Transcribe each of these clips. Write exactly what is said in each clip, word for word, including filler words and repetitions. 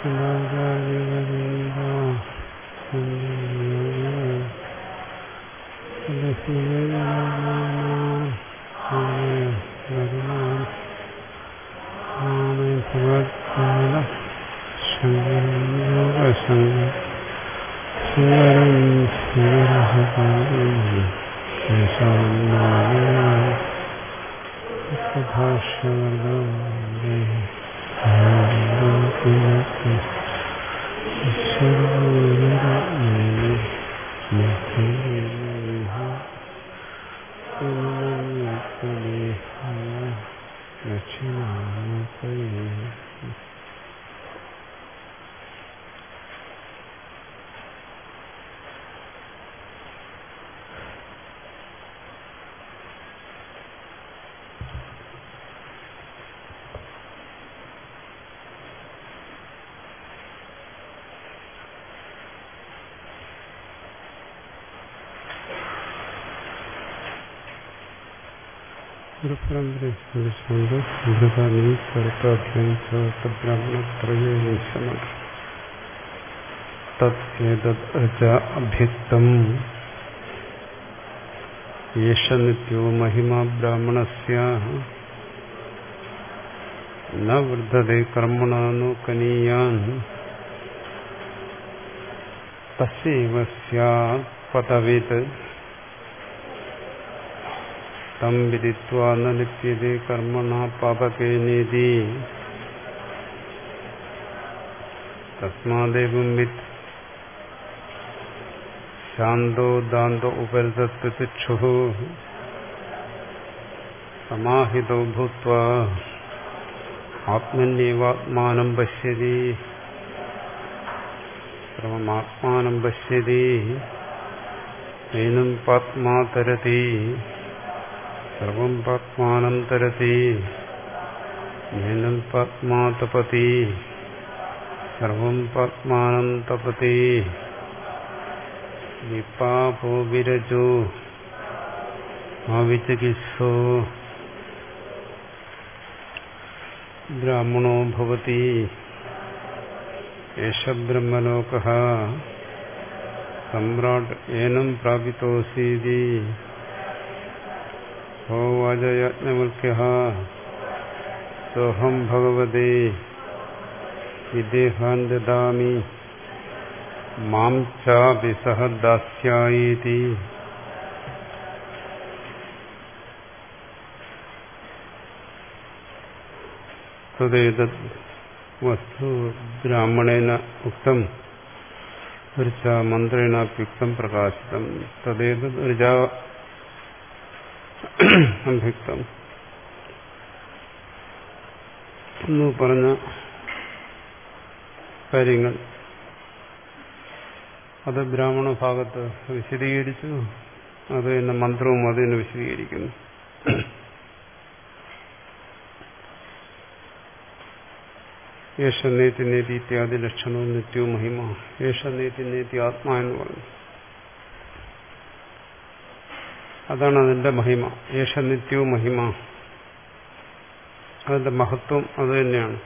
അഭ്യുക്തം യേശ നിത്യോ മഹിമാ ബ്രാഹ്മണസ്യ ന വൃദ്ധതേ കർമ്മണാ കനീയാൻ തസ്യൈവ സ്യാത് പദവിത് തം വിദിത്വാ ന ലിപ്യതേ കർമ്മണാ പാപകേനേതി തസ്മാദേവം വിത് ശാന്തോ ദാന്തോ ഉപരിതത്തിച്ഛുഃ സമാഹിതോ ഭൂത്വാ ആത്മന്യേവാത്മാനം പശ്യതി സർവമാത്മാനം പശ്യതി നൈനം പാത്മാ തരതി സർവം പാത്മാനം തരതി നൈനം പാത്മാ തപതി സർവം പാത്മാനം തപതി വിപാപോ വിരജോ അവിചികിത്സോ ബ്രാഹ്മണോ ഭവതി ഏഷ ബ്രഹ്മലോകഃ സമ്രാട് ഏനം പ്രാപിതോസീതി ഹോവാച യാജ്ഞവൽക്യഃ സോഹം ഭഗവതേ വിദേഹാൻ ദദാമി മാം ചാപി സഹ ദാസ്യായേതി. തദേതത് വസ്തു ബ്രാഹ്മണേന ഉക്തം ഋച മന്ത്രേണാപ്യുക്തം പ്രകാശിതം. തദേതത് ഋച അഭ്യുക്തം എന്ന് പറഞ്ഞ കാര്യങ്ങൾ അത് ബ്രാഹ്മണ ഭാഗത്ത് വിശദീകരിച്ചു. അത് തന്നെ മന്ത്രവും അത് തന്നെ വിശദീകരിക്കുന്നു. യേശ നേതി നേതി ഇത്യാദി ലക്ഷണവും നിത്യവും മഹിമ. യേശ നേതി നേതി ആത്മാ എന്ന് പറഞ്ഞു. അതാണ് അതിന്റെ മഹിമ. യേശ നിത്യവും മഹിമ, അതിന്റെ മഹത്വം അത് തന്നെയാണ്.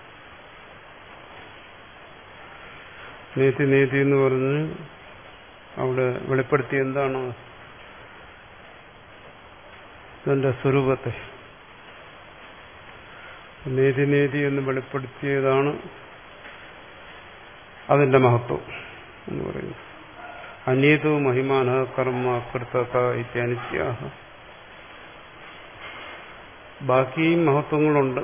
നേതി നേതി എന്ന് പറഞ്ഞ് അവിടെ വെളിപ്പെടുത്തി എന്താണ് ഇതിന്റെ സ്വരൂപത്തെ. നേതി നേതി എന്ന് വെളിപ്പെടുത്തിയതാണ് അതിന്റെ മഹത്വം എന്ന് പറയുന്നത്. അന്യേതോ മഹിമാന കർമ്മ കൃതത ഇത്യാനിത്യാഹ. ബാക്കിയും മഹത്വങ്ങളുണ്ട്,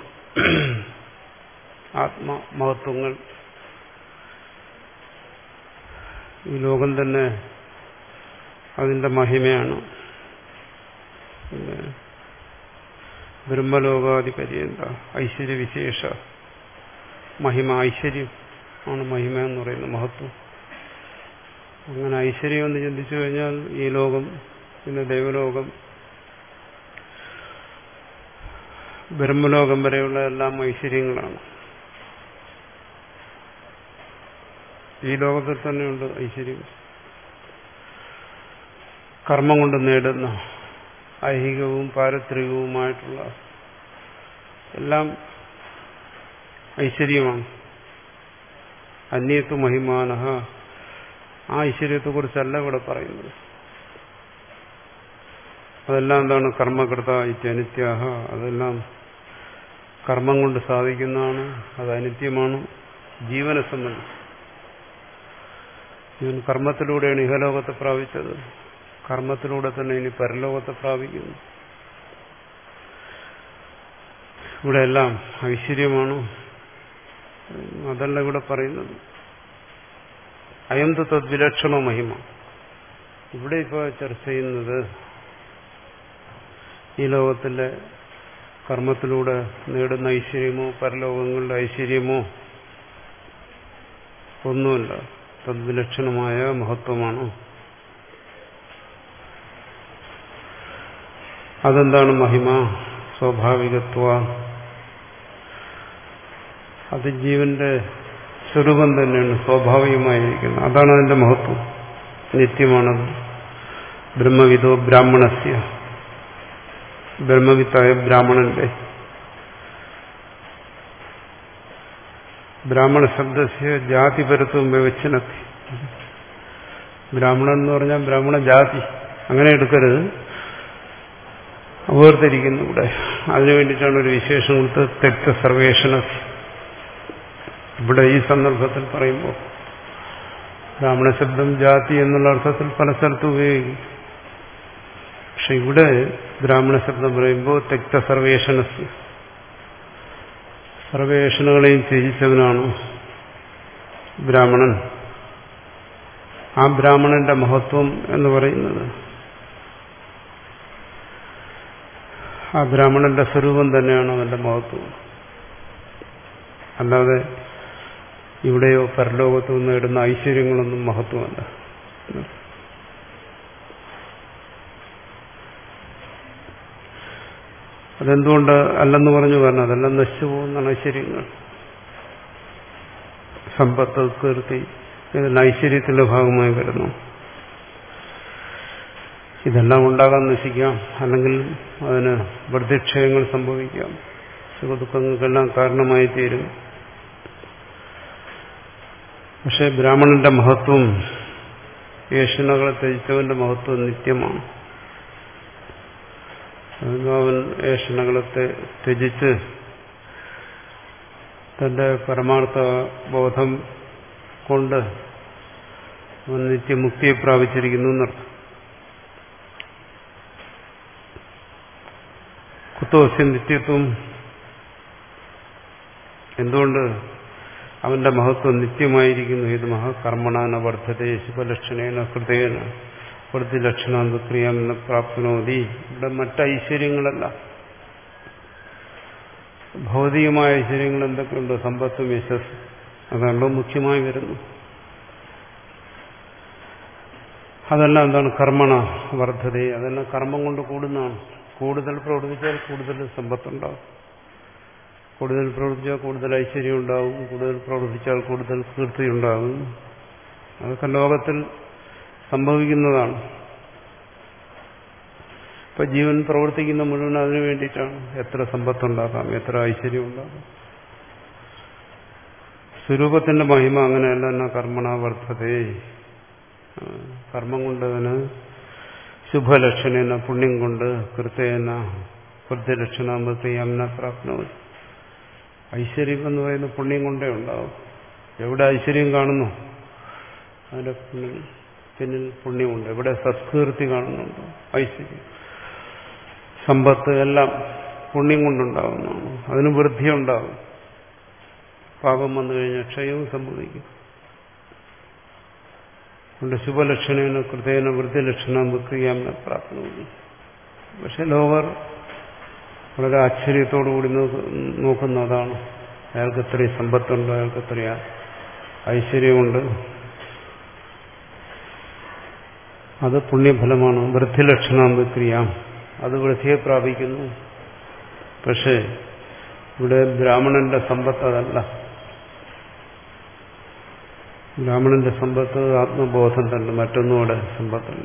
ആത്മമഹത്വങ്ങൾ. ഈ ലോകം തന്നെ അതിന്റെ മഹിമയാണ്. പിന്നെ ബ്രഹ്മലോകാധിപര്യന്ത ഐശ്വര്യവിശേഷ മഹിമ. ഐശ്വര്യം ആണ് മഹിമ എന്ന് പറയുന്നത്, മഹത്വം. അങ്ങനെ ഐശ്വര്യം എന്ന് ചിന്തിച്ചു കഴിഞ്ഞാൽ ഈ ലോകം, പിന്നെ ദൈവലോകം, ബ്രഹ്മലോകം വരെയുള്ള എല്ലാം ഐശ്വര്യങ്ങളാണ്. ഈ ലോകത്തിൽ തന്നെയുണ്ട് ഐശ്വര്യം. കർമ്മം കൊണ്ട് നേടുന്ന ഐഹികവും പാരത്രികവുമായിട്ടുള്ള എല്ലാം ഐശ്വര്യമാണ്. അന്യത്വ മഹിമാന ആ ഐശ്വര്യത്തെക്കുറിച്ചല്ല ഇവിടെ പറയുന്നത്. അതെല്ലാം എന്താണ്? കർമ്മകൃത ഇത്യനിത്യാഹ, അതെല്ലാം കർമ്മം കൊണ്ട് സാധിക്കുന്നതാണ്, അത് അനിത്യമാണ്. ജീവനെ സംബന്ധിച്ച് ജീവൻ കർമ്മത്തിലൂടെയാണ് ഇഹലോകത്തെ പ്രാപിച്ചത്, കർമ്മത്തിലൂടെ തന്നെ ഇനി പരലോകത്തെ പ്രാപിക്കുന്നു. ഇവിടെ എല്ലാം ഐശ്വര്യമാണ്, അതല്ല ഇവിടെ പറയുന്നത്. അയന്തു തദ്വിലക്ഷണ മഹിമ. ഇവിടെ ഇപ്പോൾ ചർച്ച ചെയ്യുന്നത് ഈ ലോകത്തിലെ കർമ്മത്തിലൂടെ നേടുന്ന ഐശ്വര്യമോ പരലോകങ്ങളുടെ ഐശ്വര്യമോ ഒന്നുമില്ല, തദ്വിലക്ഷണമായ മഹത്വമാണ്. അതെന്താണ് മഹിമ? സ്വാഭാവികത്വ, അത് ജീവന്റെ സ്വരൂപം തന്നെയാണ്, സ്വാഭാവികമായിരിക്കുന്നത്. അതാണ് അതിന്റെ മഹത്വം, നിത്യമാണത്. ബ്രഹ്മവിദോ ബ്രാഹ്മണസ്യ, ബ്രഹ്മവിത്തായ ബ്രാഹ്മണന്റെ, ബ്രാഹ്മണ ശബ്ദസ്യ ജാതിപരത്വം വിവച്ചനത്തി. ബ്രാഹ്മണൻ എന്ന് പറഞ്ഞാൽ ബ്രാഹ്മണ ജാതി അങ്ങനെ എടുക്കരുത്, വേർതിരിക്കുന്നു ഇവിടെ. അതിനു വേണ്ടിയിട്ടാണ് ഒരു വിശേഷം കൊടുത്ത് തെക്ത സർവേഷണ. ഇവിടെ ഈ സന്ദർഭത്തിൽ പറയുമ്പോൾ ബ്രാഹ്മണ ശബ്ദം ജാതി എന്നുള്ള അർത്ഥത്തിൽ പല സ്ഥലത്തും ഉപയോഗിക്കും. പക്ഷെ ഇവിടെ ബ്രാഹ്മണ ശബ്ദം പറയുമ്പോൾ തെക്ത സർവേഷണ, സർവേഷണകളെയും ത്യജിച്ചവനാണ് ബ്രാഹ്മണൻ. ആ ബ്രാഹ്മണന്റെ മഹത്വം എന്ന് പറയുന്നത് ആ ബ്രാഹ്മണന്റെ സ്വരൂപം തന്നെയാണ് അവന്റെ മഹത്വം. അല്ലാതെ ഇവിടെയോ പരലോകത്തോ നേടുന്ന ഐശ്വര്യങ്ങളൊന്നും മഹത്വമല്ല. അതെന്തുകൊണ്ട് അല്ലെന്ന് പറഞ്ഞു? കാരണം അതെല്ലാം നശിച്ചു പോകുന്നതാണ് ഐശ്വര്യങ്ങൾ. സമ്പത്ത്, കീർത്തി, ഇതെല്ലാം ഐശ്വര്യത്തിന്റെ ഭാഗമായി വരുന്നു. ഇതെല്ലാം ഉണ്ടാകാൻ നശിക്കാം, അല്ലെങ്കിൽ അതിന് വൃദ്ധിക്ഷയങ്ങൾ സംഭവിക്കാം, സുഖദുഃഖങ്ങൾക്കെല്ലാം കാരണമായി തീരും. പക്ഷെ ബ്രാഹ്മണന്റെ മഹത്വം, ഏഷണകളെ ത്യജിച്ചവന്റെ മഹത്വം നിത്യമാണ്. അവൻ ഏഷണകളെ ത്യജിച്ച് തന്റെ പരമാർത്ഥ ബോധം കൊണ്ട് അവൻ നിത്യമുക്തിയെ പ്രാപിച്ചിരിക്കുന്നു എന്നർത്ഥം. കുത്തോസ്യ നിത്യത്വം, എന്തുകൊണ്ട് അവന്റെ മഹത്വം നിത്യമായിരിക്കുന്നു? ഇത് മഹാകർമ്മണാന വർദ്ധതേ ശുഭലക്ഷണേന ഹൃദയേന വൃത്തിലക്ഷണാന്ത ക്രിയാമെന്ന് പ്രാപ്നോതി. ഇവിടെ മറ്റ് ഐശ്വര്യങ്ങളല്ല, ഭൗതികമായ ഐശ്വര്യങ്ങൾ എന്തൊക്കെയുണ്ടോ, സമ്പത്തും യശസ്, അതാണല്ലോ മുഖ്യമായി വരുന്നു. അതെല്ലാം എന്താണ്? കർമ്മണ വർദ്ധതേ, അതെല്ലാം കർമ്മം കൊണ്ട് കൂടുന്നതാണ്. കൂടുതൽ പ്രവർത്തിച്ചാൽ കൂടുതൽ സമ്പത്തുണ്ടാവും, കൂടുതൽ പ്രവർത്തിച്ചാൽ കൂടുതൽ ഐശ്വര്യം ഉണ്ടാവും, കൂടുതൽ പ്രവർത്തിച്ചാൽ കൂടുതൽ കീർത്തി ഉണ്ടാകും. അതൊക്കെ ലോകത്തിൽ സംഭവിക്കുന്നതാണ്. ഇപ്പൊ ജീവൻ പ്രവർത്തിക്കുന്ന മുഴുവൻ അതിനു വേണ്ടിയിട്ടാണ്. എത്ര സമ്പത്തുണ്ടാക്കാം, എത്ര ഐശ്വര്യം ഉണ്ടാക്കാം. സ്വരൂപത്തിന്റെ മഹിമ അങ്ങനെയല്ല. എന്നാ കർമ്മണ വർദ്ധതേ, കർമ്മം കൊണ്ട് അതിന് ശുഭലക്ഷണേന, പുണ്യം കൊണ്ട്, കൃത്യേന വൃത്തിലക്ഷണാമ്പത്തെയമ്ന പ്രാപ്നോതി. ഐശ്വര്യം എന്ന് പറയുന്ന പുണ്യം കൊണ്ടേ ഉണ്ടാവും. എവിടെ ഐശ്വര്യം കാണുന്നു അതിന്റെ പിന്നിൽ പുണ്യമുണ്ട്. എവിടെ സത്കീർത്തി കാണുന്നുണ്ടോ ഐശ്വര്യം, സമ്പത്ത് എല്ലാം പുണ്യം കൊണ്ടുണ്ടാകുന്നതാണ്. അതിന് വൃദ്ധി ഉണ്ടാകും. പാപം വന്നു കഴിഞ്ഞാൽ ക്ഷയവും സംഭവിക്കും. അതുകൊണ്ട് ശുഭലക്ഷണേന കൃതേന വൃദ്ധിലക്ഷണം വിക്രിയാമെന്ന് പ്രാപ്തമതി. പക്ഷെ ലോകർ വളരെ ആശ്ചര്യത്തോടുകൂടി നോക്കുന്നതാണ്. അയാൾക്ക് ഇത്രയും സമ്പത്തുണ്ട്, അയാൾക്ക് ഇത്രയും ഐശ്വര്യമുണ്ട്, അത് പുണ്യഫലമാണ്. വൃദ്ധിലക്ഷണം വിക്രിയാം, അത് വൃദ്ധിയെ പ്രാപിക്കുന്നു. പക്ഷേ ഇവിടെ ബ്രാഹ്മണന്റെ സമ്പത്ത് അതല്ല. ബ്രാഹ്മണന്റെ സമ്പത്ത് ആത്മബോധം തന്നെ, മറ്റൊന്നും അവിടെ സമ്പത്തല്ല.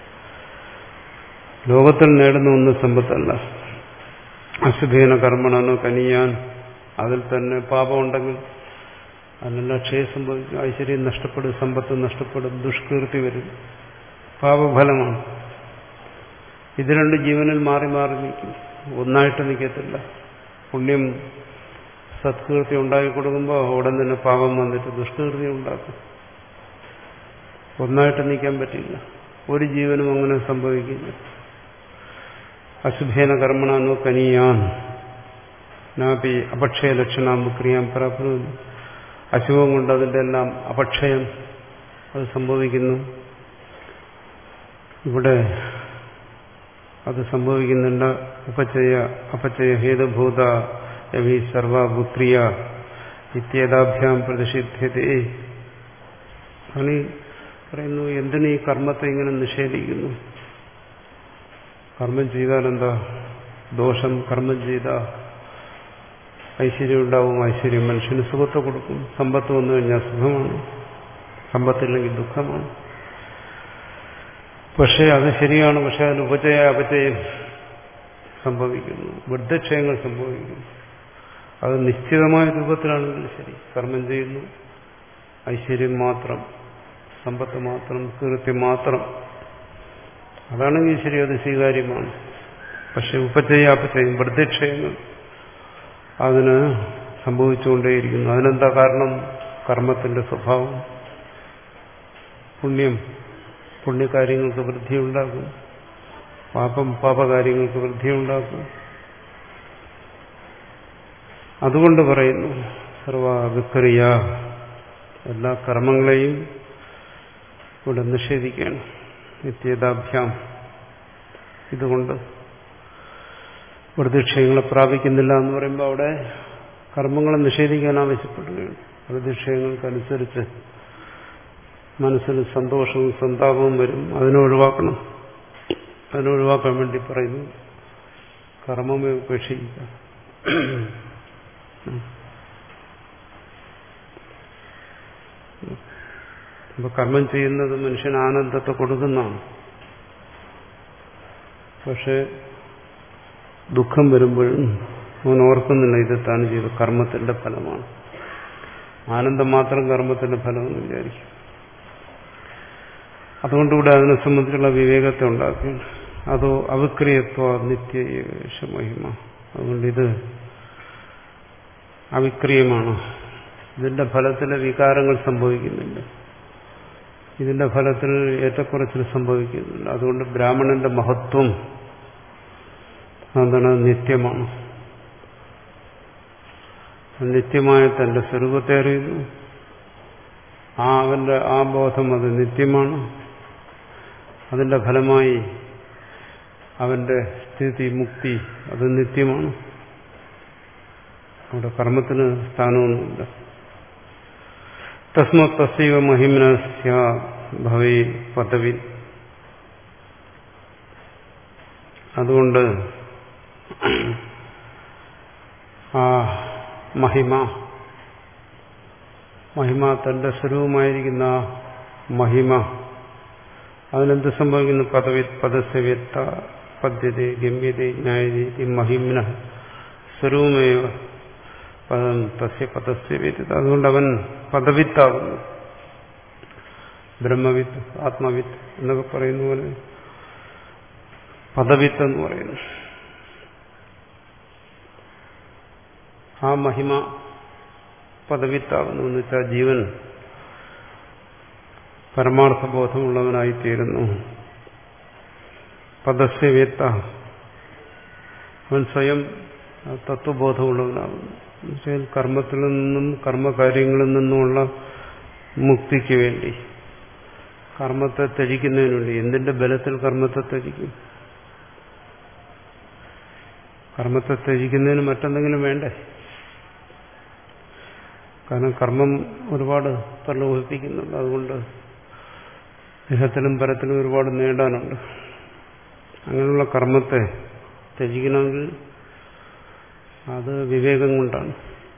ലോകത്തിൽ നേടുന്ന ഒന്നും സമ്പത്തല്ല. അശുഭേന കർമ്മണനോ കനിയാൻ, അതിൽ തന്നെ പാപമുണ്ടെങ്കിൽ അതിനെല്ലാം ക്ഷയം സംഭവിക്കും, ഐശ്വര്യം നഷ്ടപ്പെടും, സമ്പത്ത് നഷ്ടപ്പെടും, ദുഷ്കീർത്തി വരും, പാപഫലമാണ്. ഇത് രണ്ട് ജീവനിൽ മാറി മാറി നിൽക്കും, ഒന്നായിട്ട് നിൽക്കത്തില്ല. പുണ്യം സത്കീർത്തി ഉണ്ടാക്കി കൊടുക്കുമ്പോൾ ഉടൻ തന്നെ പാപം വന്നിട്ട് ദുഷ്കീർത്തി ഉണ്ടാക്കും. ഒന്നായിട്ട് നിൽക്കാൻ പറ്റില്ല. ഒരു ജീവനും അങ്ങനെ സംഭവിക്കില്ല. അശുഭേന കർമ്മണാനോ കനിയാൻ നാപി അപക്ഷയ ലക്ഷണാം ക്രിയാം പ്രാപ്നുവതി. അശുഭം കൊണ്ട് അതിൻ്റെ എല്ലാം അപക്ഷയം അത് സംഭവിക്കുന്നു. ഇവിടെ അത് സംഭവിക്കുന്നുണ്ട്. ഉപചയ അപചയ ഹേതുഭൂത യവി സർവഭുക്രിയ ഇത്യേതാഭ്യാം പ്രതിഷിധ്യതേ. അങ്ങനെ പറയുന്നു, എന്തിനു ഈ കർമ്മത്തെ ഇങ്ങനെ നിഷേധിക്കുന്നു? കർമ്മം ചെയ്താൽ എന്താ ദോഷം? കർമ്മം ചെയ്താൽ ഐശ്വര്യം ഉണ്ടാവും. ഐശ്വര്യം മനുഷ്യന് സുഖത്തെ കൊടുക്കും. സമ്പത്ത് വന്നു കഴിഞ്ഞാൽ സുഖമാണ്, സമ്പത്തില്ലെങ്കിൽ ദുഃഖമാണ്. പക്ഷേ അത് ശരിയാണ്. പക്ഷെ അതിന് ഉപചയ അപചയം സംഭവിക്കുന്നു, ബുദ്ധക്ഷയങ്ങൾ സംഭവിക്കുന്നു. അത് നിശ്ചിതമായ രൂപത്തിലാണെങ്കിൽ ശരി, കർമ്മം ചെയ്യുന്നു, ഐശ്വര്യം മാത്രം, സമ്പത്ത് മാത്രം, കീർത്തി മാത്രം, അതാണെങ്കിൽ ശരി, അത് സ്വീകാര്യമാണ്. പക്ഷെ ഉപചയ അപചയം ബുദ്ധക്ഷയങ്ങൾ അതിന് സംഭവിച്ചുകൊണ്ടേയിരിക്കുന്നു. അതിനെന്താ കാരണം? കർമ്മത്തിന്റെ സ്വഭാവം. പുണ്യം പുണ്യകാര്യങ്ങൾക്ക് വൃദ്ധിയുണ്ടാക്കും, പാപം പാപകാര്യങ്ങൾക്ക് വൃദ്ധിയുണ്ടാക്കും. അതുകൊണ്ട് പറയുന്നു സർവവിക്രിയ, എല്ലാ കർമ്മങ്ങളെയും ഇവിടെ നിഷേധിക്കുകയാണ്. നിത്യതാഭ്യാം, ഇതുകൊണ്ട് വൃദ്ധിക്ഷയങ്ങളെ പ്രാപിക്കുന്നില്ല എന്ന് പറയുമ്പോൾ അവിടെ കർമ്മങ്ങളെ നിഷേധിക്കാൻ ആവശ്യപ്പെടുകയാണ്. വൃദ്ധിക്ഷയങ്ങൾക്കനുസരിച്ച് മനസ്സിൽ സന്തോഷവും സന്താപവും വരും, അതിനെ ഒഴിവാക്കണം. അതിനെ ഒഴിവാക്കാൻ വേണ്ടി പറയുന്നു കർമ്മമേ ഉപേക്ഷിക്കുക. അപ്പൊ കർമ്മം ചെയ്യുന്നത് മനുഷ്യന് ആനന്ദത്തെ കൊടുക്കുന്നതാണ്. പക്ഷെ ദുഃഖം വരുമ്പോഴും അവൻ ഓർക്കുന്നില്ല ഇത് താൻ ചെയ്ത കർമ്മത്തിന്റെ ഫലമാണ്. ആനന്ദം മാത്രം കർമ്മത്തിന്റെ ഫലമെന്ന് വിചാരിക്കും. അതുകൊണ്ടിവിടെ അതിനെ സംബന്ധിച്ചുള്ള വിവേകത്തെ ഉണ്ടാക്കുകയാണ്. അതോ അവിക്രിയത്വ നിത്യേഷ മഹിമ. അതുകൊണ്ട് ഇത് അവിക്രിയമാണ്. ഇതിന്റെ ഫലത്തിൽ വികാരങ്ങൾ സംഭവിക്കുന്നില്ല, ഇതിന്റെ ഫലത്തിൽ ഏറ്റക്കുറച്ചിൽ സംഭവിക്കുന്നില്ല. അതുകൊണ്ട് ബ്രാഹ്മണന്റെ മഹത്വം എന്താണ്? നിത്യമാണ്. നിത്യമായ തന്റെ സ്വരൂപത്തെ അറിയുന്നു. ആ അവന്റെ ആ ബോധം അത് നിത്യമാണ്. അതിന്റെ ഫലമായി അവന്റെ സ്ഥിതി മുക്തി അത് നിത്യമാണ്. അവിടെ കർമ്മത്തിന് സ്ഥാനമൊന്നുമില്ല. തസ്മത് തസ്യൈവ മഹിമ്ന ഭവേ പദവി. അതുകൊണ്ട് ആ മഹിമ മഹിമ തന്റെ സ്വരൂപമായിരിക്കുന്ന മഹിമ അതിനെന്ത് സംഭവിക്കുന്നു? പദവി പദസ്യവ്യത്ത പദ്യത ഗമ്യത ജ്ഞായതി മഹിമ്ന സ്വരൂപമേവ പദം തസ്യ പദസ്യ വ്യത്യത. അതുകൊണ്ട് അവൻ പദവിത്താകുന്നു. ബ്രഹ്മവിത്ത്, ആത്മവിത്ത് എന്നൊക്കെ പറയുന്ന പോലെ പദവിത്ത് എന്ന് പറയുന്നു. ആ മഹിമ പദവിത്താകുന്നു എന്ന് വെച്ചാൽ ജീവൻ പരമാർത്ഥബോധമുള്ളവനായിത്തീരുന്നു. പദസ്യവേത്ത, അവൻ സ്വയം തത്വബോധമുള്ളവനാകുന്നു. എന്നുവെച്ചാൽ കർമ്മത്തിൽ നിന്നും കർമ്മകാര്യങ്ങളിൽ നിന്നുമുള്ള മുക്തിക്ക് വേണ്ടി, കർമ്മത്തെ ത്യജിക്കുന്നതിന് വേണ്ടി. എന്തിന്റെ ബലത്തിൽ കർമ്മത്തെ ത്യജിക്കും? കർമ്മത്തെ ത്യജിക്കുന്നതിന് മറ്റെന്തെങ്കിലും വേണ്ടേ? കാരണം കർമ്മം ഒരുപാട് പ്രലോഭിപ്പിക്കുന്നുണ്ട്. അതുകൊണ്ട് ഇഹത്തിലും പരത്തിലും ഒരുപാട് നേടാനുണ്ട്. അങ്ങനെയുള്ള കർമ്മത്തെ ത്യജിക്കണമെങ്കിൽ അത് വിവേകം കൊണ്ടാണ്.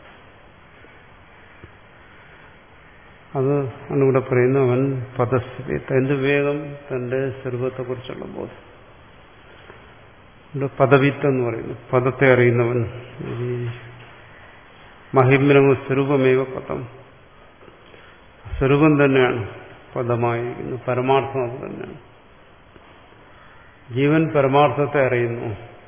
അത് ആണ് ഇവിടെ പറയുന്നത്. അവൻ പദസ്ഥിതി, എന്ത് വിവേകം? തന്റെ സ്വരൂപത്തെക്കുറിച്ചുള്ള ബോധം. ഇവിടെ പദവിത്ത് എന്ന് പറയുന്നു, പദത്തെ അറിയുന്നവൻ. മഹിമ്നമ സ്വരൂപമേവ പദം, സ്വരൂപം തന്നെയാണ് പദമായിരിക്കുന്നു. പരമാർത്ഥം അത് തന്നെയാണ്. ജീവൻ പരമാർത്ഥത്തെ അറിയുന്നു.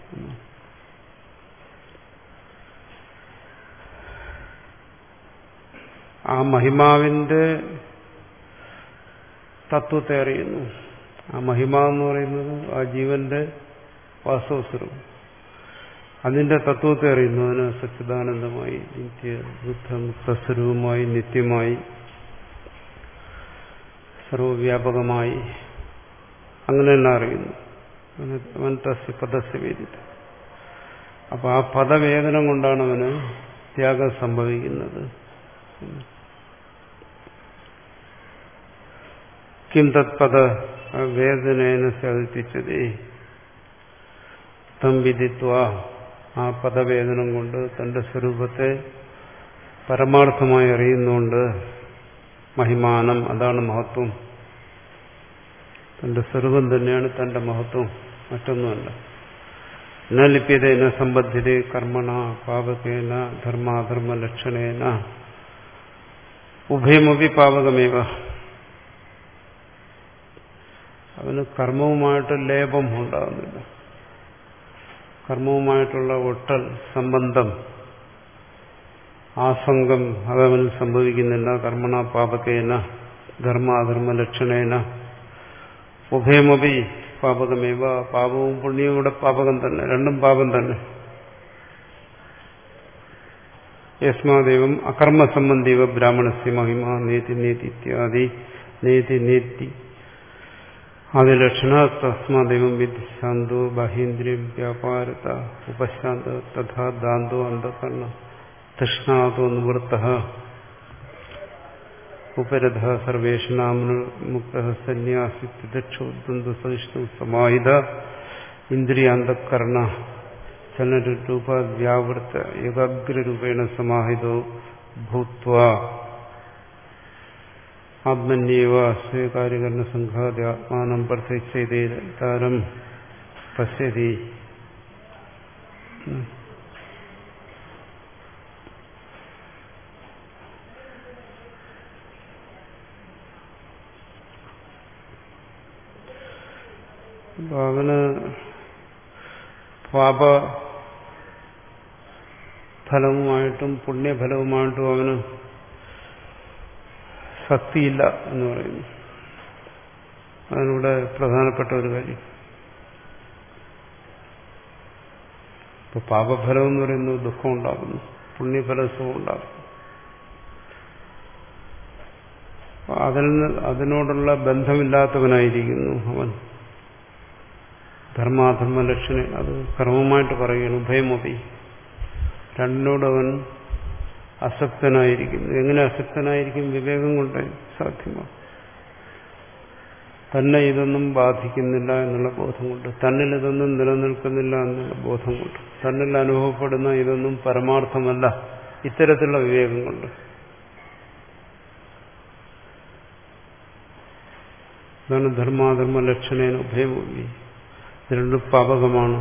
ആ മഹിമാവിന്റെ തത്വത്തെ അറിയുന്നു. ആ മഹിമ എന്ന് പറയുന്നത് ആ ജീവന്റെ വാസ്തവസ്വരൂപം. അതിന്റെ തത്വത്തെ അറിയുന്നു. അതിന് സച്ചിദാനന്ദമായി, നിത്യ ബുദ്ധമുക്തസ്വരൂപമായി, നിത്യമായി, സർവവ്യാപകമായി അങ്ങനെ തന്നെ അറിയുന്നു. അവൻ തസ്യ പദസ്യ വേദിത. അപ്പൊ ആ പദവേദനം കൊണ്ടാണ് അവന് ത്യാഗം സംഭവിക്കുന്നത്. കിം തത് പദ വേദനേന സാധിച്ചതേ തം വിദിത്വ. ആ പദവേദനം കൊണ്ട് തന്റെ സ്വരൂപത്തെ പരമാർത്ഥമായി അറിയുന്നുകൊണ്ട് മഹിമാനം, അതാണ് മഹത്വം. തന്റെ സ്വരൂപം തന്നെയാണ് തന്റെ മഹത്വം, മറ്റൊന്നുമല്ല. ന ലിപ്യതേന സംബദ്ധിത കർമ്മണ പാവകേന ധർമാധർമ്മ ലക്ഷണേന ഉഭയമപി പാവകമേവ. അവന് കർമ്മവുമായിട്ട് ലേപം ഉണ്ടാകുന്നില്ല. കർമ്മവുമായിട്ടുള്ള ഒട്ടൽ സംബന്ധം, ആസംഗം അതവനിൽ സംഭവിക്കുന്നില്ല. കർമ്മണ പാപകേന ധർമാധർമ്മ ലക്ഷണേന ഉഭയമപി പാപകമേവ. പാപവും പുണ്യവും കൂടെ പാപകം തന്നെ, രണ്ടും പാപം തന്നെ. യസ്മാദേവം അകർമ്മസംബന്ധീവ ബ്രാഹ്മണസ്യ മഹിമ നേതി നേതി ഇത്യാദി നേതി നേതി ആദിലക്ഷണ തസ്മാദേവം വിധി ശാന്തോ ബാഹ്യേന്ദ്രിയം വ്യാപാരത ഉപശാന്ത തഥാ ദാന്തോ അന്ധകരണ തൃഷ്ണാതോ നിവൃത്തഃ ഉപരധ സർവേഷാമുക്തഃ സന്യാസി തിദക്ഷോദ്വന്ദ്വ സഹിഷ്ണു സമാഹിത ഇന്ദ്രിയാന്തകരണ ചലനരൂപ വ്യാവൃത്ത ഏകാഗ്രരൂപേണ സമാഹിതോ ഭൂത്വാ ആത്മന്യേവ സ്വകാര്യകരണ സംഘാതി ആത്മാനം പ്രത്യക്ഷേതാരം പശ്യതി. അവന് പാപഫലവുമായിട്ടും പുണ്യഫലവുമായിട്ടും അവന് ശക്തിയില്ല എന്ന് പറയുന്നു. അതിലൂടെ പ്രധാനപ്പെട്ട ഒരു കാര്യം. ഇപ്പൊ പാപഫലം എന്ന് പറയുന്നത് ദുഃഖം ഉണ്ടാകുന്നു, പുണ്യഫലം സുഖം ഉണ്ടാകുന്നു. അതിൽ അതിനോടുള്ള ബന്ധമില്ലാത്തവനായിരിക്കുന്നു അവൻ. ധർമാധർമ്മ ലക്ഷണ അത് കർമ്മമായിട്ട് പറയുകയാണ്. ഉഭയമൊപ്പി രണ്ടിനോടവൻ അസക്തനായിരിക്കുന്നു. എങ്ങനെ അസക്തനായിരിക്കും? വിവേകം കൊണ്ട് സാധ്യമാണ്. തന്നെ ഇതൊന്നും ബാധിക്കുന്നില്ല എന്നുള്ള ബോധം കൊണ്ട്, തന്നിൽ ഇതൊന്നും നിലനിൽക്കുന്നില്ല എന്നുള്ള ബോധം കൊണ്ട്, തന്നിൽ അനുഭവപ്പെടുന്ന ഇതൊന്നും പരമാർത്ഥമല്ല, ഇത്തരത്തിലുള്ള വിവേകം കൊണ്ട്. അതാണ് ധർമാധർമ്മ ലക്ഷണേന ഉഭയമൊപ്പി. രണ്ടും പാപകമാണ്.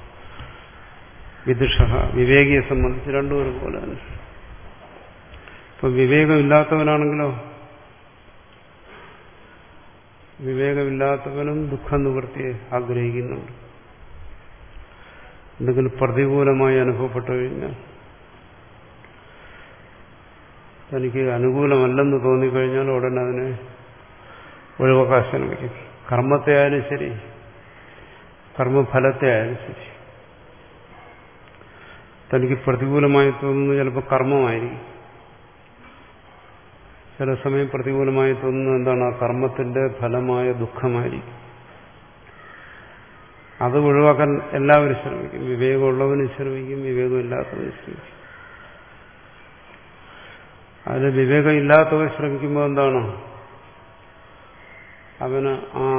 വിദുഷ വിവേകിയെ സംബന്ധിച്ച് രണ്ടും ഒരുപോലെ തന്നെ. ഇപ്പൊ വിവേകമില്ലാത്തവനാണെങ്കിലോ, വിവേകമില്ലാത്തവനും ദുഃഖനിവൃത്തിയെ ആഗ്രഹിക്കുന്നുണ്ട്. എന്തെങ്കിലും പ്രതികൂലമായി അനുഭവപ്പെട്ടു കഴിഞ്ഞാൽ, തനിക്ക് അനുകൂലമല്ലെന്ന് തോന്നിക്കഴിഞ്ഞാൽ ഉടനെ അതിനെ ഒഴിവാക്കാൻ ശ്രമിക്കും. കർമ്മത്തെ ആയാലും ശരി, കർമ്മഫലത്തെ ആയാലും ശരി. തനിക്ക് പ്രതികൂലമായി തോന്നുന്നത് ചിലപ്പോൾ കർമ്മമായിരിക്കും. ചില സമയം പ്രതികൂലമായി തോന്നുന്നത് എന്താണ്? ആ കർമ്മത്തിന്റെ ഫലമായ ദുഃഖമായിരിക്കും. അത് ഒഴിവാക്കാൻ എല്ലാവരും ശ്രമിക്കും. വിവേകമുള്ളവനും ശ്രമിക്കും, വിവേകമില്ലാത്തവനും ശ്രമിക്കും. അതിൽ വിവേകമില്ലാത്തവർ ശ്രമിക്കുമ്പോൾ എന്താണ്? അവന് ആ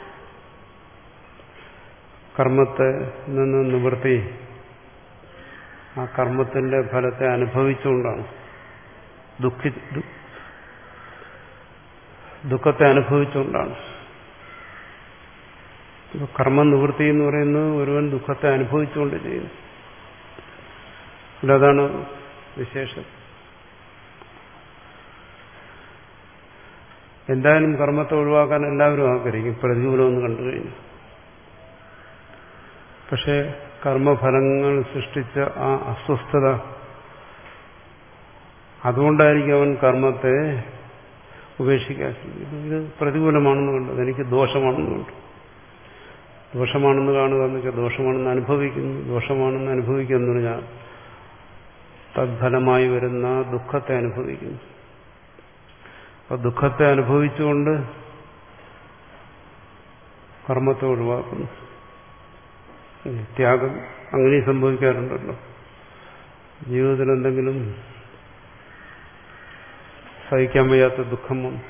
കർമ്മത്തെ നിന്ന് നിവൃത്തി, ആ കർമ്മത്തിന്റെ ഫലത്തെ അനുഭവിച്ചുകൊണ്ടാണ്, ദുഃഖി ദുഃഖത്തെ അനുഭവിച്ചുകൊണ്ടാണ്. കർമ്മ നിവൃത്തി എന്ന് പറയുന്നത് ഒരുവൻ ദുഃഖത്തെ അനുഭവിച്ചുകൊണ്ട് ചെയ്യുന്നു. അതാണ് വിശേഷം. എന്തായാലും കർമ്മത്തെ ഒഴിവാക്കാൻ എല്ലാവരും ആഗ്രഹിക്കും പ്രതികൂലമെന്ന് കണ്ടു കഴിഞ്ഞു. പക്ഷെ കർമ്മഫലങ്ങൾ സൃഷ്ടിച്ച ആ അസ്വസ്ഥത, അതുകൊണ്ടായിരിക്കും അവൻ കർമ്മത്തെ ഉപേക്ഷിക്കാൻ ശ്രമിക്കുന്നത്. ഇത് പ്രതികൂലമാണെന്ന് കണ്ടത്, എനിക്ക് ദോഷമാണെന്ന് കണ്ടു. ദോഷമാണെന്ന് കാണുക എന്ന് വെച്ചാൽ ദോഷമാണെന്ന് അനുഭവിക്കുന്നു. ദോഷമാണെന്ന് അനുഭവിക്കുന്നു പറഞ്ഞാൽ തദ്ഫലമായി വരുന്ന ദുഃഖത്തെ അനുഭവിക്കുന്നു. അപ്പൊ ദുഃഖത്തെ അനുഭവിച്ചുകൊണ്ട് കർമ്മത്തെ ഒഴിവാക്കുന്നു. ത്യാഗം അങ്ങനെ സംഭവിക്കാറുണ്ടല്ലോ. ജീവിതത്തിൽ എന്തെങ്കിലും സഹിക്കാൻ വയ്യാത്ത ദുഃഖം വന്നു,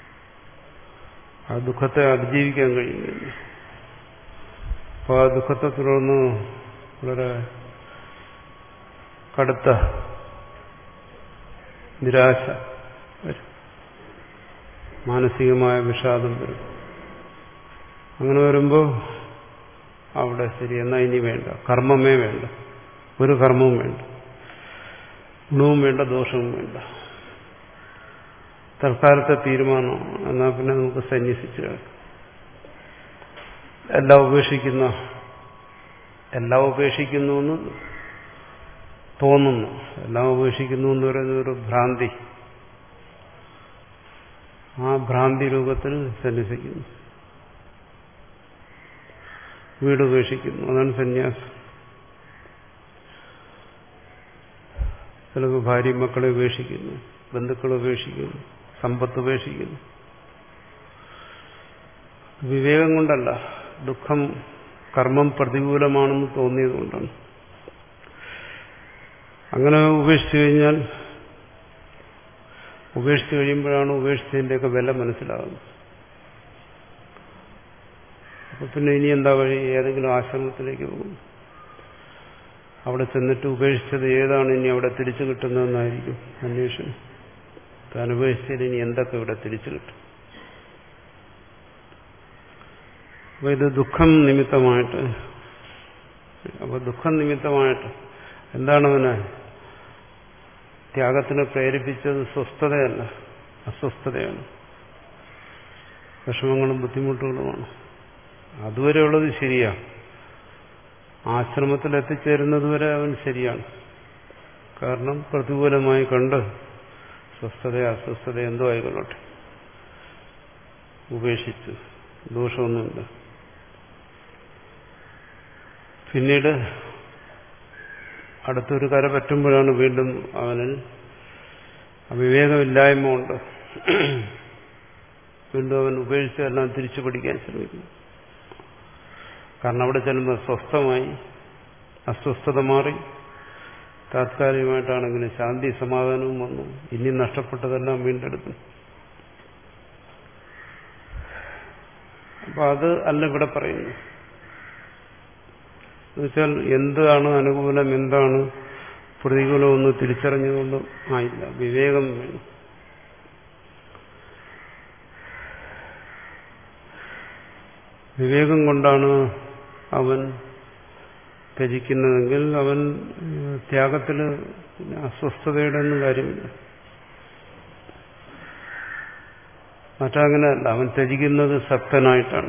ആ ദുഃഖത്തെ അതിജീവിക്കാൻ കഴിയുന്നില്ല. അപ്പോൾ ആ ദുഃഖത്തെ തുടർന്ന് വളരെ കടുത്ത നിരാശ വരും, മാനസികമായ വിഷാദം വരും. അങ്ങനെ വരുമ്പോൾ അവിടെ ശരി, എന്നാൽ ഇനി വേണ്ട, കർമ്മമേ വേണ്ട, ഒരു കർമ്മവും വേണ്ട, ഗുണവും വേണ്ട, ദോഷവും വേണ്ട. തൽക്കാലത്തെ തീരുമാനം എന്നാൽ പിന്നെ നമുക്ക് സന്യസിച്ചു കിടക്കാം. എല്ലാം ഉപേക്ഷിക്കുന്ന എല്ലാം ഉപേക്ഷിക്കുന്നു എന്ന് തോന്നുന്നു. എല്ലാം ഉപേക്ഷിക്കുന്നു എന്ന് പറയുന്ന ഒരു ഭ്രാന്തി, ആ ഭ്രാന്തി രൂപത്തിൽ സന്യസിക്കുന്നു. വീട് ഉപേക്ഷിക്കുന്നു, അതാണ് സന്യാസം. ചിലപ്പോൾ ഭാര്യയും മക്കളെ ഉപേക്ഷിക്കുന്നു, ബന്ധുക്കളെ ഉപേക്ഷിക്കുന്നു, സമ്പത്ത് ഉപേക്ഷിക്കുന്നു. വിവേകം കൊണ്ടല്ല, ദുഃഖം കർമ്മം പ്രതികൂലമാണെന്ന് തോന്നിയതുകൊണ്ടാണ്. അങ്ങനെ ഉപേക്ഷിച്ചു കഴിഞ്ഞാൽ, ഉപേക്ഷിച്ചു കഴിയുമ്പോഴാണ് ഉപേക്ഷിച്ചതിൻ്റെയൊക്കെ വില മനസ്സിലാകുന്നത്. അപ്പൊ പിന്നെ ഇനി എന്താ വഴി? ഏതെങ്കിലും ആശ്രമത്തിലേക്ക് പോകും. അവിടെ ചെന്നിട്ട് ഉപേക്ഷിച്ചത് ഏതാണ് ഇനി അവിടെ തിരിച്ചു കിട്ടുന്നതെന്നായിരിക്കും അന്വേഷണം. താൻ ഉപേക്ഷിച്ചത് ഇനി എന്തൊക്കെ ഇവിടെ തിരിച്ചു കിട്ടും. അപ്പൊ ഇത് ദുഃഖം നിമിത്തമായിട്ട്, അപ്പൊ ദുഃഖം നിമിത്തമായിട്ട് എന്താണ് അവനെ ത്യാഗത്തിന് പ്രേരിപ്പിച്ചത്? സ്വസ്ഥതയല്ല, അസ്വസ്ഥതയാണ്, വിഷമങ്ങളും ബുദ്ധിമുട്ടുകളുമാണ്. അതുവരെയുള്ളത് ശരിയാണ്. ആശ്രമത്തിൽ എത്തിച്ചേരുന്നതുവരെ അവൻ ശരിയാണ്. കാരണം പ്രതികൂലമായി കണ്ട് സ്വസ്ഥത അസ്വസ്ഥത എന്തോ ആയിക്കൊള്ളട്ടെ ഉപേക്ഷിച്ചു, ദോഷമൊന്നുമില്ല. പിന്നീട് അടുത്തൊരു കര പറ്റുമ്പോഴാണ് വീണ്ടും അവനിൽ വിവേകമില്ലായ്മ ഉണ്ട്. വീണ്ടും അവൻ ഉപേക്ഷിച്ചെല്ലാം തിരിച്ചു പഠിക്കാൻ ശ്രമിക്കുന്നു. കാരണം അവിടെ ചെല്ലുമ്പോൾ സ്വസ്ഥമായി, അസ്വസ്ഥത മാറി, താത്കാലികമായിട്ടാണെങ്കിലും ശാന്തി സമാധാനവും വന്നു. ഇനി നഷ്ടപ്പെട്ടതെല്ലാം വീണ്ടെടുക്കും. അപ്പൊ അത് അല്ല ഇവിടെ പറയുന്നു. എന്നുവെച്ചാൽ എന്താണ് അനുകൂലം, എന്താണ് പ്രതികൂലമെന്ന് തിരിച്ചറിഞ്ഞുകൊണ്ടും ആയില്ല. വിവേകം വേണം. വിവേകം കൊണ്ടാണ് അവൻ ത്യജിക്കുന്നതെങ്കിൽ അവൻ ത്യാഗത്തിൽ അസ്വസ്ഥതയുടെ ഒന്നും കാര്യമില്ല. മറ്റങ്ങനെയല്ല, അവൻ ത്യജിക്കുന്നത് സക്തനായിട്ടാണ്.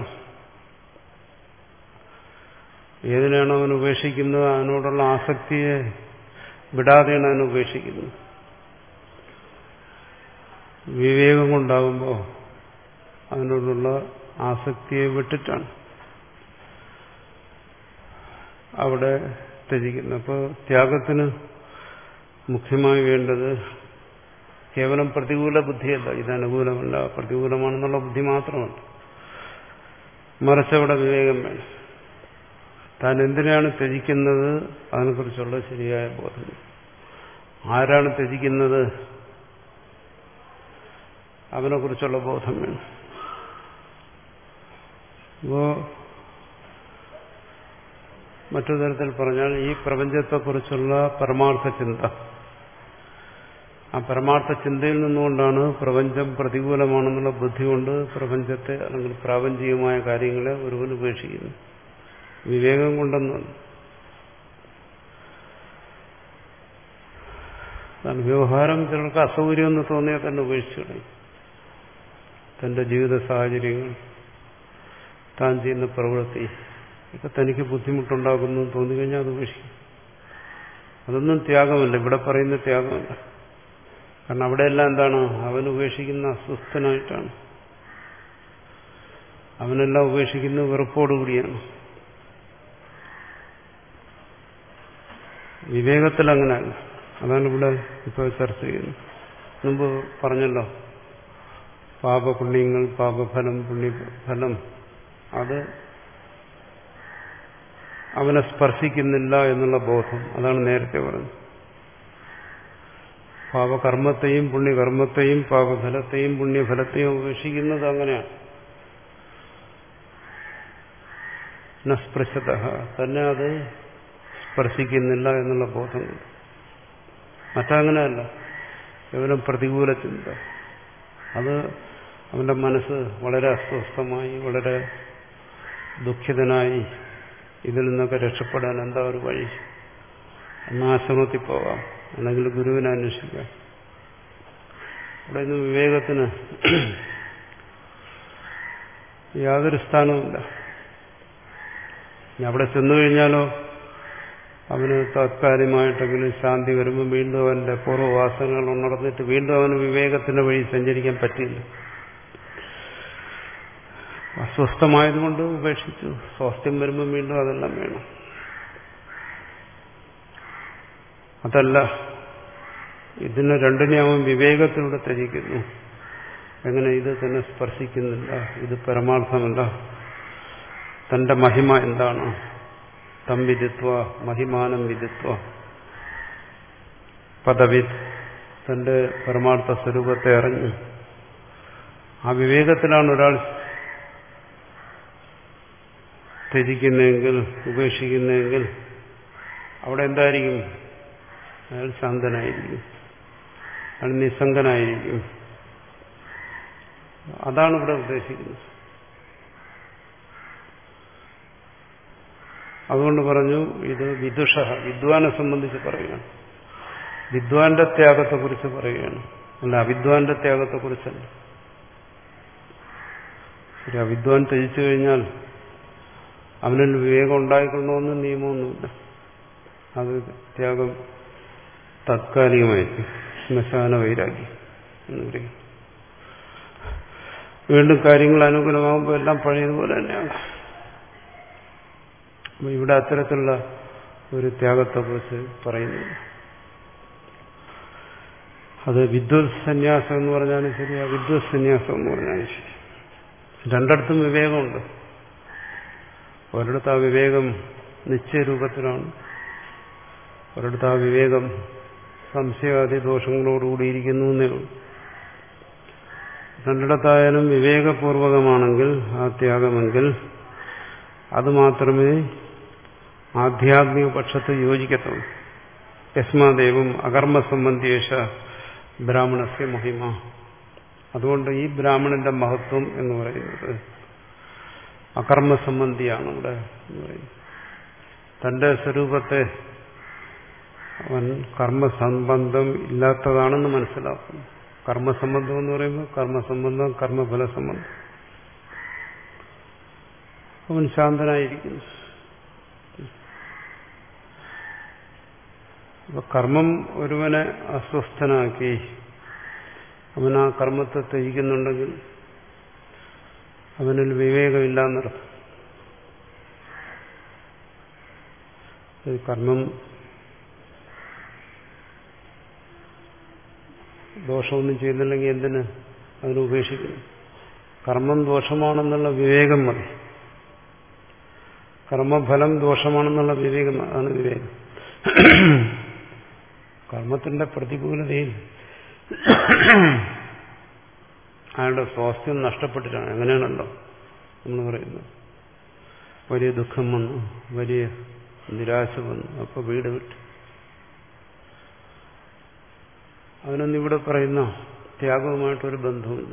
ഏതിനാണ് അവൻ ഉപേക്ഷിക്കുന്നത്? അവനോടുള്ള ആസക്തിയെ വിടാതെയാണ് അവൻ ഉപേക്ഷിക്കുന്നത്. വിവേകം കൊണ്ടാകുമ്പോൾ അതിനോടുള്ള ആസക്തിയെ വിട്ടിട്ടാണ് അവിടെ ത്യജിക്കുന്നത്. അപ്പോൾ ത്യാഗത്തിന് മുഖ്യമായി വേണ്ടത് കേവലം പ്രതികൂല ബുദ്ധിയല്ല, ഇത് അനുകൂലമല്ല പ്രതികൂലമാണെന്നുള്ള ബുദ്ധി മാത്രമല്ല, മറിച്ചവിടെ വിവേകം വേണം. താൻ എന്തിനാണ് ത്യജിക്കുന്നത് അതിനെക്കുറിച്ചുള്ള ശരിയായ ബോധം. ആരാണ് ത്യജിക്കുന്നത് അവനെക്കുറിച്ചുള്ള ബോധം വേണം. അപ്പോ മറ്റൊരു തരത്തിൽ പറഞ്ഞാൽ ഈ പ്രപഞ്ചത്തെക്കുറിച്ചുള്ള പരമാർത്ഥ ചിന്ത, ആ പരമാർത്ഥ ചിന്തയിൽ നിന്നുകൊണ്ടാണ് പ്രപഞ്ചം പ്രതികൂലമാണെന്നുള്ള ബുദ്ധി കൊണ്ട് പ്രപഞ്ചത്തെ അല്ലെങ്കിൽ പ്രാപഞ്ചികമായ കാര്യങ്ങളെ ഒരുവൻ ഉപേക്ഷിക്കുന്നു. വിവേകം കൊണ്ടെന്നാണ്. വ്യവഹാരം ചിലർക്ക് അസൗകര്യമെന്ന് തോന്നിയാൽ തന്നെ ഉപേക്ഷിച്ചു കളയും. തന്റെ ജീവിത സാഹചര്യങ്ങൾ, താൻ ചെയ്യുന്ന പ്രവൃത്തി ഒക്കെ തനിക്ക് ബുദ്ധിമുട്ടുണ്ടാകുന്നു തോന്നിക്കഴിഞ്ഞാൽ അത് ഉപേക്ഷിക്കും. അതൊന്നും ത്യാഗമല്ല, ഇവിടെ പറയുന്ന ത്യാഗമല്ല. കാരണം അവിടെയെല്ലാം എന്താണ്? അവൻ ഉപേക്ഷിക്കുന്ന അസ്വസ്ഥനായിട്ടാണ്. അവനെല്ലാം ഉപേക്ഷിക്കുന്ന വെറുപ്പോടുകൂടിയാണ്. വിവേകത്തിൽ അങ്ങനെയല്ല. അതാണ് ഇവിടെ ഇപ്പോൾ ചർച്ച ചെയ്യുന്നത്. മുമ്പ് പറഞ്ഞല്ലോ, പാപപുണ്യങ്ങൾ, പാപഫലം, പുണ്യഫലം അത് അവനെ സ്പർശിക്കുന്നില്ല എന്നുള്ള ബോധം. അതാണ് നേരത്തെ പറഞ്ഞത്. പാപകർമ്മത്തെയും പുണ്യകർമ്മത്തെയും പാപഫലത്തെയും പുണ്യഫലത്തെയും ഉപേക്ഷിക്കുന്നത് അങ്ങനെയാണ്. നസ്പൃശത, തന്നെ അത് സ്പർശിക്കുന്നില്ല എന്നുള്ള ബോധം. മറ്റങ്ങനെയല്ല, കേവലം പ്രതികൂല ചിന്ത. അത് അവന്റെ മനസ്സ് വളരെ അസ്വസ്ഥമായി, വളരെ ദുഃഖിതനായി, ഇതിൽ നിന്നൊക്കെ രക്ഷപ്പെടാൻ എന്താ ഒരു വഴി? എന്നാൽ ആശ്രമത്തിൽ പോകാം, അല്ലെങ്കിൽ ഗുരുവിനെ അന്വേഷിക്കാം. അവിടെ നിന്ന് വിവേകത്തിന് യാതൊരു സ്ഥാനവുമില്ല. അവിടെ ചെന്നു കഴിഞ്ഞാലോ അവന് താത്കാലികമായിട്ടെങ്കിലും ശാന്തി വരുമ്പോൾ വീണ്ടും അവന്റെ പൂർവ്വവാസനകൾ ഉണർന്നിട്ട് വീണ്ടും അവന് വിവേകത്തിന്റെ വഴി സഞ്ചരിക്കാൻ പറ്റില്ല. അസ്വസ്ഥമായതുകൊണ്ട് ഉപേക്ഷിച്ചു. സ്വാസ്ഥ്യം വരുമ്പോൾ വീണ്ടും അതെല്ലാം വേണം. അതല്ല, ഇതിനെ രണ്ടിനെ അവൻ വിവേകത്തിലൂടെ ത്യജിക്കുന്നു. എങ്ങനെ? ഇത് തന്നെ സ്പർശിക്കുന്നില്ല, ഇത് പരമാർത്ഥമല്ല, തന്റെ മഹിമ എന്താണ്? തം വിദിത്വ മഹിമാനം വിദിത്വ പദവിത്, തന്റെ പരമാർത്ഥ സ്വരൂപത്തെ അറിഞ്ഞു. ആ വിവേകത്തിലാണ് ഒരാൾ ത്യജിക്കുന്നതെങ്കിൽ, ഉപേക്ഷിക്കുന്നതെങ്കിൽ അവിടെ എന്തായിരിക്കും? അയാൾ ശാന്തനായിരിക്കും, അയാൾ നിസ്സംഗനായിരിക്കും. അതാണ് ഇവിടെ ഉദ്ദേശിക്കുന്നത്. അതുകൊണ്ട് പറഞ്ഞു, ഇത് വിദുഷ, വിദ്വാനെ സംബന്ധിച്ച് പറയുകയാണ്. വിദ്വാന്റെ ത്യാഗത്തെക്കുറിച്ച് പറയുകയാണ്, അല്ല അവിദ്വാന്റെ ത്യാഗത്തെക്കുറിച്ചല്ല. ശരി, അവിദ്വാൻ ത്യജിച്ചു കഴിഞ്ഞാൽ അവനിൽ വിവേകം ഉണ്ടായിക്കൊള്ളണമെന്ന് നിയമമൊന്നുമില്ല. അത് ത്യാഗം താത്കാലികമായിരിക്കും. ശ്മശാന വൈരാഗ്യം എന്ന് പറയും. വീണ്ടും കാര്യങ്ങൾ അനുകൂലമാകുമ്പോൾ എല്ലാം പഴയതുപോലെ തന്നെയാണ്. ഇവിടെ അത്തരത്തിലുള്ള ഒരു ത്യാഗത്തെക്കുറിച്ച് പറയുന്നു. അത് വിദ്വത് സന്യാസം എന്ന് പറഞ്ഞാലും ശരി, അവിദ്വത് സന്യാസം എന്ന് പറഞ്ഞാലും ശരി, രണ്ടിടത്തും വിവേകമുണ്ട്. ഒരിടത്ത് ആ വിവേകം നിശ്ചയരൂപത്തിലാണ്, ഒരിടത്ത് ആ വിവേകം സംശയാദി ദോഷങ്ങളോടുകൂടിയിരിക്കുന്നു എന്നേ ഉള്ളൂ. രണ്ടിടത്തായാലും വിവേകപൂർവകമാണെങ്കിൽ ആ ത്യാഗമെങ്കിൽ അത് മാത്രമേ ആധ്യാത്മിക പക്ഷത്ത് യോജിക്കത്തുള്ളൂ. യസ്മാദേവം അകർമ്മസംബന്ധിയേഷ ബ്രാഹ്മണസ്യ മഹിമ. അതുകൊണ്ട് ഈ ബ്രാഹ്മണന്റെ മഹത്വം എന്ന് പറയുന്നത് അകർമ്മസംബന്ധിയാണ് ഇവിടെ എന്ന് പറയുന്നത്. തന്റെ സ്വരൂപത്തെ അവൻ കർമ്മസംബന്ധം ഇല്ലാത്തതാണെന്ന് മനസ്സിലാക്കുന്നു. കർമ്മസംബന്ധം എന്ന് പറയുമ്പോൾ കർമ്മസംബന്ധം, കർമ്മഫല സംബന്ധം. അവൻ ശാന്തനായിരിക്കുന്നു. അപ്പൊ കർമ്മം ഒരുവനെ അസ്വസ്ഥനാക്കി അവൻ ആ കർമ്മത്തെ ത്യജിക്കുന്നുണ്ടെങ്കിൽ അവനിൽ വിവേകമില്ല എന്നർത്ഥം. കർമ്മം ദോഷമൊന്നും ചെയ്യുന്നില്ലെങ്കിൽ എന്തിന് അതിനെ ഉപേക്ഷിക്കുന്നു? കർമ്മം ദോഷമാണെന്നുള്ള വിവേകം മതി. കർമ്മഫലം ദോഷമാണെന്നുള്ള വിവേകം, അതാണ് വിവേകം. കർമ്മത്തിന്റെ പ്രതികൂലതയിൽ അയാളുടെ സ്വാസ്ഥ്യം നഷ്ടപ്പെട്ടിട്ടാണ്. അങ്ങനെയാണല്ലോ നമ്മൾ പറയുന്നത്. വലിയ ദുഃഖം വന്നു, വലിയ നിരാശ വന്നു, അപ്പൊ വീട് വിട്ടു. അതിനൊന്നും ഇവിടെ പറയുന്ന ത്യാഗവുമായിട്ടൊരു ബന്ധമില്ല.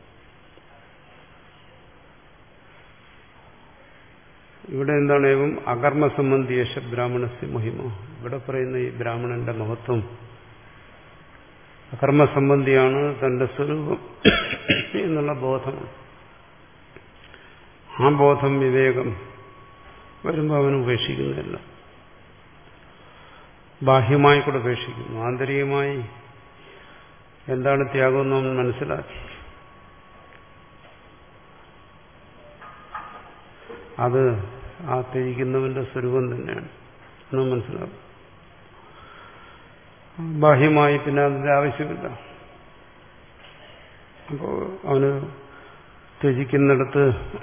ഇവിടെ എന്താണ്? ഏവം അകർമ്മസംബന്ധിയേഷ ബ്രാഹ്മണസ്യ മഹിമ. ഇവിടെ പറയുന്ന ഈ ബ്രാഹ്മണന്റെ മഹത്വം അകർമ്മസംബന്ധിയാണ്. തന്റെ സ്വരൂപം സൃഷ്ടി എന്നുള്ള ബോധമാണ്. ആ ബോധം വിവേകം വരുമ്പോൾ അവൻ ഉപേക്ഷിക്കുന്നില്ല. ബാഹ്യമായി കൂടെ ഉപേക്ഷിക്കുന്നു. ആന്തരികമായി എന്താണ് ത്യാഗമെന്ന് അവൻ മനസ്സിലാക്കി. അത് ആ ത്യജിക്കുന്നവന്റെ സ്വരൂപം തന്നെയാണ് എന്ന് മനസ്സിലാക്കും. ബാഹ്യമായി പിന്നെ അതിന്റെ ആവശ്യമില്ല. അപ്പോൾ അവന് ത്യജിക്കുന്നിടത്ത്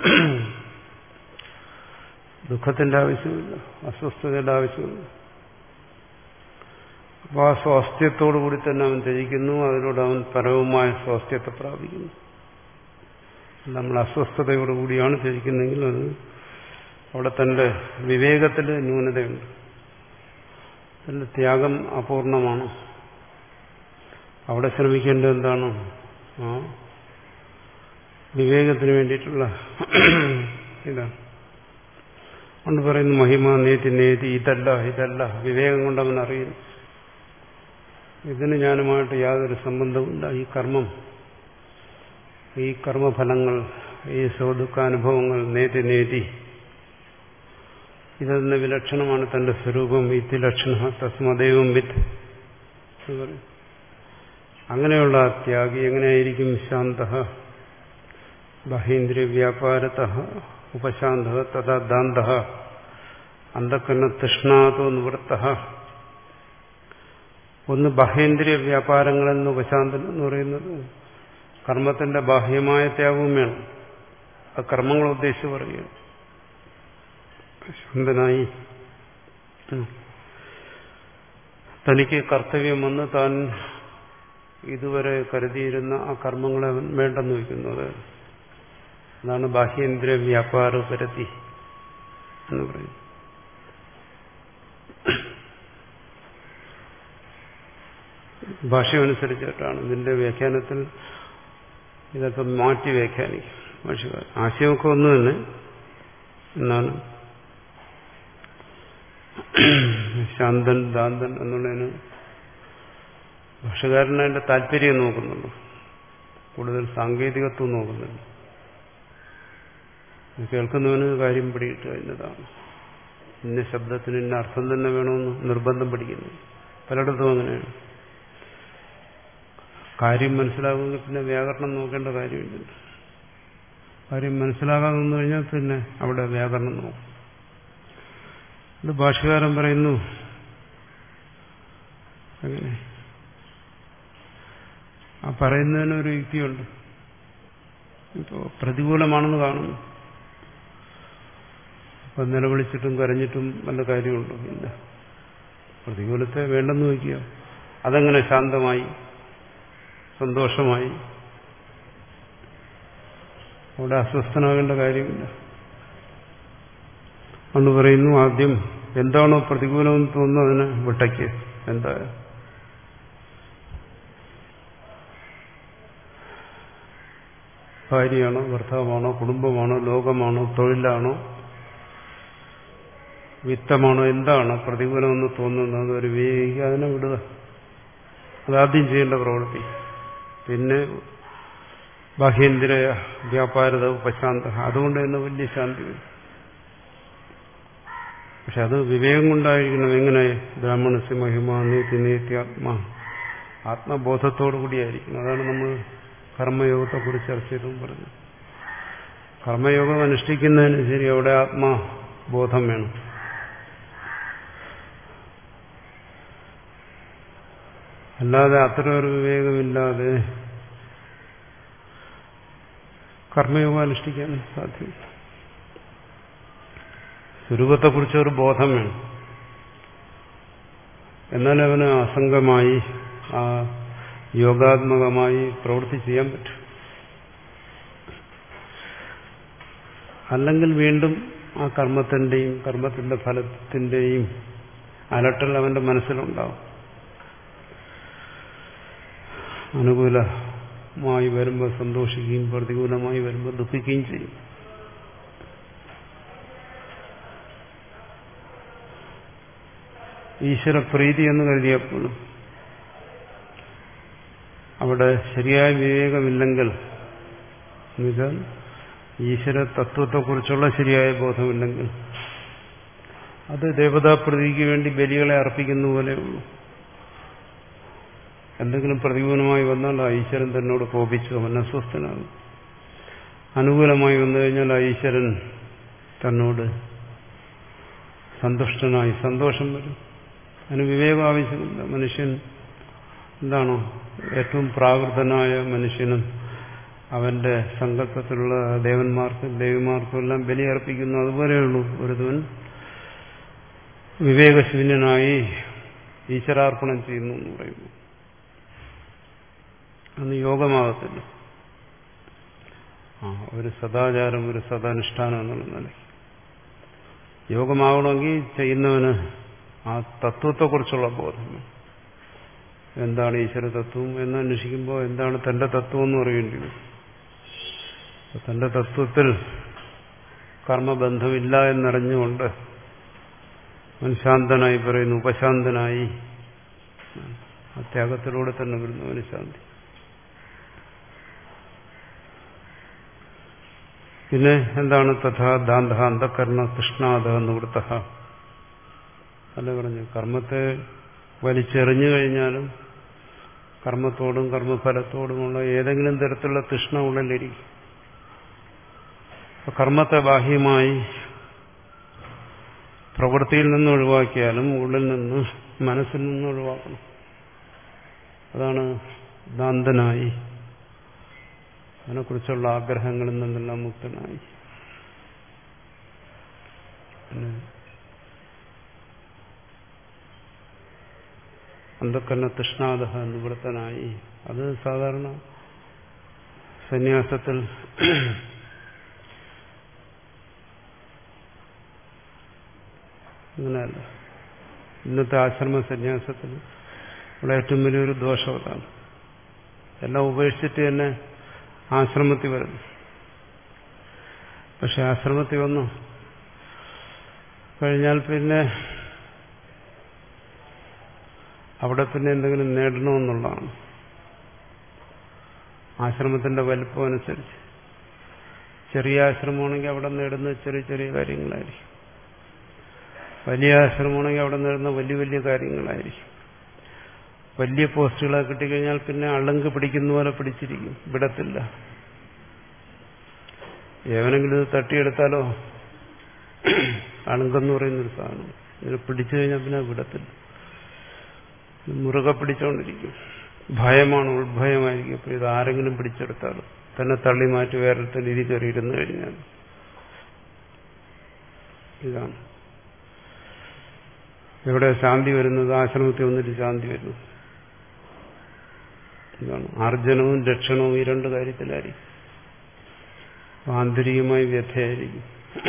ദുഃഖത്തിന്റെ ആവശ്യമില്ല, അസ്വസ്ഥതയുടെ ആവശ്യമില്ല. അപ്പോൾ ആ സ്വാസ്ഥ്യത്തോടുകൂടി തന്നെ അവൻ ത്യജിക്കുന്നു. അതിലൂടെ അവൻ പരവുമായ സ്വാസ്ഥ്യത്തെ പ്രാപിക്കുന്നു. നമ്മൾ അസ്വസ്ഥതയോടുകൂടിയാണ് ത്യജിക്കുന്നതെങ്കിൽ അത് അവിടെ തന്റെ വിവേകത്തിൽ ന്യൂനതയുണ്ട്. തന്റെ ത്യാഗം അപൂർണമാണ്. അവിടെ ശ്രമിക്കേണ്ടത് എന്താണ്? ആ വിവേകത്തിന് വേണ്ടിയിട്ടുള്ള ഇതാണ്. കൊണ്ട് പറയുന്നു മഹിമ നേതി നേതി ഇതല്ല ഇതല്ല. വിവേകം കൊണ്ട് അവൻ അറിയുന്നു ഇതിന് ഞാനുമായിട്ട് യാതൊരു സംബന്ധമില്ല. ഈ കർമ്മം, ഈ കർമ്മഫലങ്ങൾ, ഈ സുഖദുഃഖാനുഭവങ്ങൾ നേതി നേതി ഇതെന്ന വിലക്ഷണമാണ് തന്റെ സ്വരൂപം. ഇതി ലക്ഷണ തസ്മദൈവം വിത്ത്. അങ്ങനെയുള്ള ത്യാഗി എങ്ങനെയായിരിക്കും? ശാന്തഃ ബാഹ്യേന്ദ്രിയ വ്യാപാരതഃ ഉപശാന്തഃ തഥാ ദാന്തഃ അന്ധകരണ തൃഷ്ണാതോ നിവൃത്തഃ. ഒന്ന് ബാഹ്യേന്ദ്രിയ വ്യാപാരങ്ങളിൽ നിന്ന് ഉപശാന്തൻ എന്ന് പറയുന്നത് കർമ്മത്തിന്റെ ബാഹ്യമായ ത്യാഗവും വേണം. അത് കർമ്മങ്ങൾ ഉദ്ദേശിച്ച് പറയുകയാണ്. ശാന്തനായി തനിക്ക് കർത്തവ്യം വന്ന് താൻ ഇതുവരെ കരുതിയിരുന്ന ആ കർമ്മങ്ങളെ അവൻ വേണ്ടെന്ന് വയ്ക്കുന്നത്. അതാണ് ബാഹ്യേന്ദ്രിയ വ്യാപാര പരത്തി എന്ന് പറയുന്നത്. ഭാഷയനുസരിച്ചിട്ടാണ് ഇതിന്റെ വ്യാഖ്യാനത്തിൽ ഇതൊക്കെ മാറ്റി വ്യാഖ്യാനിക്കും ഭാഷകാരൻ. ആശയമൊക്കെ ഒന്ന് തന്നെ എന്നാണ് ശാന്തൻ ദാന്തൻ എന്നുള്ളതിന് ഭാഷകാരൻ അതിന്റെ താല്പര്യം നോക്കുന്നുള്ളൂ, കൂടുതൽ സാങ്കേതികത്വം നോക്കുന്നുണ്ട്. കേൾക്കുന്നവന് കാര്യം പിടിയിട്ട് കഴിഞ്ഞതാണ്. ഇന്ന ശബ്ദത്തിന് ഇന്ന അർത്ഥം തന്നെ വേണമെന്ന് നിർബന്ധം പിടിക്കുന്നു. പലയിടത്തും അങ്ങനെയാണ്. കാര്യം മനസ്സിലാകുമെങ്കിൽ പിന്നെ വ്യാകരണം നോക്കേണ്ട കാര്യമില്ല. കാര്യം മനസ്സിലാകാതെ വന്നു കഴിഞ്ഞാൽ പിന്നെ അവിടെ വ്യാകരണം നോക്കും. ഇത് ഭാഷകാരൻ പറയുന്നു അങ്ങനെ. ആ പറയുന്നതിനൊരു യുക്തിയുണ്ട്. ഇപ്പോൾ പ്രതികൂലമാണെന്ന് കാണുന്നു. അപ്പം നിലവിളിച്ചിട്ടും കരഞ്ഞിട്ടും വല്ല കാര്യമുണ്ടോ? ഇല്ല. പ്രതികൂലത്തെ വേണ്ടെന്ന് വയ്ക്കുക. അതെങ്ങനെ ശാന്തമായി സന്തോഷമായി? അവിടെ അസ്വസ്ഥനാകേണ്ട കാര്യമില്ല. എന്ന് പറയുന്നു ആദ്യം എന്താണോ പ്രതികൂലമെന്ന് തോന്നുന്നു അതിനെ വിട്ടയ്ക്ക്. എന്താ ഭാര്യയാണോ, ഭർത്താവാണോ, കുടുംബമാണോ, ലോകമാണോ, തൊഴിലാണോ, വിത്തമാണോ, എന്താണോ പ്രതികൂലമെന്ന് തോന്നുന്നത് ഒരു വിവേകിക്കുക, അതിനെ വിടുക. അതാദ്യം ചെയ്യേണ്ട പ്രവൃത്തി. പിന്നെ ബാഹ്യേന്ദ്രിയ വ്യാപാരത ഉപശാന്ത, അതുകൊണ്ട് തന്നെ വലിയ ശാന്തി വരും. പക്ഷെ അത് വിവേകം കൊണ്ടായിരിക്കണം. എങ്ങനെ? ബ്രാഹ്മണസ്യ മഹിമ നീതി നീത്യാത്മാ, ആത്മബോധത്തോടു കൂടിയായിരിക്കണം. അതാണ് നമ്മൾ കർമ്മയോഗത്തെക്കുറിച്ച് ചർച്ച ചെയ്തും പറഞ്ഞു. കർമ്മയോഗം അനുഷ്ഠിക്കുന്നതിന് ശരി അവിടെ ആത്മാബോധം വേണം. അല്ലാതെ അത്തരം ഒരു വിവേകമില്ലാതെ കർമ്മയോഗം അനുഷ്ഠിക്കാൻ സാധ്യമല്ല. സ്വരൂപത്തെക്കുറിച്ച് ഒരു ബോധം വേണം. എന്നാൽ അവന് അസംഗമായി ആ യോഗാത്മകമായി പ്രവൃത്തി ചെയ്യാൻ പറ്റും. അല്ലെങ്കിൽ വീണ്ടും ആ കർമ്മത്തിന്റെയും കർമ്മത്തിന്റെ ഫലത്തിന്റെയും അലട്ടൽ അവന്റെ മനസ്സിലുണ്ടാവും. അനുകൂലമായി വരുമ്പോൾ സന്തോഷിക്കുകയും പ്രതികൂലമായി വരുമ്പോൾ ദുഃഖിക്കുകയും ചെയ്യും. ഈശ്വരപ്രീതി എന്ന് കരുതിയപ്പോഴും അവിടെ ശരിയായ വിവേകമില്ലെങ്കിൽ എന്നുവെച്ചാൽ ഈശ്വര തത്വത്തെക്കുറിച്ചുള്ള ശരിയായ ബോധമില്ലെങ്കിൽ അത് ദേവതാപ്രതിക്ക് വേണ്ടി ബലികളെ അർപ്പിക്കുന്ന പോലെയുള്ളൂ. എന്തെങ്കിലും പ്രതികൂലമായി വന്നാൽ ആ ഈശ്വരൻ തന്നോട് കോപിച്ചു അവൻ അസ്വസ്ഥനാകും. അനുകൂലമായി വന്നു കഴിഞ്ഞാൽ ആ ഈശ്വരൻ തന്നോട് സന്തുഷ്ടനായി സന്തോഷം വരും. അതിന് വിവേകം ആവശ്യമില്ല. മനുഷ്യൻ എന്താണോ ഏറ്റവും പ്രാകൃതനായ മനുഷ്യനും അവന്റെ സങ്കല്പത്തിലുള്ള ദേവന്മാർക്കും ദേവിമാർക്കും എല്ലാം ബലിയർപ്പിക്കുന്നു. അതുപോലെയുള്ളൂ ഒരുവൻ വിവേകശൂന്യനായി ഈശ്വരാർപ്പണം ചെയ്യുന്നു എന്ന് പറയുന്നു. അന്ന് യോഗമാകത്തില്ല. ആ ഒരു സദാചാരം, ഒരു സദാനുഷ്ഠാനം എന്നുള്ള നിലയ്ക്ക് യോഗമാകണമെങ്കിൽ ചെയ്യുന്നവന് ആ തത്വത്തെക്കുറിച്ചുള്ള ബോധം. എന്താണ് ഈശ്വര തത്വം എന്ന് അന്വേഷിക്കുമ്പോൾ എന്താണ് തന്റെ തത്വം എന്ന് പറയേണ്ടി വരും. തന്റെ തത്വത്തിൽ കർമ്മബന്ധമില്ല എന്നറിഞ്ഞുകൊണ്ട് അവൻ ശാന്തനായി പറയുന്നു, ഉപശാന്തനായി. ആ ത്യാഗത്തിലൂടെ തന്നെ വരുന്നു അവന് ശാന്തി. പിന്നെ എന്താണ് തഥാ ദാന്ത അന്ധകരണ തൃഷ്ണാദ നിവൃത്ത. അല്ല പറഞ്ഞു, കർമ്മത്തെ വലിച്ചെറിഞ്ഞു കഴിഞ്ഞാലും കർമ്മത്തോടും കർമ്മഫലത്തോടുമുള്ള ഏതെങ്കിലും തരത്തിലുള്ള തൃഷ്ണ ഉള്ളിലിരിക്കും. കർമ്മത്തെ ബാഹ്യമായി പ്രവൃത്തിയിൽ നിന്ന് ഒഴിവാക്കിയാലും ഉള്ളിൽ നിന്ന് മനസ്സിൽ നിന്ന് ഒഴിവാക്കണം. അതാണ് ദാന്തനായി, അതിനെക്കുറിച്ചുള്ള ആഗ്രഹങ്ങളിൽ നിന്നെല്ലാം മുക്തനായി. അന്ധകരണ തൃഷ്ണാദ നിവൃത്തനായി. അത് സാധാരണ സന്യാസത്തിൽ അങ്ങനെയല്ല. ഇന്നത്തെ ആശ്രമ സന്യാസത്തിൽ ഇവിടെ ഏറ്റവും വലിയൊരു ദോഷം അതാണ്. എല്ലാം ഉപേക്ഷിച്ചിട്ട് തന്നെ ആശ്രമത്തിൽ വരുന്നു. പക്ഷെ ആശ്രമത്തിൽ വന്നു കഴിഞ്ഞാൽ പിന്നെ അവിടെ പിന്നെ എന്തെങ്കിലും നേടണമെന്നുള്ളതാണ്. ആശ്രമത്തിന്റെ വലിപ്പം അനുസരിച്ച് ചെറിയ ആശ്രമമാണെങ്കിൽ അവിടെ നേടുന്ന ചെറിയ ചെറിയ കാര്യങ്ങളായിരിക്കും. വലിയ ആശ്രമമാണെങ്കിൽ അവിടെ നേടുന്ന വലിയ വലിയ കാര്യങ്ങളായിരിക്കും. വലിയ പോസ്റ്റുകളെ കിട്ടിക്കഴിഞ്ഞാൽ പിന്നെ അളങ്ക് പിടിക്കുന്ന പോലെ പിടിച്ചിരിക്കും, വിടത്തില്ല. ഏവനെങ്കിലും ഇത് തട്ടിയെടുത്താലോ, അളങ്കെന്ന് പറയുന്നൊരു സാധനം ഇങ്ങനെ പിടിച്ചു കഴിഞ്ഞാൽ പിന്നെ വിടത്തില്ല, മുറുകെ പിടിച്ചോണ്ടിരിക്കും. ഭയമാണ്, ഉൾഭയമായിരിക്കും. അപ്പോൾ ഇത് ആരെങ്കിലും പിടിച്ചെടുത്താലോ, തന്നെ തള്ളി മാറ്റി വേറെ തന്നെ ഇരി കയറി ഇരുന്നു കഴിഞ്ഞാൽ ഇതാണ് എവിടെ ശാന്തി വരുന്നത്. ആശ്രമത്തിൽ വന്നിട്ട് ശാന്തി വരുന്നു. ഇതാണ് ആർജനവും രക്ഷണവും. ഈ രണ്ട് കാര്യത്തിലായിരിക്കും. ആന്തരികമായി വ്യഥയായിരിക്കും.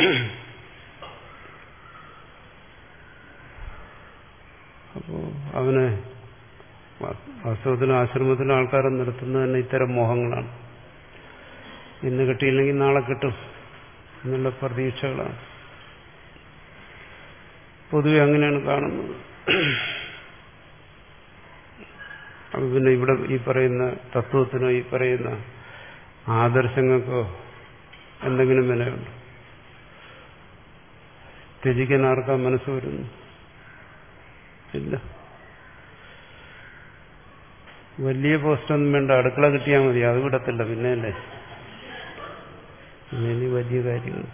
അപ്പോ അവന് വാസ്തവത്തിൽ ആശ്രമത്തിലെ ആൾക്കാരെ നിർത്തുന്നത് തന്നെ ഇത്തരം മോഹങ്ങളാണ്. ഇന്ന് കിട്ടിയില്ലെങ്കിൽ നാളെ കിട്ടും എന്നുള്ള പ്രതീക്ഷകളാണ്. പൊതുവെ അങ്ങനെയാണ് കാണുന്നത്. അപ്പൊ പിന്നെ ഇവിടെ ഈ പറയുന്ന തത്വത്തിനോ ഈ പറയുന്ന ആദർശങ്ങൾക്കോ എന്തെങ്കിലും വിലയുണ്ട്? ത്യജിക്കാൻ ആർക്കാ മനസ്സ് വരുന്നു? ഇല്ല. വലിയ പോസ്റ്റൊന്നും വേണ്ട, അടുക്കള കിട്ടിയാൽ മതി, അത് വിടത്തില്ല. പിന്നെ അല്ലേ ഇനി വലിയ കാര്യങ്ങൾ.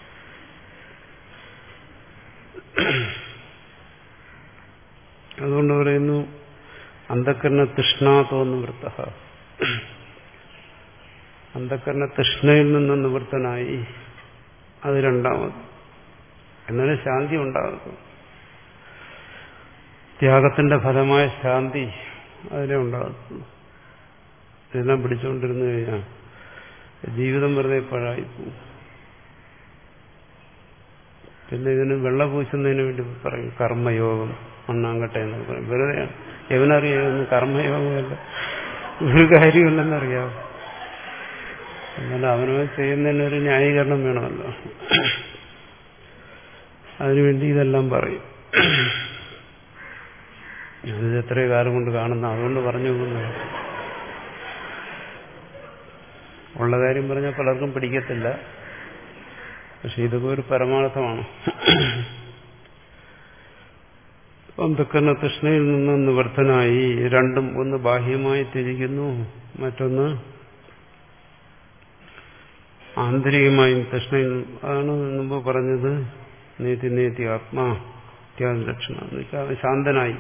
അതുകൊണ്ട് പറയുന്നു അന്ധകരണ തൃഷ്ണാതോ നിവൃത്ത. അന്ധകരണ തൃഷ്ണയിൽ നിന്ന് നിവൃത്തനായി. അത് രണ്ടാമത്. എന്നാലും ശാന്തി ഉണ്ടാകും. ത്യാഗത്തിന്റെ ഫലമായ ശാന്തി അതിനെ ഉണ്ടാകത്തുള്ളൂ. ഇതെല്ലാം പിടിച്ചുകൊണ്ടിരുന്നു കഴിഞ്ഞാൽ ജീവിതം വെറുതെ പാഴായിപ്പോവും. പിന്നെ ഇതിന് വെള്ള പൂശുന്നതിന് വേണ്ടി പറയും കർമ്മയോഗം, മണ്ണാങ്കട്ടെ എന്നൊക്കെ പറയും. വെറുതെയാണ്. എവനറിയാം കർമ്മയോഗമല്ല, ഒരു കാര്യമില്ലെന്നറിയാം. എന്നാൽ അവനവൻ ചെയ്യുന്നതിനൊരു ന്യായീകരണം വേണമല്ലോ. അതിനുവേണ്ടി ഇതെല്ലാം പറയും. ഞാനിത് എത്രയോ കാലം കൊണ്ട് കാണുന്ന, അതുകൊണ്ട് പറഞ്ഞു പോകുന്നത്. ഉള്ള കാര്യം പറഞ്ഞാൽ പലർക്കും പിടിക്കത്തില്ല. പക്ഷെ ഇതൊക്കെ ഒരു പരമാർത്ഥമാണ്. അന്ധക്കരണ തൃഷ്ണയിൽ നിന്ന് നിവർത്തനായി രണ്ടും, ഒന്ന് ബാഹ്യമായി തിരിക്കുന്നു, മറ്റൊന്ന് ആന്തരികമായും തൃഷ്ണയിൽ. അതാണ് മുമ്പ് പറഞ്ഞത് നേതി നേതി ആത്മാ ത്യാഗ ലക്ഷണം എന്ന് വെച്ചാൽ ശാന്തനായി.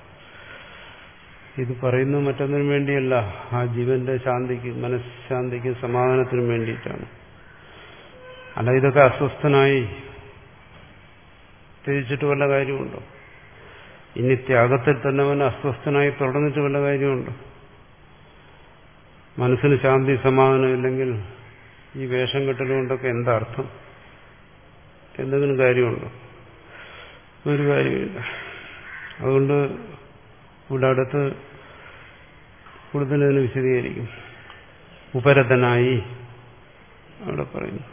ഇത് പറയുന്നത് മറ്റൊന്നിനും വേണ്ടിയല്ല, ആ ജീവന്റെ ശാന്തിക്ക്, മനഃശാന്തിക്ക്, സമാധാനത്തിനും വേണ്ടിയിട്ടാണ്. അല്ല ഇതൊക്കെ അസ്വസ്ഥനായി തിരിച്ചിട്ട് വല്ല കാര്യമുണ്ടോ? ഇനി ത്യാഗത്തിൽ തന്നെ അവൻ അസ്വസ്ഥനായി തുടർന്നിട്ട് വല്ല കാര്യമുണ്ടോ? മനസ്സിന് ശാന്തി സമാധാനം ഇല്ലെങ്കിൽ ഈ വേഷം കെട്ടലുകൊണ്ടൊക്കെ എന്താ അർത്ഥം? എന്തെങ്കിലും കാര്യമുണ്ടോ? ഒരു കാര്യമില്ല. അതുകൊണ്ട് ഇവിടെ അടുത്ത് കൂടുതലതിന് വിശദീകരിക്കും. ഉപരതനായി അവിടെ പറയുന്നു.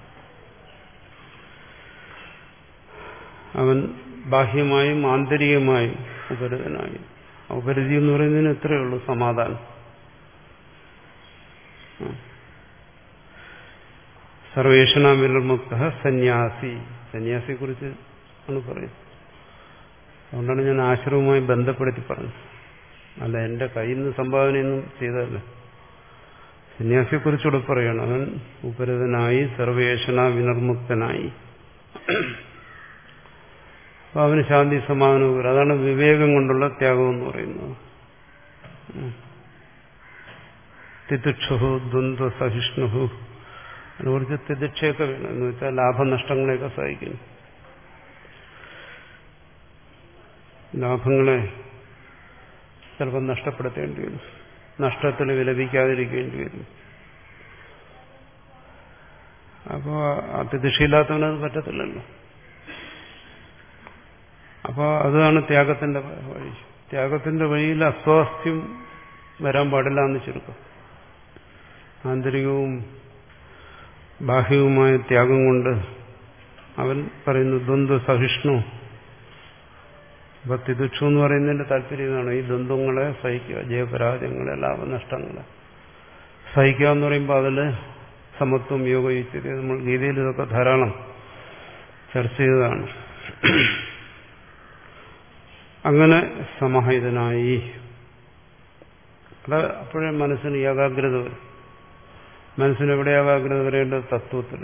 അവൻ ബാഹ്യമായും ആന്തരികമായും ഉപരതനായി. ഉപരതി എന്ന് പറയുന്നതിന് എത്രയേ ഉള്ളൂ, സമാധാനം. സർവേഷണ വിർമുക്ത സന്യാസി. സന്യാസിയെ കുറിച്ച് ആണ് പറയുന്നത്. അതുകൊണ്ടാണ് ഞാൻ ആശ്രമവുമായി ബന്ധപ്പെടുത്തി പറഞ്ഞത്. അല്ല എന്റെ കയ്യിൽ നിന്ന് സംഭാവനയൊന്നും ചെയ്തതല്ല. സന്യാസിയെക്കുറിച്ചുകൂടെ പറയണം. അവൻ ഉപരതനായി സർവേഷണ വിനിർമുക്തനായി. അപ്പൊ അവന് ശാന്തി സമാധാനവും വരും. അതാണ് വിവേകം കൊണ്ടുള്ള ത്യാഗം എന്ന് പറയുന്നത്. തിതിക്ഷുഹു ദ്വന്ദ്വ സഹിഷ്ണുഹു. അതിനെക്കുറിച്ച് തിതിക്ഷയൊക്കെ വേണം. എന്ന് വെച്ചാൽ ലാഭനഷ്ടങ്ങളെയൊക്കെ സഹിക്കുന്നു. ലാഭങ്ങളെ ചിലപ്പോൾ നഷ്ടപ്പെടുത്തേണ്ടി വരും, നഷ്ടത്തിന് വിലപിക്കാതിരിക്കേണ്ടി വരും. അപ്പോൾ അതിദിശയില്ലാത്തവനത് പറ്റത്തില്ലല്ലോ. അപ്പോൾ അതാണ് ത്യാഗത്തിന്റെ വഴി. ത്യാഗത്തിന്റെ വഴിയിൽ അസ്വാസ്ഥ്യം വരാൻ പാടില്ല എന്ന് ചുരുക്കം. ആന്തരികവും ബാഹ്യവുമായ ത്യാഗം കൊണ്ട് അവൻ പറയുന്നു ദ്വന്ദ്വ സഹിഷ്ണു. അപ്പൊ തിദിക്ഷു എന്ന് പറയുന്നതിന്റെ താല്പര്യം ഇതാണ്, ഈ ദ്വന്ദ്വങ്ങളെ സഹിക്കുക, ജയപരാജയങ്ങളെ, ലാഭനഷ്ടങ്ങളെ സഹിക്കുക എന്ന് പറയുമ്പോൾ അതിൽ സമത്വം, യോഗയുക്തി, നമ്മൾ ഗീതയിൽ ഇതൊക്കെ ധാരാളം ചർച്ച ചെയ്തതാണ്. അങ്ങനെ സമാഹിതനായി അത് അപ്പോഴേ മനസ്സിന് ഏകാഗ്രത വരും. മനസ്സിന് എവിടെ ഏകാഗ്രത വരേണ്ടത്? തത്വത്തിൽ,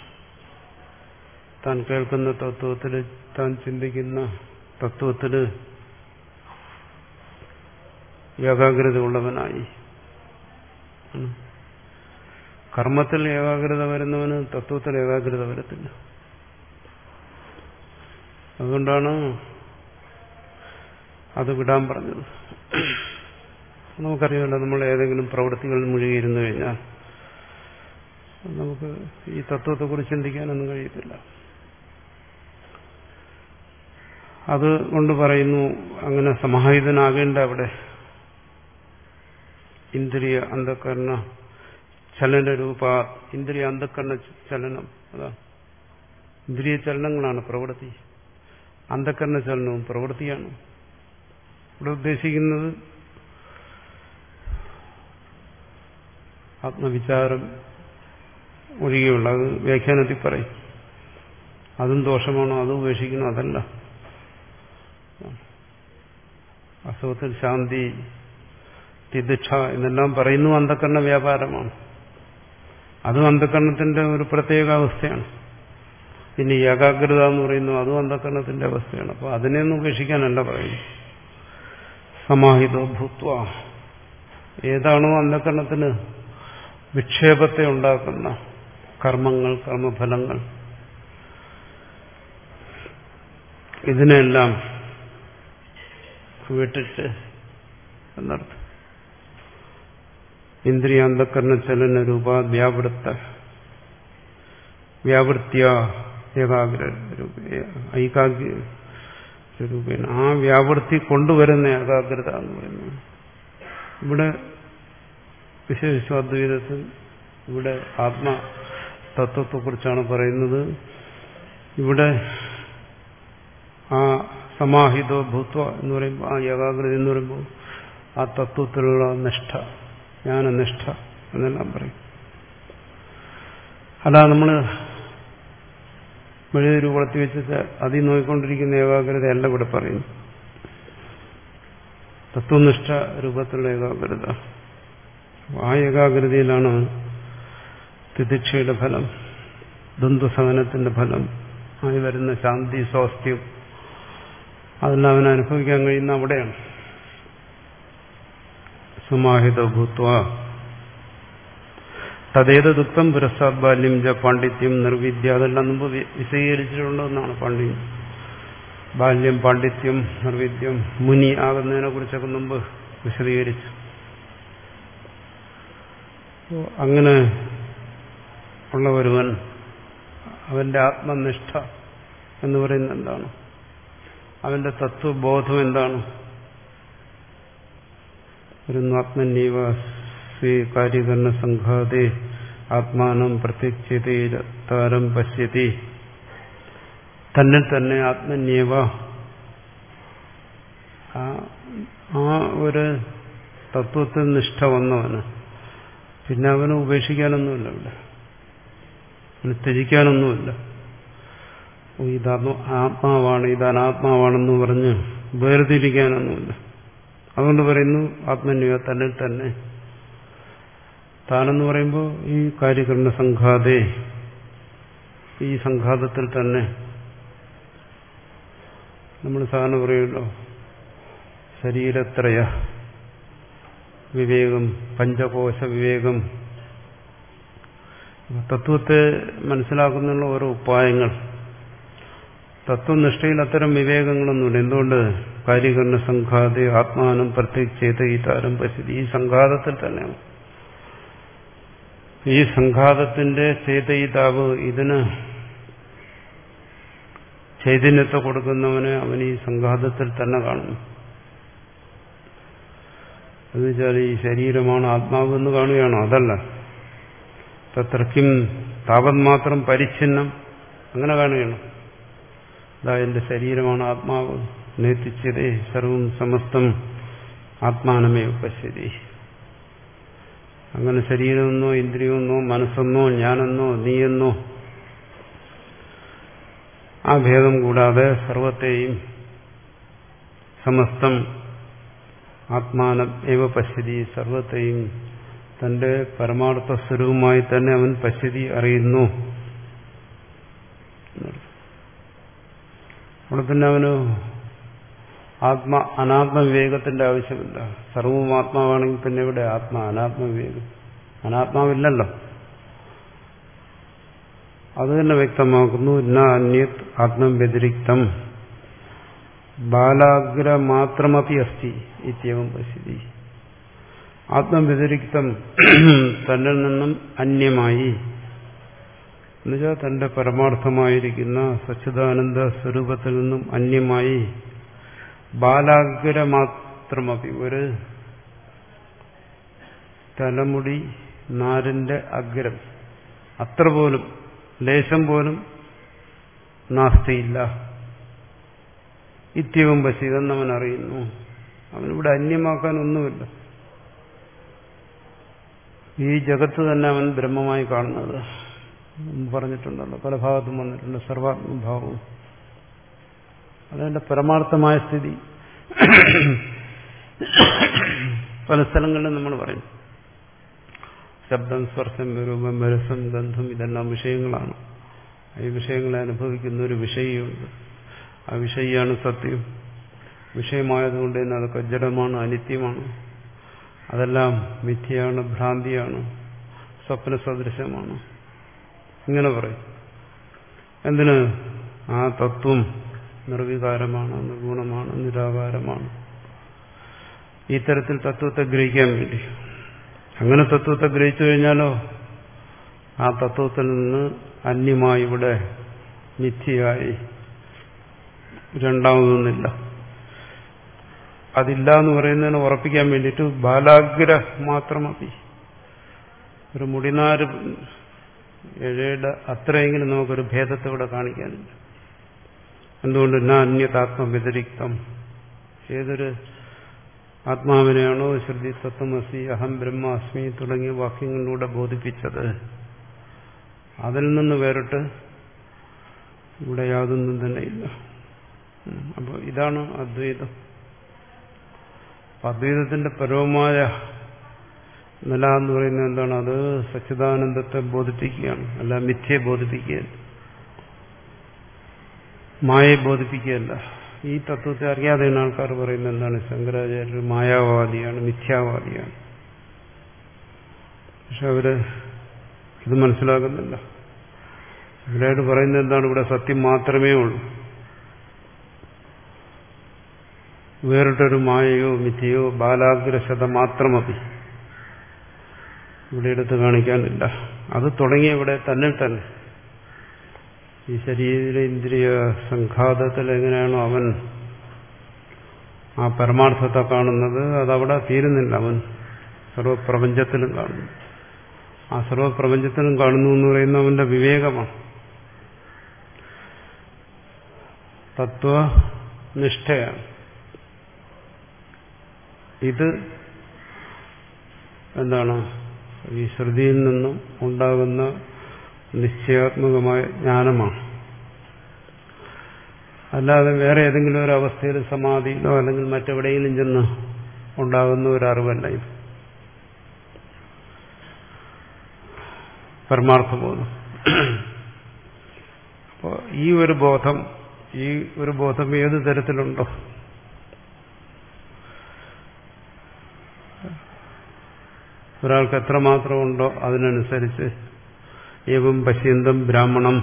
താൻ കേൾക്കുന്ന തത്വത്തിൽ, താൻ ചിന്തിക്കുന്ന തത്വത്തിൽ ഏകാഗ്രത ഉള്ളവനായി. കർമ്മത്തിൽ ഏകാഗ്രത വരുന്നവന് തത്വത്തിൽ ഏകാഗ്രത വരത്തില്ല. അതുകൊണ്ടാണ് അത് വിടാൻ പറഞ്ഞത്. നമുക്കറിയാമല്ലോ, നമ്മൾ ഏതെങ്കിലും പ്രവൃത്തികളിൽ മുഴുകിയിരുന്നു കഴിഞ്ഞാൽ നമുക്ക് ഈ തത്വത്തെക്കുറിച്ച് ചിന്തിക്കാനൊന്നും കഴിയത്തില്ല. അത് കൊണ്ട് പറയുന്നു അങ്ങനെ സമാഹിതനാകേണ്ട അവിടെ ഇന്ദ്രിയ അന്ധകരണ ചലന രൂപ. ഇന്ദ്രിയ അന്ധകരണ ചലനം അതാണ്. ഇന്ദ്രിയ ചലനങ്ങളാണ് പ്രവൃത്തി. അന്ധകരണ ചലനവും പ്രവൃത്തിയാണ്. ഇവിടെ ഉദ്ദേശിക്കുന്നത് ആത്മവിചാരം ഒഴികെയുള്ള, അത് വ്യാഖ്യാനത്തിൽ പറയും. അതും ദോഷമാണോ, അതും ഉപേക്ഷിക്കണോ? അതല്ല. അസുഖത്തിൽ ശാന്തി, തിദിക്ഷ എന്നെല്ലാം പറയുന്നു അന്ധകരണ വ്യാപാരമാണ്. അതും അന്ധകരണത്തിന്റെ ഒരു പ്രത്യേക അവസ്ഥയാണ്. പിന്നെ ഏകാഗ്രത എന്ന് പറയുന്നു, അതും അന്ധകരണത്തിന്റെ അവസ്ഥയാണ്. അപ്പോൾ അതിനെയൊന്നും ഉപേക്ഷിക്കാനല്ല പറയുന്നു. സമാഹിതോ ഭൂത്വ. ഏതാണോ അന്ധകരണത്തിന് വിക്ഷേപത്തെ ഉണ്ടാക്കുന്ന കർമ്മങ്ങൾ, കർമ്മഫലങ്ങൾ, ഇതിനെല്ലാം വിട്ടിട്ട് എന്നർത്ഥം. ഇന്ദ്രിയാന്തകരണ ചലന രൂപ വ്യാവൃത്ത വ്യാവൃത്യ ഏകാഗ്ര ഐകാഗ്ര രൂപേണ. ആ വ്യാവൃത്തി കൊണ്ടുവരുന്ന ഏകാഗ്രത എന്ന് പറയുന്നത് ഇവിടെ വിശേഷാദ്വൈതത്തിൽ ഇവിടെ ആത്മതത്വത്തെക്കുറിച്ചാണ് പറയുന്നത്. ഇവിടെ ആ സമാഹിതോ ഭൂത്വ എന്ന് പറയുമ്പോൾ, ആ ഏകാഗ്രത എന്ന് പറയുമ്പോൾ ആ തത്വത്തിലുള്ള നിഷ്ഠ, ജ്ഞാനനിഷ്ഠ എന്നെല്ലാം പറയും. അതാ നമ്മൾ മെഴുകുതിരി കൊളുത്തി വെച്ചിട്ട് അതിൽ നോക്കിക്കൊണ്ടിരിക്കുന്ന ഏകാഗ്രതയല്ല ഇവിടെ പറയുന്നു. തത്വനിഷ്ഠ രൂപത്തിലുള്ള ഏകാഗ്രത. ആ ഏകാഗ്രതയിലാണ് തിതിക്ഷയുടെ ഫലം, ദ്വന്ദ്വസഹനത്തിന്റെ ഫലം ആയി വരുന്ന ശാന്തി, സ്വാസ്ഥ്യം അതെല്ലാം അവന് അനുഭവിക്കാൻ കഴിയുന്ന അവിടെയാണ്. സമാഹിത ഭൂത്വ തദ്ദേതദുക്തം പുരസ്താദ് ബാല്യം ച പാണ്ഡിത്യം നിർവിദ്യ. അതെല്ലാം മുമ്പ് വിശദീകരിച്ചിട്ടുണ്ടെന്നാണ്. പാണ്ഡിത്യം, ബാല്യം, പാണ്ഡിത്യം, നിർവിദ്യം, മുനി ആകുന്നതിനെ കുറിച്ചൊക്കെ മുമ്പ് വിശദീകരിച്ചു. അങ്ങനെ ഉള്ള ഒരുവൻ അവന്റെ ആത്മനിഷ്ഠ എന്ന് പറയുന്നത് എന്താണ്? അവന്റെ തത്വബോധം എന്താണ്? ഒരു ആത്മന്യവ സ്വീകാര്യകരണ സംഘാതേ ആത്മാനം പ്രത്യക്ഷതാരം പശ്യതി. തന്നിൽ തന്നെ ആത്മന്യവ, ആ ഒരു തത്വത്തിൽ നിഷ്ഠ വന്നവന് പിന്നെ അവന് ഉപേക്ഷിക്കാനൊന്നുമില്ല, ഇവിടെ അവന് ത്യജിക്കാനൊന്നുമില്ല. ഇതാത്മ ആത്മാവാണ്, ഇത് അനാത്മാവാണെന്ന് പറഞ്ഞ് വേർതിരിക്കാനൊന്നുമില്ല. അതുകൊണ്ട് പറയുന്നു ആത്മന്യവ, തന്നിൽ തന്നെ. താനെന്ന് പറയുമ്പോൾ ഈ കാര്യകരണ സംഘാതേ, ഈ സംഘാതത്തിൽ തന്നെ. നമ്മൾ സാധാരണ പറയുമല്ലോ ശരീരത്രയ വിവേകം, പഞ്ചകോശ വിവേകം. തത്വത്തെ മനസ്സിലാക്കുന്നതിനുള്ള ഓരോ ഉപായങ്ങൾ. തത്വനിഷ്ഠയിൽ അത്തരം വിവേകങ്ങളൊന്നുമില്ല. എന്തുകൊണ്ട്? കാര്യകരണ സംഘാതെ ആത്മാനം പ്രത്യക്ഷേതയിതാരം പശ്യതി. ഈ സംഘാതത്തിൽ തന്നെയാണ്. ഈ സംഘാതത്തിന്റെ ചേതയിതാവ്, ഇതിന് ചൈതന്യത്തെ കൊടുക്കുന്നവനെ അവൻ ഈ സംഘാതത്തിൽ തന്നെ കാണുന്നു. എന്ന് വെച്ചാൽ ഈ ശരീരമാണ് ആത്മാവ് എന്ന് കാണുകയാണോ? അതല്ല. തത്രയ്ക്കും താപം മാത്രം പരിച്ഛിന്നം അങ്ങനെ കാണുകയാണ്. അതാ എന്റെ ശരീരമാണ് ആത്മാവ്, നേതിച്യതേ സർവം സമസ്തം ആത്മാനമേ പശ്യതി. അങ്ങനെ ശരീരമെന്നോ ഇന്ദ്രിയമെന്നോ മനസ്സെന്നോ ഞാനെന്നോ നീയെന്നോ ആ ഭേദം കൂടാതെ സർവത്തെയും സമസ്തം ആത്മാനം ഏവ പശ്യതി, സർവത്തെയും തന്റെ പരമാർത്ഥ സ്വരൂപമായി തന്നെ അവൻ പശ്യതി, അറിയുന്നു. അവിടെ പിന്നെ അവന് ആത്മ അനാത്മവിവേകത്തിന്റെ ആവശ്യമില്ല. സർവവും ആത്മാവാണെങ്കിൽ പിന്നെ ഇവിടെ ആത്മ അനാത്മവിവേകം? അനാത്മാവില്ലല്ലോ. അത് തന്നെ വ്യക്തമാക്കുന്നു. ന അന്യത് ആത്മവ്യതിരിക്തം ബാലാഗ്രമാത്രമപി അസ്തി ഇത്യവം പശ്യതി. ആത്മവ്യതിരിക്തം തന്നിൽ നിന്നും അന്യമായി, എന്നുവെച്ചാൽ തന്റെ പരമാർത്ഥമായിരിക്കുന്ന സച്ചിദാനന്ദ സ്വരൂപത്തിൽ നിന്നും അന്യമായി ബാലാഗ്രമാത്രമപി, ഒരു തലമുടി നാരിന്റെ അഗ്രം അത്ര പോലും, ലേശം പോലും നാസ്തിയില്ല. ഇത്യവും പശി, ഇതെന്നവൻ അറിയുന്നു. അവനിവിടെ അന്യമാക്കാൻ ഒന്നുമില്ല. ഈ ജഗത്ത് തന്നെ അവൻ ബ്രഹ്മമായി കാണുന്നത് പറഞ്ഞിട്ടുണ്ടല്ലോ, പല ഭാഗത്തും വന്നിട്ടുണ്ട്. സർവാത്മഭാവവും അതതിന്റെ പരമാർത്ഥമായ സ്ഥിതി പല സ്ഥലങ്ങളിലും നമ്മൾ പറയും. ശബ്ദം, സ്പർശം, രൂപം, രസം, ഗന്ധം ഇതെല്ലാം വിഷയങ്ങളാണ്. ഈ വിഷയങ്ങളെ അനുഭവിക്കുന്ന ഒരു വിഷയിയുണ്ട്. ആ വിഷയിയാണ് സത്യം. വിഷയമായതുകൊണ്ട് തന്നെ അതൊക്കെ ജഡമാണ്, അനിത്യമാണ്. അതെല്ലാം മിഥ്യയാണ്, ഭ്രാന്തിയാണ്, സ്വപ്ന സദൃശമാണ്. ഇങ്ങനെ പറയും. എന്തിന്? ആ തത്വം നിർവികാരമാണ്, നിർഗുണമാണ്, നിരാകാരമാണ്. ഈ തരത്തിൽ തത്വത്തെ ഗ്രഹിക്കാൻ വേണ്ടി. അങ്ങനെ തത്വത്തെ ഗ്രഹിച്ചു കഴിഞ്ഞാലോ ആ തത്വത്തിൽ നിന്ന് അന്യമായി ഇവിടെ മിഥ്യയായി രണ്ടാമതൊന്നില്ല. അതില്ല എന്ന് പറയുന്നതിന് ഉറപ്പിക്കാൻ വേണ്ടിയിട്ട് ബാലാഗ്ര മാത്രം മതി. ഒരു മുടിനാര് എഴയുടെ അത്രയെങ്കിലും നമുക്കൊരു ഭേദത്തെ ഇവിടെ കാണിക്കാനില്ല. എന്തുകൊണ്ട്? ന അന്യതാത്മവ്യതിരിക്തം. ഏതൊരു ആത്മാവിനെയാണോ ശ്രുതി തത്വമസി, അഹം ബ്രഹ്മാസ്മി തുടങ്ങിയ വാക്യങ്ങളിലൂടെ ബോധിപ്പിച്ചത്, അതിൽ നിന്ന് വേറിട്ട് ഇവിടെ യാതൊന്നും തന്നെ ഇല്ല. അപ്പോൾ ഇതാണ് അദ്വൈതം. അദ്വൈതത്തിന്റെ പരമമായ നില എന്ന് പറയുന്നത് എന്താണ്? അത് സച്ചിദാനന്ദത്തെ ബോധിപ്പിക്കുകയാണ്, അല്ല മിഥ്യയെ ബോധിപ്പിക്കുകയല്ല, മായയെ ബോധിപ്പിക്കുകയല്ല. ഈ തത്വത്തെ അറിയാതെയാണ് ആൾക്കാർ പറയുന്നത് എന്താണ്? ശങ്കരാചാര്യർ മായാവാദിയാണ്, മിഥ്യാവാദിയാണ്. പക്ഷെ അവര് ഇത് മനസ്സിലാക്കുന്നില്ല. ഇവരായിട്ട് പറയുന്നത് എന്താണ്? ഇവിടെ സത്യം മാത്രമേ ഉള്ളൂ, വേറിട്ടൊരു മായയോ മിഥ്യയോ ബാലാഗ്രശത മാത്രമതി ഇവിടെ എടുത്ത് കാണിക്കാനില്ല. അത് തുടങ്ങിയ ഇവിടെ തന്നെ തന്നെ ഈ ശരീര ഇന്ദ്രിയ സംഘാതത്തിൽ എങ്ങനെയാണോ അവൻ ആ പരമാർത്ഥത്തെ കാണുന്നത്, അതവിടെ തീരുന്നില്ല. അവൻ സർവപ്രപഞ്ചത്തിലും കാണുന്നു. ആ സർവപ്രപഞ്ചത്തിലും കാണുന്നു എന്ന് പറയുന്ന അവന്റെ വിവേകമാണ്, തത്വനിഷ്ഠയാണ്. ഇത് എന്താണ്? ഈ ശ്രുതിയിൽ നിന്നും ഉണ്ടാകുന്ന നിശ്ചയാത്മകമായ ജ്ഞാനമാണ്. അല്ലാതെ വേറെ ഏതെങ്കിലും ഒരു അവസ്ഥയിൽ സമാധിയിലോ അല്ലെങ്കിൽ മറ്റെവിടെയെങ്കിലും ചെന്ന് ഉണ്ടാകുന്ന ഒരു അറിവല്ല ഇത്. പരമാർത്ഥബോധം. അപ്പോൾ ഈ ഒരു ബോധം ഈ ഒരു ബോധം ഏത് തരത്തിലുണ്ടോ, ഒരാൾക്ക് എത്രമാത്രം ഉണ്ടോ അതിനനുസരിച്ച് ഏവം പശ്യന്തം ബ്രാഹ്മണം,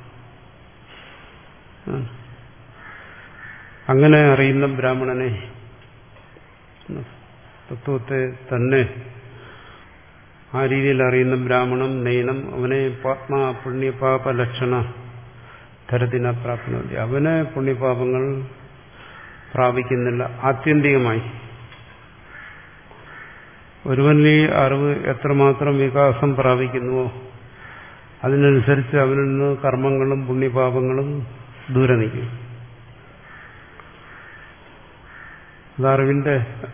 അങ്ങനെ അറിയുന്ന ബ്രാഹ്മണനെ, തത്വത്തെ തന്നെ ആ രീതിയിൽ അറിയുന്ന ബ്രാഹ്മണം നയനം അവനെ പാത്മാ പുണ്യപാപ ലക്ഷണ തരത്തിന പ്രാപ്തി, അവനെ പുണ്യപാപങ്ങൾ പ്രാപിക്കുന്നില്ല ആത്യന്തികമായി. ഒരുവനിൽ ഈ അറിവ് എത്രമാത്രം വികാസം പ്രാപിക്കുന്നുവോ അതിനനുസരിച്ച് അവനിൽ നിന്ന് കർമ്മങ്ങളും പുണ്യപാപങ്ങളും ദൂരെ നിൽക്കും. അതറിവിന്റെ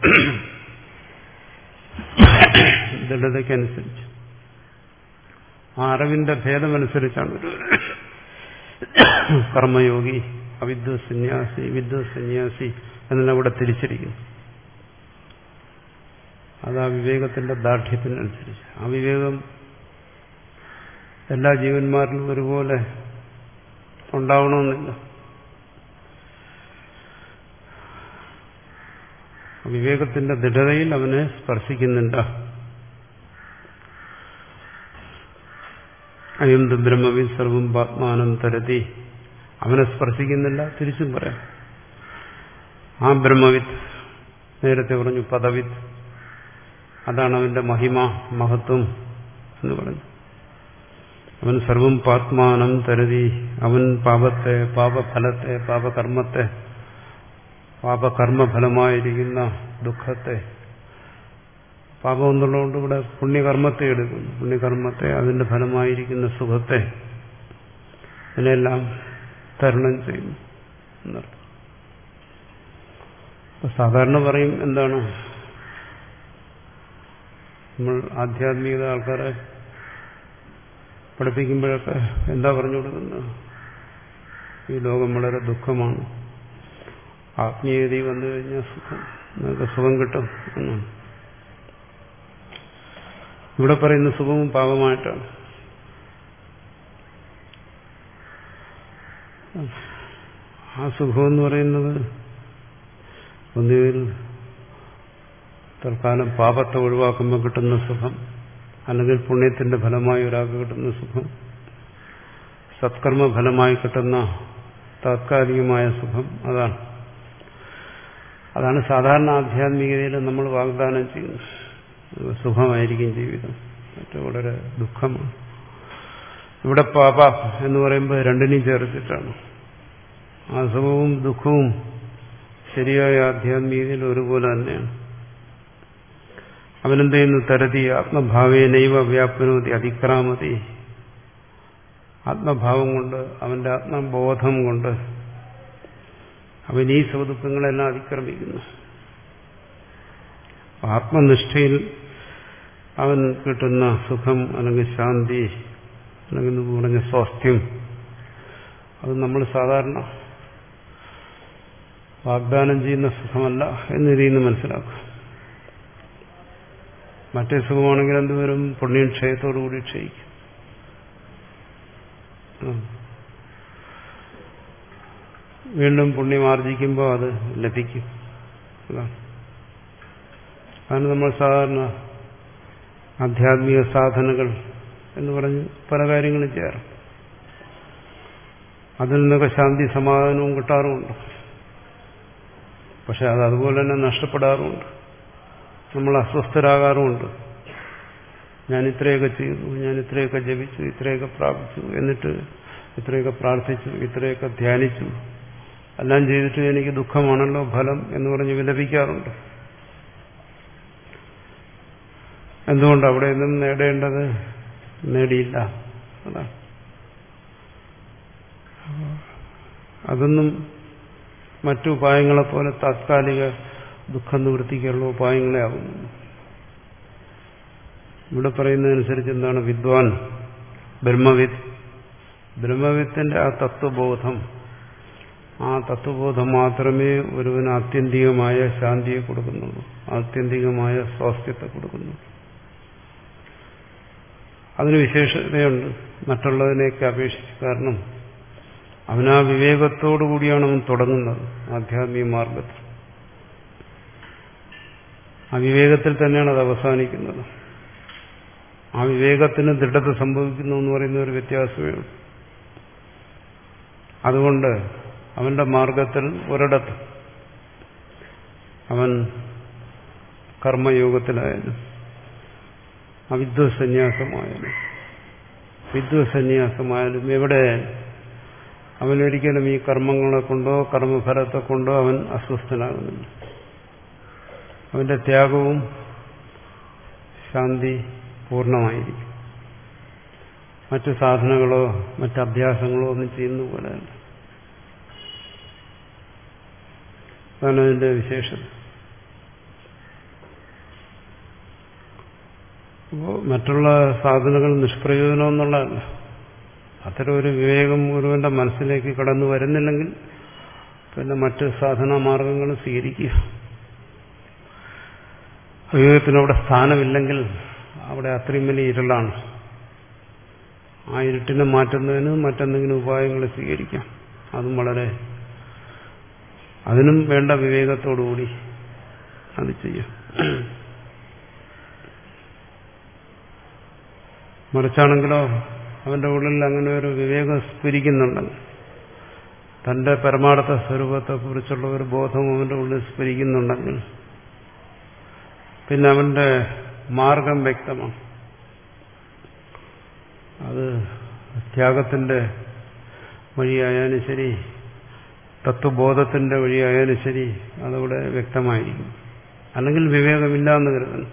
ദൃഢതയ്ക്കനുസരിച്ച്, ആ അറിവിന്റെ ഭേദമനുസരിച്ചാണ് ഒരു കർമ്മയോഗി, അവിദ്വ സന്യാസി, വിദ്വ സന്യാസി എന്നെല്ലാം ഇവിടെ തിരിച്ചിരിക്കുന്നു. അത് ആ വിവേകത്തിന്റെ ദാർഢ്യത്തിനനുസരിച്ച്. ആ വിവേകം എല്ലാ ജീവന്മാരിലും ഒരുപോലെ ഉണ്ടാവണമെന്നില്ല. വിവേകത്തിന്റെ ദൃഢതയിൽ അവനെ സ്പർശിക്കുന്നില്ല. അയന്ത് ബ്രഹ്മവി സർവം പാത്മാനം തരതി, അവനെ സ്പർശിക്കുന്നില്ല. തിരിച്ചും പറയാം, ആ ബ്രഹ്മവിത്ത്, നേരത്തെ പറഞ്ഞു പദവിത്ത്, അതാണ് അവന്റെ മഹിമ മഹത്വം എന്ന് പറഞ്ഞു. അവൻ സർവം പാത്മാനം തരതി, അവൻ പാപത്തെ, പാപഫലത്തെ, പാപകർമ്മത്തെ, പാപകർമ്മഫലമായിരിക്കുന്ന ദുഃഖത്തെ, പാപം എന്നുള്ളതുകൊണ്ട് ഇവിടെ പുണ്യകർമ്മത്തെ എടുക്കുന്നു, പുണ്യകർമ്മത്തെ, അതിന്റെ ഫലമായിരിക്കുന്ന സുഖത്തെ, ഇതിനെല്ലാം തരണം ചെയ്യുന്നു എന്നർത്ഥം. സാധാരണ പറയും എന്താണ്, നമ്മൾ ആധ്യാത്മികത ആൾക്കാരെ പഠിപ്പിക്കുമ്പോഴൊക്കെ എന്താ പറഞ്ഞു കൊടുക്കുന്നത്? ഈ ലോകം വളരെ ദുഃഖമാണ്, ആത്മീയത വന്നു കഴിഞ്ഞാൽ സുഖം, നിങ്ങൾക്ക് സുഖം കിട്ടും എന്നാണ്. ഇവിടെ പറയുന്ന സുഖവും പാപമായിട്ടാണ്. ആ സുഖമെന്ന് പറയുന്നത് ഒന്നുകിൽ തൽക്കാലം പാപത്തെ ഒഴിവാക്കുമ്പോൾ കിട്ടുന്ന സുഖം, അല്ലെങ്കിൽ പുണ്യത്തിന്റെ ഫലമായി ഒരാൾക്ക് കിട്ടുന്ന സുഖം, സത്കർമ്മ ഫലമായി കിട്ടുന്ന താത്കാലികമായ സുഖം, അതാണ് അതാണ് സാധാരണ ആധ്യാത്മികതയിൽ നമ്മൾ വാഗ്ദാനം ചെയ്യുന്നത്. സുഖമായിരിക്കും ജീവിതം, മറ്റു വളരെ ദുഃഖമാണ്. ഇവിടെ പാപ എന്ന് പറയുമ്പോൾ രണ്ടിനെയും ചേർത്തിട്ടാണ്. ആ സുഖവും ദുഃഖവും ശരിയായ ആധ്യാത്മികതയിൽ ഒരുപോലെ തന്നെയാണ്. അവനെന്ത് ചെയ്യുന്നു? തരതി ആത്മഭാവേനൈവ വ്യാപനോതി അതിക്രാമതി, ആത്മഭാവം കൊണ്ട്, അവന്റെ ആത്മബോധം കൊണ്ട് അവൻ ഈ സുഖദുഃഖങ്ങളെല്ലാം അതിക്രമിക്കുന്നു. ആത്മനിഷ്ഠയിൽ അവൻ കിട്ടുന്ന സുഖം അല്ലെങ്കിൽ ശാന്തി അല്ലെങ്കിൽ എന്ന് പറഞ്ഞ സ്വാസ്ഥ്യം, അത് നമ്മൾ സാധാരണ വാഗ്ദാനം ചെയ്യുന്ന സുഖമല്ല എന്ന രീതിയിൽ നിന്ന് മനസ്സിലാക്കുക. മറ്റേ സുഖമാണെങ്കിൽ എന്തുവരും പുണ്യം ക്ഷയത്തോടുകൂടി ക്ഷയിക്കും. വീണ്ടും പുണ്യം ആർജിക്കുമ്പോൾ അത് ലഭിക്കും. അതാണ് അതാണ് നമ്മൾ സാധാരണ ആധ്യാത്മിക സാധനകൾ എന്ന് പറഞ്ഞ് പല കാര്യങ്ങളും ചെയ്യാറും. അതിൽ നിന്നൊക്കെ ശാന്തി സമാധാനവും കിട്ടാറുമുണ്ട്. പക്ഷെ അത് അതുപോലെ തന്നെ നഷ്ടപ്പെടാറുമുണ്ട്. നമ്മൾ അസ്വസ്ഥരാകാറുമുണ്ട്. ഞാൻ ഇത്രയൊക്കെ ചെയ്തു, ഞാൻ ഇത്രയൊക്കെ ജപിച്ചു, ഇത്രയൊക്കെ പ്രാപിച്ചു, എന്നിട്ട് ഇത്രയൊക്കെ പ്രാർത്ഥിച്ചു, ഇത്രയൊക്കെ ധ്യാനിച്ചു, എല്ലാം ചെയ്തിട്ട് എനിക്ക് ദുഃഖമാണല്ലോ ഫലം എന്ന് പറഞ്ഞ് വിലപിക്കാറുണ്ട്. എന്തുകൊണ്ട്? അവിടെ നിന്നും നേടേണ്ടത് നേടിയില്ല. അതാണ്. അതൊന്നും മറ്റു ഉപായങ്ങളെപ്പോലെ താത്കാലിക ദുഃഖം നിവൃത്തിക്കുള്ള ഉപായങ്ങളെ ആകുന്നു. ഇവിടെ പറയുന്നതനുസരിച്ച് എന്താണ്? വിദ്വാൻ ബ്രഹ്മവിത്ത്, ബ്രഹ്മവിത്തിന്റെ ആ തത്വബോധം, ആ തത്വബോധം മാത്രമേ ഒരുവന് ആത്യന്തികമായ ശാന്തിയെ കൊടുക്കുന്നുള്ളൂ, ആത്യന്തികമായ സ്വാസ്ഥ്യത്തെ കൊടുക്കുന്നുള്ളൂ. അതിന് വിശേഷതയുണ്ട് മറ്റുള്ളതിനെയൊക്കെ അപേക്ഷിച്ച്. കാരണം അവനാ വിവേകത്തോടു കൂടിയാണ് അവൻ തുടങ്ങുന്നത് ആധ്യാത്മിക മാർഗത്തിൽ. ആ വിവേകത്തിൽ തന്നെയാണ് അത് അവസാനിക്കുന്നത്. ആ വിവേകത്തിന് ദൃഢത സംഭവിക്കുന്നു എന്ന് പറയുന്ന ഒരു വ്യത്യാസമേ ഉള്ളൂ. അതുകൊണ്ട് അവന്റെ മാർഗത്തിൽ ഒരിടത്ത് അവൻ കർമ്മയോഗത്തിലായാലും അവിദ്വസന്യാസമായാലും വിദ്വസന്യാസമായാലും എവിടെയായാലും അവനൊരിക്കലും ഈ കർമ്മങ്ങളെ കൊണ്ടോ കർമ്മഫലത്തെ കൊണ്ടോ അവൻ അസ്വസ്ഥനാകുന്നില്ല. അവന്റെ ത്യാഗവും ശാന്തി പൂർണ്ണമായിരിക്കും. മറ്റു സാധനങ്ങളോ മറ്റ് അഭ്യാസങ്ങളോ ഒന്നും ചെയ്യുന്ന പോലെയല്ല. അതാണ് അതിന്റെ വിശേഷത. അപ്പോൾ മറ്റുള്ള സാധനങ്ങൾ നിഷ്പ്രയോജനം എന്നുള്ളതല്ല. അത്തരം ഒരു വിവേകം ഒരുവന്റെ മനസ്സിലേക്ക് കടന്നു വരുന്നില്ലെങ്കിൽ പിന്നെ മറ്റ് സാധനാ മാർഗങ്ങൾ സ്വീകരിക്കുക. വിവേകത്തിന് അവിടെ സ്ഥാനമില്ലെങ്കിൽ അവിടെ അത്രയും വലിയ ഇരുളാണ്. ആ ഇരുട്ടിനെ മാറ്റുന്നതിന് മറ്റെന്തെങ്കിലും ഉപായങ്ങൾ സ്വീകരിക്കാം. അതും വളരെ അതിനും വേണ്ട വിവേകത്തോടുകൂടി അത് ചെയ്യാം. മറിച്ചാണെങ്കിലോ അവന്റെ ഉള്ളിൽ അങ്ങനെ ഒരു വിവേകം സ്ഫുരിക്കുന്നുണ്ടെങ്കിൽ, തന്റെ പരമാർത്ഥ സ്വരൂപത്തെക്കുറിച്ചുള്ള ഒരു ബോധം അവന്റെ ഉള്ളിൽ സ്ഫുരിക്കുന്നുണ്ടെങ്കിൽ പിന്നെ അവന്റെ മാർഗം വ്യക്തമാണ്. അത് ത്യാഗത്തിന്റെ വഴിയായാലും ശരി, തത്വബോധത്തിന്റെ വഴിയായാലും ശരി, അതവിടെ വ്യക്തമായിരിക്കും. അല്ലെങ്കിൽ വിവേകമില്ല എന്ന് കരുതണം.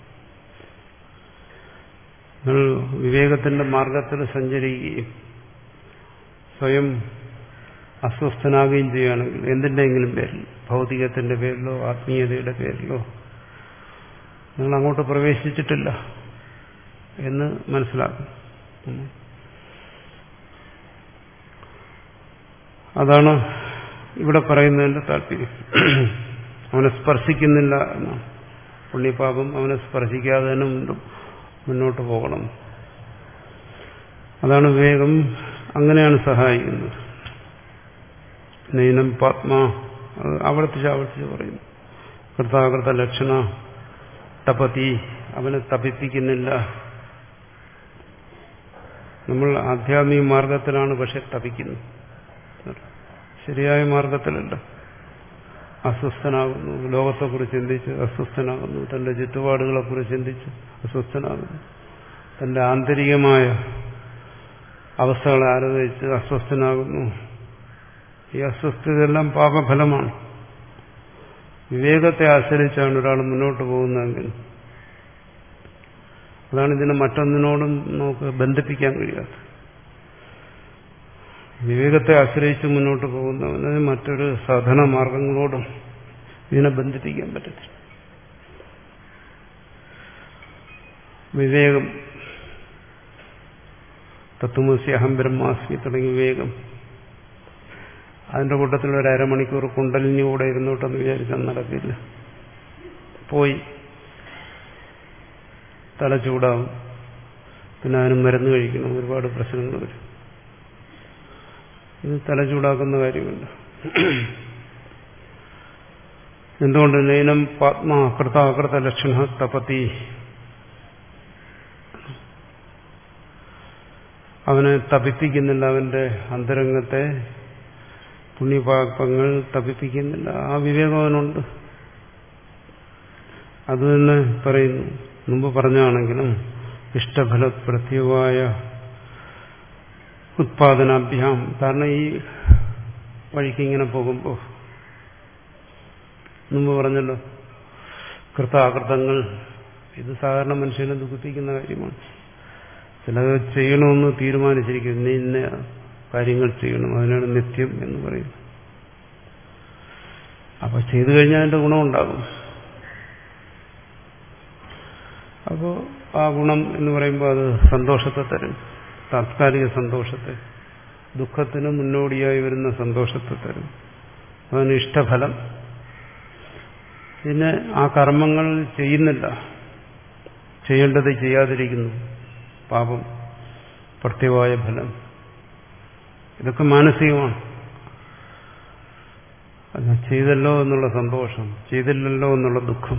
നിങ്ങൾ വിവേകത്തിന്റെ മാർഗത്തിൽ സഞ്ചരിക്കുകയും സ്വയം അസ്വസ്ഥനാകുകയും ചെയ്യുകയാണെങ്കിൽ എന്തിൻ്റെയെങ്കിലും പേരിൽ, ഭൗതികത്തിന്റെ പേരിലോ ആത്മീയതയുടെ പേരിലോ നിങ്ങൾ അങ്ങോട്ട് പ്രവേശിച്ചിട്ടില്ല എന്ന് മനസ്സിലാക്കും. അതാണ് ഇവിടെ പറയുന്നതിന്റെ താല്പര്യം. അവനെ സ്പർശിക്കുന്നില്ല എന്നാണ്. പുണ്യപാപം അവനെ സ്പർശിക്കാതെ തന്നെ മുന്നോട്ട് പോകണം. അതാണ് വിവേകം. അങ്ങനെയാണ് സഹായിക്കുന്നത്. നൈനം പാത്മ ആവർത്തിച്ച് ആവർത്തിച്ച് പറയുന്നു. കൃതാകൃത ലക്ഷണ തപതി, അവനെ തപിപ്പിക്കുന്നില്ല. നമ്മൾ ആധ്യാത്മിക മാർഗത്തിലാണ് പക്ഷെ തപിക്കുന്നത്, ശരിയായ മാർഗത്തിലല്ല. അസ്വസ്ഥനാകുന്നു, ലോകത്തെക്കുറിച്ച് ചിന്തിച്ച് അസ്വസ്ഥനാകുന്നു, തന്റെ ചുറ്റുപാടുകളെക്കുറിച്ച് ചിന്തിച്ച് അസ്വസ്ഥനാകുന്നു, തന്റെ ആന്തരികമായ അവസ്ഥകളെ ആലോചിച്ച് അസ്വസ്ഥനാകുന്നു. ഈ അസ്വസ്ഥതയെല്ലാം പാപഫലമാണ്. വിവേകത്തെ ആശ്രയിച്ചാണ് ഒരാൾ മുന്നോട്ട് പോകുന്നതെങ്കിൽ അതാണ് ഇതിനെ മറ്റൊന്നിനോടും നമുക്ക് ബന്ധിപ്പിക്കാൻ കഴിയാത്തത്. വിവേകത്തെ ആശ്രയിച്ച് മുന്നോട്ട് പോകുന്നവന് മറ്റൊരു സാധന മാർഗങ്ങളോടും ഇതിനെ ബന്ധിപ്പിക്കാൻ പറ്റത്തില്ല. വിവേകം തത്വമസി അഹം ബ്രഹ്മാസ്മി തുടങ്ങിയ വിവേകം. അതിന്റെ കൂട്ടത്തിൽ ഒരു അരമണിക്കൂർ കുണ്ടലിനി കൂടെ ഇരുന്നോട്ടെന്ന് വിചാരിച്ചാൽ നടക്കില്ല. പോയി തല ചൂടാവും, പിന്നെ അതിന് മരുന്ന് കഴിക്കണം, ഒരുപാട് പ്രശ്നങ്ങൾ വരും. ഇത് തല ചൂടാക്കുന്ന കാര്യമല്ല. എന്തുകൊണ്ട് നൈനം പാത്മ അകൃത അകൃത ലക്ഷണ തപതി, അവനെ തപിപ്പിക്കുന്നില്ല, അവന്റെ അന്തരംഗത്തെ പുണ്യപാപങ്ങൾ തപിപ്പിക്കുന്നില്ല. ആ വിവേകം അവനുണ്ട്. അത് തന്നെ പറയുന്നു. മുമ്പ് പറഞ്ഞാണെങ്കിലും ഇഷ്ടഫല പ്രത്യേകമായ ഉത്പാദനാഭ്യാം. കാരണം ഈ വഴിക്ക് ഇങ്ങനെ പോകുമ്പോൾ മുമ്പ് പറഞ്ഞല്ലോ, കൃതാകൃതങ്ങൾ ഇത് സാധാരണ മനുഷ്യനെ ദുഃഖിപ്പിക്കുന്ന കാര്യമാണ്. ചിലത് ചെയ്യണമെന്ന് തീരുമാനിച്ചിരിക്കും, ഇന്ന ഇന്ന കാര്യങ്ങൾ ചെയ്യണം, അതിനാണ് നിത്യം എന്ന് പറയുന്നത്. അപ്പൊ ചെയ്തു കഴിഞ്ഞാൽ അതിന്റെ ഗുണമുണ്ടാകും. അപ്പോൾ ആ ഗുണം എന്ന് പറയുമ്പോൾ അത് സന്തോഷത്തെ തരും, താത്കാലിക സന്തോഷത്തെ, ദുഃഖത്തിന് മുന്നോടിയായി വരുന്ന സന്തോഷത്തെ തരും. അതിന് ഇഷ്ടഫലം. പിന്നെ ആ കർമ്മങ്ങൾ ചെയ്യുന്നില്ല, ചെയ്യേണ്ടത് ചെയ്യാതിരിക്കുന്നു, പാപം, പ്രത്യവായ ഫലം. ഇതൊക്കെ മാനസികമാണ്. അത് ചെയ്തല്ലോ എന്നുള്ള സന്തോഷം, ചെയ്തില്ലല്ലോ എന്നുള്ള ദുഃഖം.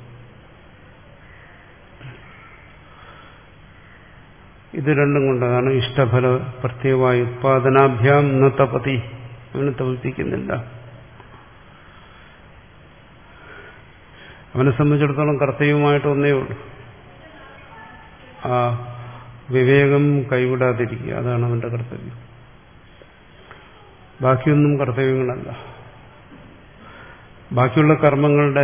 ഇത് രണ്ടും കൊണ്ടതാണ് ഇഷ്ടഫല പ്രത്യേകമായ ഉത്പാദനാഭ്യാം ന തപതി, അവനെ തപിപ്പിക്കുന്നില്ല. അവനെ സംബന്ധിച്ചിടത്തോളം കർത്തവ്യമായിട്ട് ഒന്നേ ഉള്ളൂ, ആ വിവേകം കൈവിടാതിരിക്കുക. അതാണ് അവന്റെ കർത്തവ്യം. ബാക്കിയൊന്നും കർത്തവ്യങ്ങളല്ല. ബാക്കിയുള്ള കർമ്മങ്ങളുടെ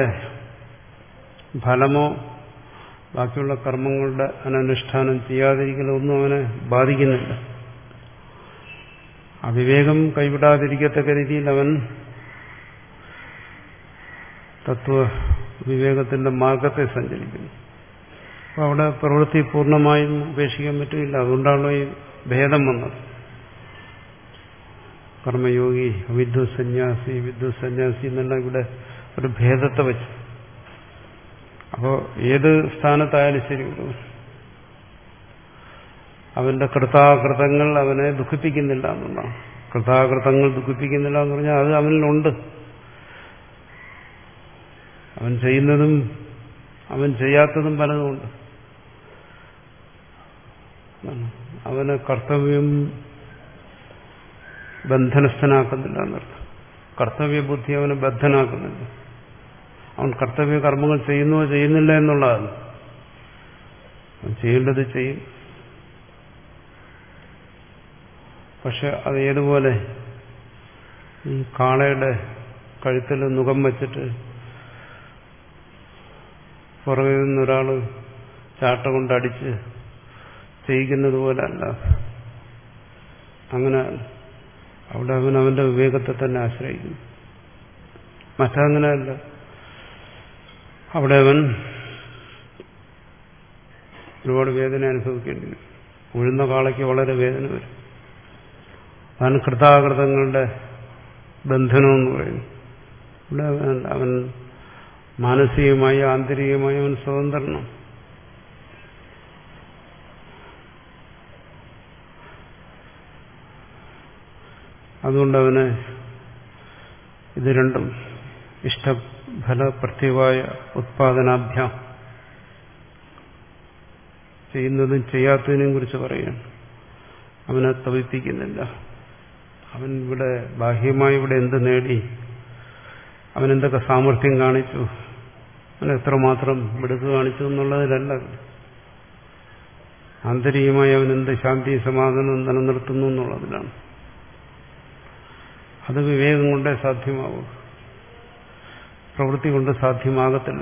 ഫലമോ ബാക്കിയുള്ള കർമ്മങ്ങളുടെ അനനുഷ്ഠാനം ചെയ്യാതിരിക്കലൊന്നും അവനെ ബാധിക്കുന്നില്ല. ആ വിവേകം കൈവിടാതിരിക്കത്തക്ക രീതിയിൽ അവൻ തത്വ വിവേകത്തിന്റെ മാർഗത്തെ സഞ്ചരിക്കുന്നു. അപ്പൊ അവിടെ പ്രവൃത്തി പൂർണ്ണമായും ഉപേക്ഷിക്കാൻ പറ്റില്ല. അതുകൊണ്ടാണല്ലോ ഈ ഭേദം വന്നത്. കർമ്മയോഗി, വിദ്വത് സന്യാസി, വിദ്വത് സന്യാസി എന്നെല്ലാം ഇവിടെ ഒരു ഭേദത്തെ വെച്ചു. അപ്പോൾ ഏത് സ്ഥാനത്തായാലും ശരി, അവന്റെ കൃതാകൃതങ്ങൾ അവനെ ദുഃഖിപ്പിക്കുന്നില്ല എന്നുള്ളതാണ്. കൃതാകൃതങ്ങൾ ദുഃഖിപ്പിക്കുന്നില്ല എന്ന് പറഞ്ഞാൽ അത് അവനിലുണ്ട്. അവൻ ചെയ്യുന്നതും അവൻ ചെയ്യാത്തതും പലതുമുണ്ട്. അവന് കർത്തവ്യം ബന്ധനസ്ഥനാക്കുന്നില്ല എന്നർത്ഥം. കർത്തവ്യബുദ്ധി അവനെ ബദ്ധനാക്കുന്നില്ല. അവൻ കർത്തവ്യ കർമ്മങ്ങൾ ചെയ്യുന്നോ ചെയ്യുന്നില്ല എന്നുള്ളതാണ്. അവൻ ചെയ്യേണ്ടത് ചെയ്യും. പക്ഷെ അത് ഏതുപോലെ ഈ കാളയുടെ കഴുത്തിൽ നുകം വച്ചിട്ട് പുറകെ നിന്നൊരാൾ ചാട്ട കൊണ്ടടിച്ച് ചെയ്യിക്കുന്നത് പോലെ അല്ല. അങ്ങനെ അവിടെ അവൻ അവന്റെ വിവേകത്തെ തന്നെ ആശ്രയിക്കുന്നു. മറ്റങ്ങനെയല്ല. അവിടെ അവൻ ഒരുപാട് വേദന അനുഭവിക്കേണ്ടി വരും. ഉഴുന്ന കാളയ്ക്ക് വളരെ വേദന വരും. അതാണ് കൃതാകൃതങ്ങളുടെ ബന്ധനമെന്ന് പറയുന്നത്. ഇവിടെ അവൻ മാനസികമായി ആന്തരികമായി അവൻ സ്വതന്ത്രനാണ്. അതുകൊണ്ട് അവന് ഇത് രണ്ടും ഇഷ്ടഫല പ്രത്യേകമായ ഉത്പാദനാഭ്യാം, ചെയ്യുന്നതും ചെയ്യാത്തതിനെയും കുറിച്ച് പറയുകയാണ്. അവനെ തപിപ്പിക്കുന്നില്ല. അവൻ ഇവിടെ ബാഹ്യമായി ഇവിടെ എന്ത് നേടി, അവൻ എന്തൊക്കെ സാമർഥ്യം കാണിച്ചു, അവൻ എത്രമാത്രം മിടുക്ക് കാണിച്ചു എന്നുള്ളതിലല്ല. ആന്തരികമായി അവൻ എന്ത് ശാന്തി സമാധാനം നിലനിർത്തുന്നു എന്നുള്ളതിലാണ്. അത് വിവേകം കൊണ്ടേ സാധ്യമാകൂ, പ്രവൃത്തി കൊണ്ട് സാധ്യമാകത്തില്ല.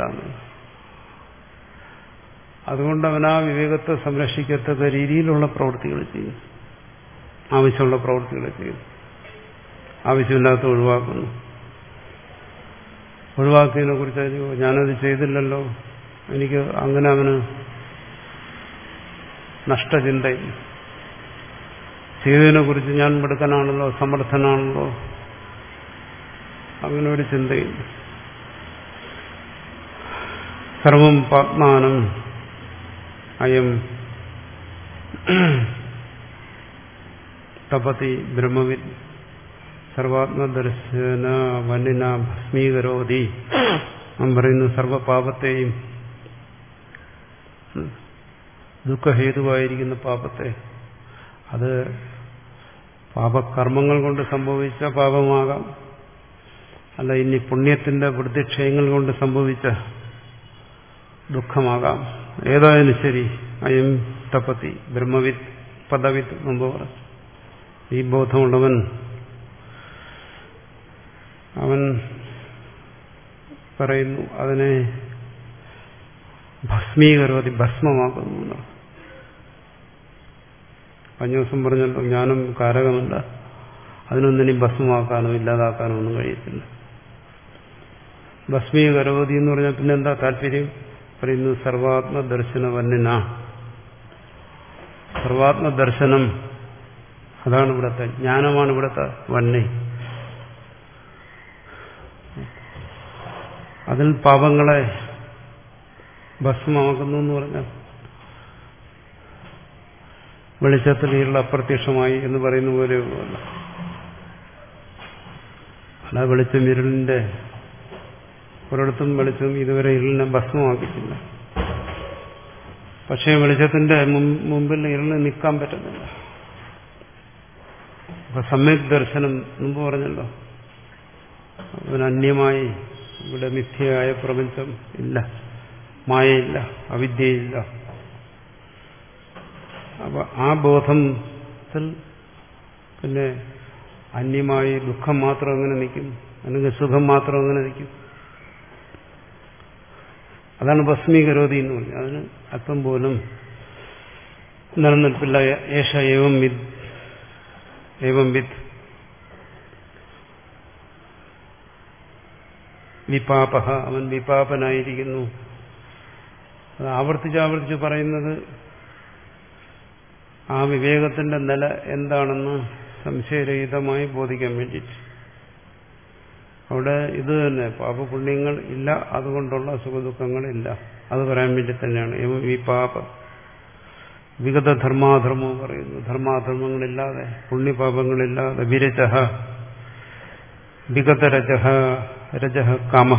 അതുകൊണ്ട് അവൻ ആ വിവേകത്തെ സംരക്ഷിക്കത്തക്ക രീതിയിലുള്ള പ്രവൃത്തികൾ ചെയ്യും. ആവശ്യമുള്ള പ്രവൃത്തികൾ ചെയ്യും. ആവശ്യമില്ലാത്ത ഒഴിവാക്കുന്നു. ഒഴിവാക്കിയതിനെ കുറിച്ച് ഞാനത് ചെയ്തില്ലല്ലോ, എനിക്ക് അങ്ങനെ അവന് നഷ്ടചിന്തയില്ല. ചെയ്തതിനെ കുറിച്ച് ഞാൻ മിടുക്കനാണല്ലോ, സമർത്ഥനാണല്ലോ, അങ്ങനെ ഒരു ചിന്തയില്ല. സർവം പാത്മാനം അയം തപതി ബ്രഹ്മവിദ് സർവാത്മദർശന വന്നിന ഭസ്മീകരോതി. നാം പറയുന്നു സർവപാപത്തെയും, ദുഃഖഹേതുവായിരിക്കുന്ന പാപത്തെ, അത് പാപകർമ്മങ്ങൾ കൊണ്ട് സംഭവിച്ച പാപമാകാം, അല്ല ഇനി പുണ്യത്തിന്റെ വൃദ്ധിക്ഷയങ്ങൾ കൊണ്ട് സംഭവിച്ച ദുഃഖമാകാം, ഏതായാലും ശരി. അയം തപതി ബ്രഹ്മവിദ് പദവിദ് മുമ്പ് പറഞ്ഞു. ഈ ബോധമുള്ളവൻ അവൻ പറയുന്നു അതിനെ ഭസ്മീകരോതി, ഭസ്മമാക്കുന്നു എന്നാണ്. കഴിഞ്ഞ ദിവസം പറഞ്ഞല്ലോ, ജ്ഞാനം കാരകമല്ല, അതിനൊന്നിനും ഭസ്മമാക്കാനോ ഇല്ലാതാക്കാനോ ഒന്നും കഴിയത്തില്ല. ഭസ്മീകരോതി എന്ന് പറഞ്ഞാൽ പിന്നെ എന്താ താല്പര്യം? പറയുന്നു സർവാത്മദർശന വന്നിന. സർവാത്മദർശനം അതാണ് ഇവിടുത്തെ ജ്ഞാനമാണ്, ഇവിടുത്തെ വന്നി. അതിൽ പാപങ്ങളെ ഭസ്മമാക്കുന്നു എന്ന് പറഞ്ഞാൽ വെളിച്ചത്തിൽ ഇരുൾ അപ്രത്യക്ഷമായി എന്ന് പറയുന്ന പോലെ അല്ല. അല്ല, വെളിച്ചം ഇരുളിന്റെ ഒരിടത്തും വെളിച്ചം ഇതുവരെ ഇരുളിനെ ഭസ്മമാക്കിയിട്ടില്ല. പക്ഷേ വെളിച്ചത്തിന്റെ മുമ്പിൽ ഇരുളിന് നിൽക്കാൻ പറ്റുന്നില്ല. അപ്പൊ സമ്യക് ദർശനം മുമ്പ് പറഞ്ഞല്ലോ, അതിനന്യമായി ഇവിടെ മിഥ്യയായ പ്രപഞ്ചം ഇല്ല, മായയില്ല, അവിദ്യയില്ല. അപ്പൊ ആ ബോധത്തിൽ പിന്നെ അന്യമായി ദുഃഖം മാത്രം എങ്ങനെ നിൽക്കും, അല്ലെങ്കിൽ സുഖം മാത്രം എങ്ങനെ നിൽക്കും? അതാണ് ഭസ്മീകരോതി എന്ന് പറഞ്ഞത്. അതിന് അല്പം പോലും നിലനിൽപ്പില്ല. ഏഷ ഏവം വിദ് ഏവം വിദ് വിപാപഹ, അവൻ വിപാപനായിരിക്കുന്നു. അത് ആവർത്തിച്ച് ആവർത്തിച്ച് പറയുന്നത് ആ വിവേകത്തിന്റെ നില എന്താണെന്ന് സംശയരഹിതമായി ബോധിക്കാൻ വേണ്ടിയിട്ട്. അവിടെ ഇത് തന്നെ, പാപപുണ്യങ്ങൾ ഇല്ല, അതുകൊണ്ടുള്ള സുഖദുഃഖങ്ങളില്ല, അത് പറയാൻ വേണ്ടി തന്നെയാണ് വിപാപ. വിഗത ധർമാധർമ്മവും പറയുന്നു, ധർമാധർമ്മങ്ങളില്ലാതെ, പുണ്യപാപങ്ങളില്ലാതെ. വിരജഹ വിഗതരജഹ രജഹ കാമഹ,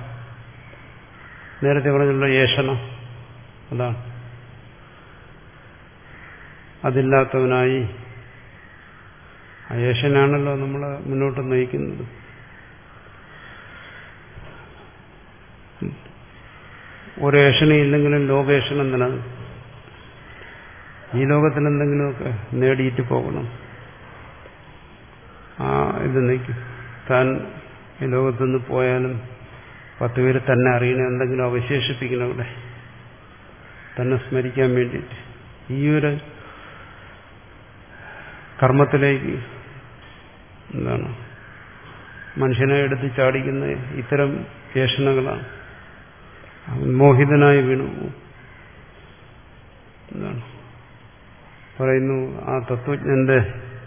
നേരത്തെ പറഞ്ഞുള്ള ഏഷണം അതാണ്. അതില്ലാത്തവനായി, ആ ഏഷനാണല്ലോ നമ്മളെ മുന്നോട്ട് നയിക്കുന്നത്. ഒരേഷണയില്ലെങ്കിലും ലോകേഷണം നിലനിൽക്കും. ഈ ലോകത്തിൽ എന്തെങ്കിലുമൊക്കെ നേടിയിട്ട് പോകണം, ആ ഇത് നയിക്കും. താൻ ഈ ലോകത്തുനിന്ന് പോയാലും പത്ത് പേര് തന്നെ അറിയണം, എന്തെങ്കിലും അവശേഷിപ്പിക്കണം ഇവിടെ, തന്നെ സ്മരിക്കാൻ വേണ്ടിയിട്ട്. ഈ ഒരു കർമ്മത്തിലേക്ക് എന്താണ് മനുഷ്യനെ എടുത്ത് ചാടിക്കുന്ന ഇത്തരം ഏഷണകളാണ്. മോഹിതനായി വീണു എന്താണ് പറയുന്നു. ആ തത്വജ്ഞന്റെ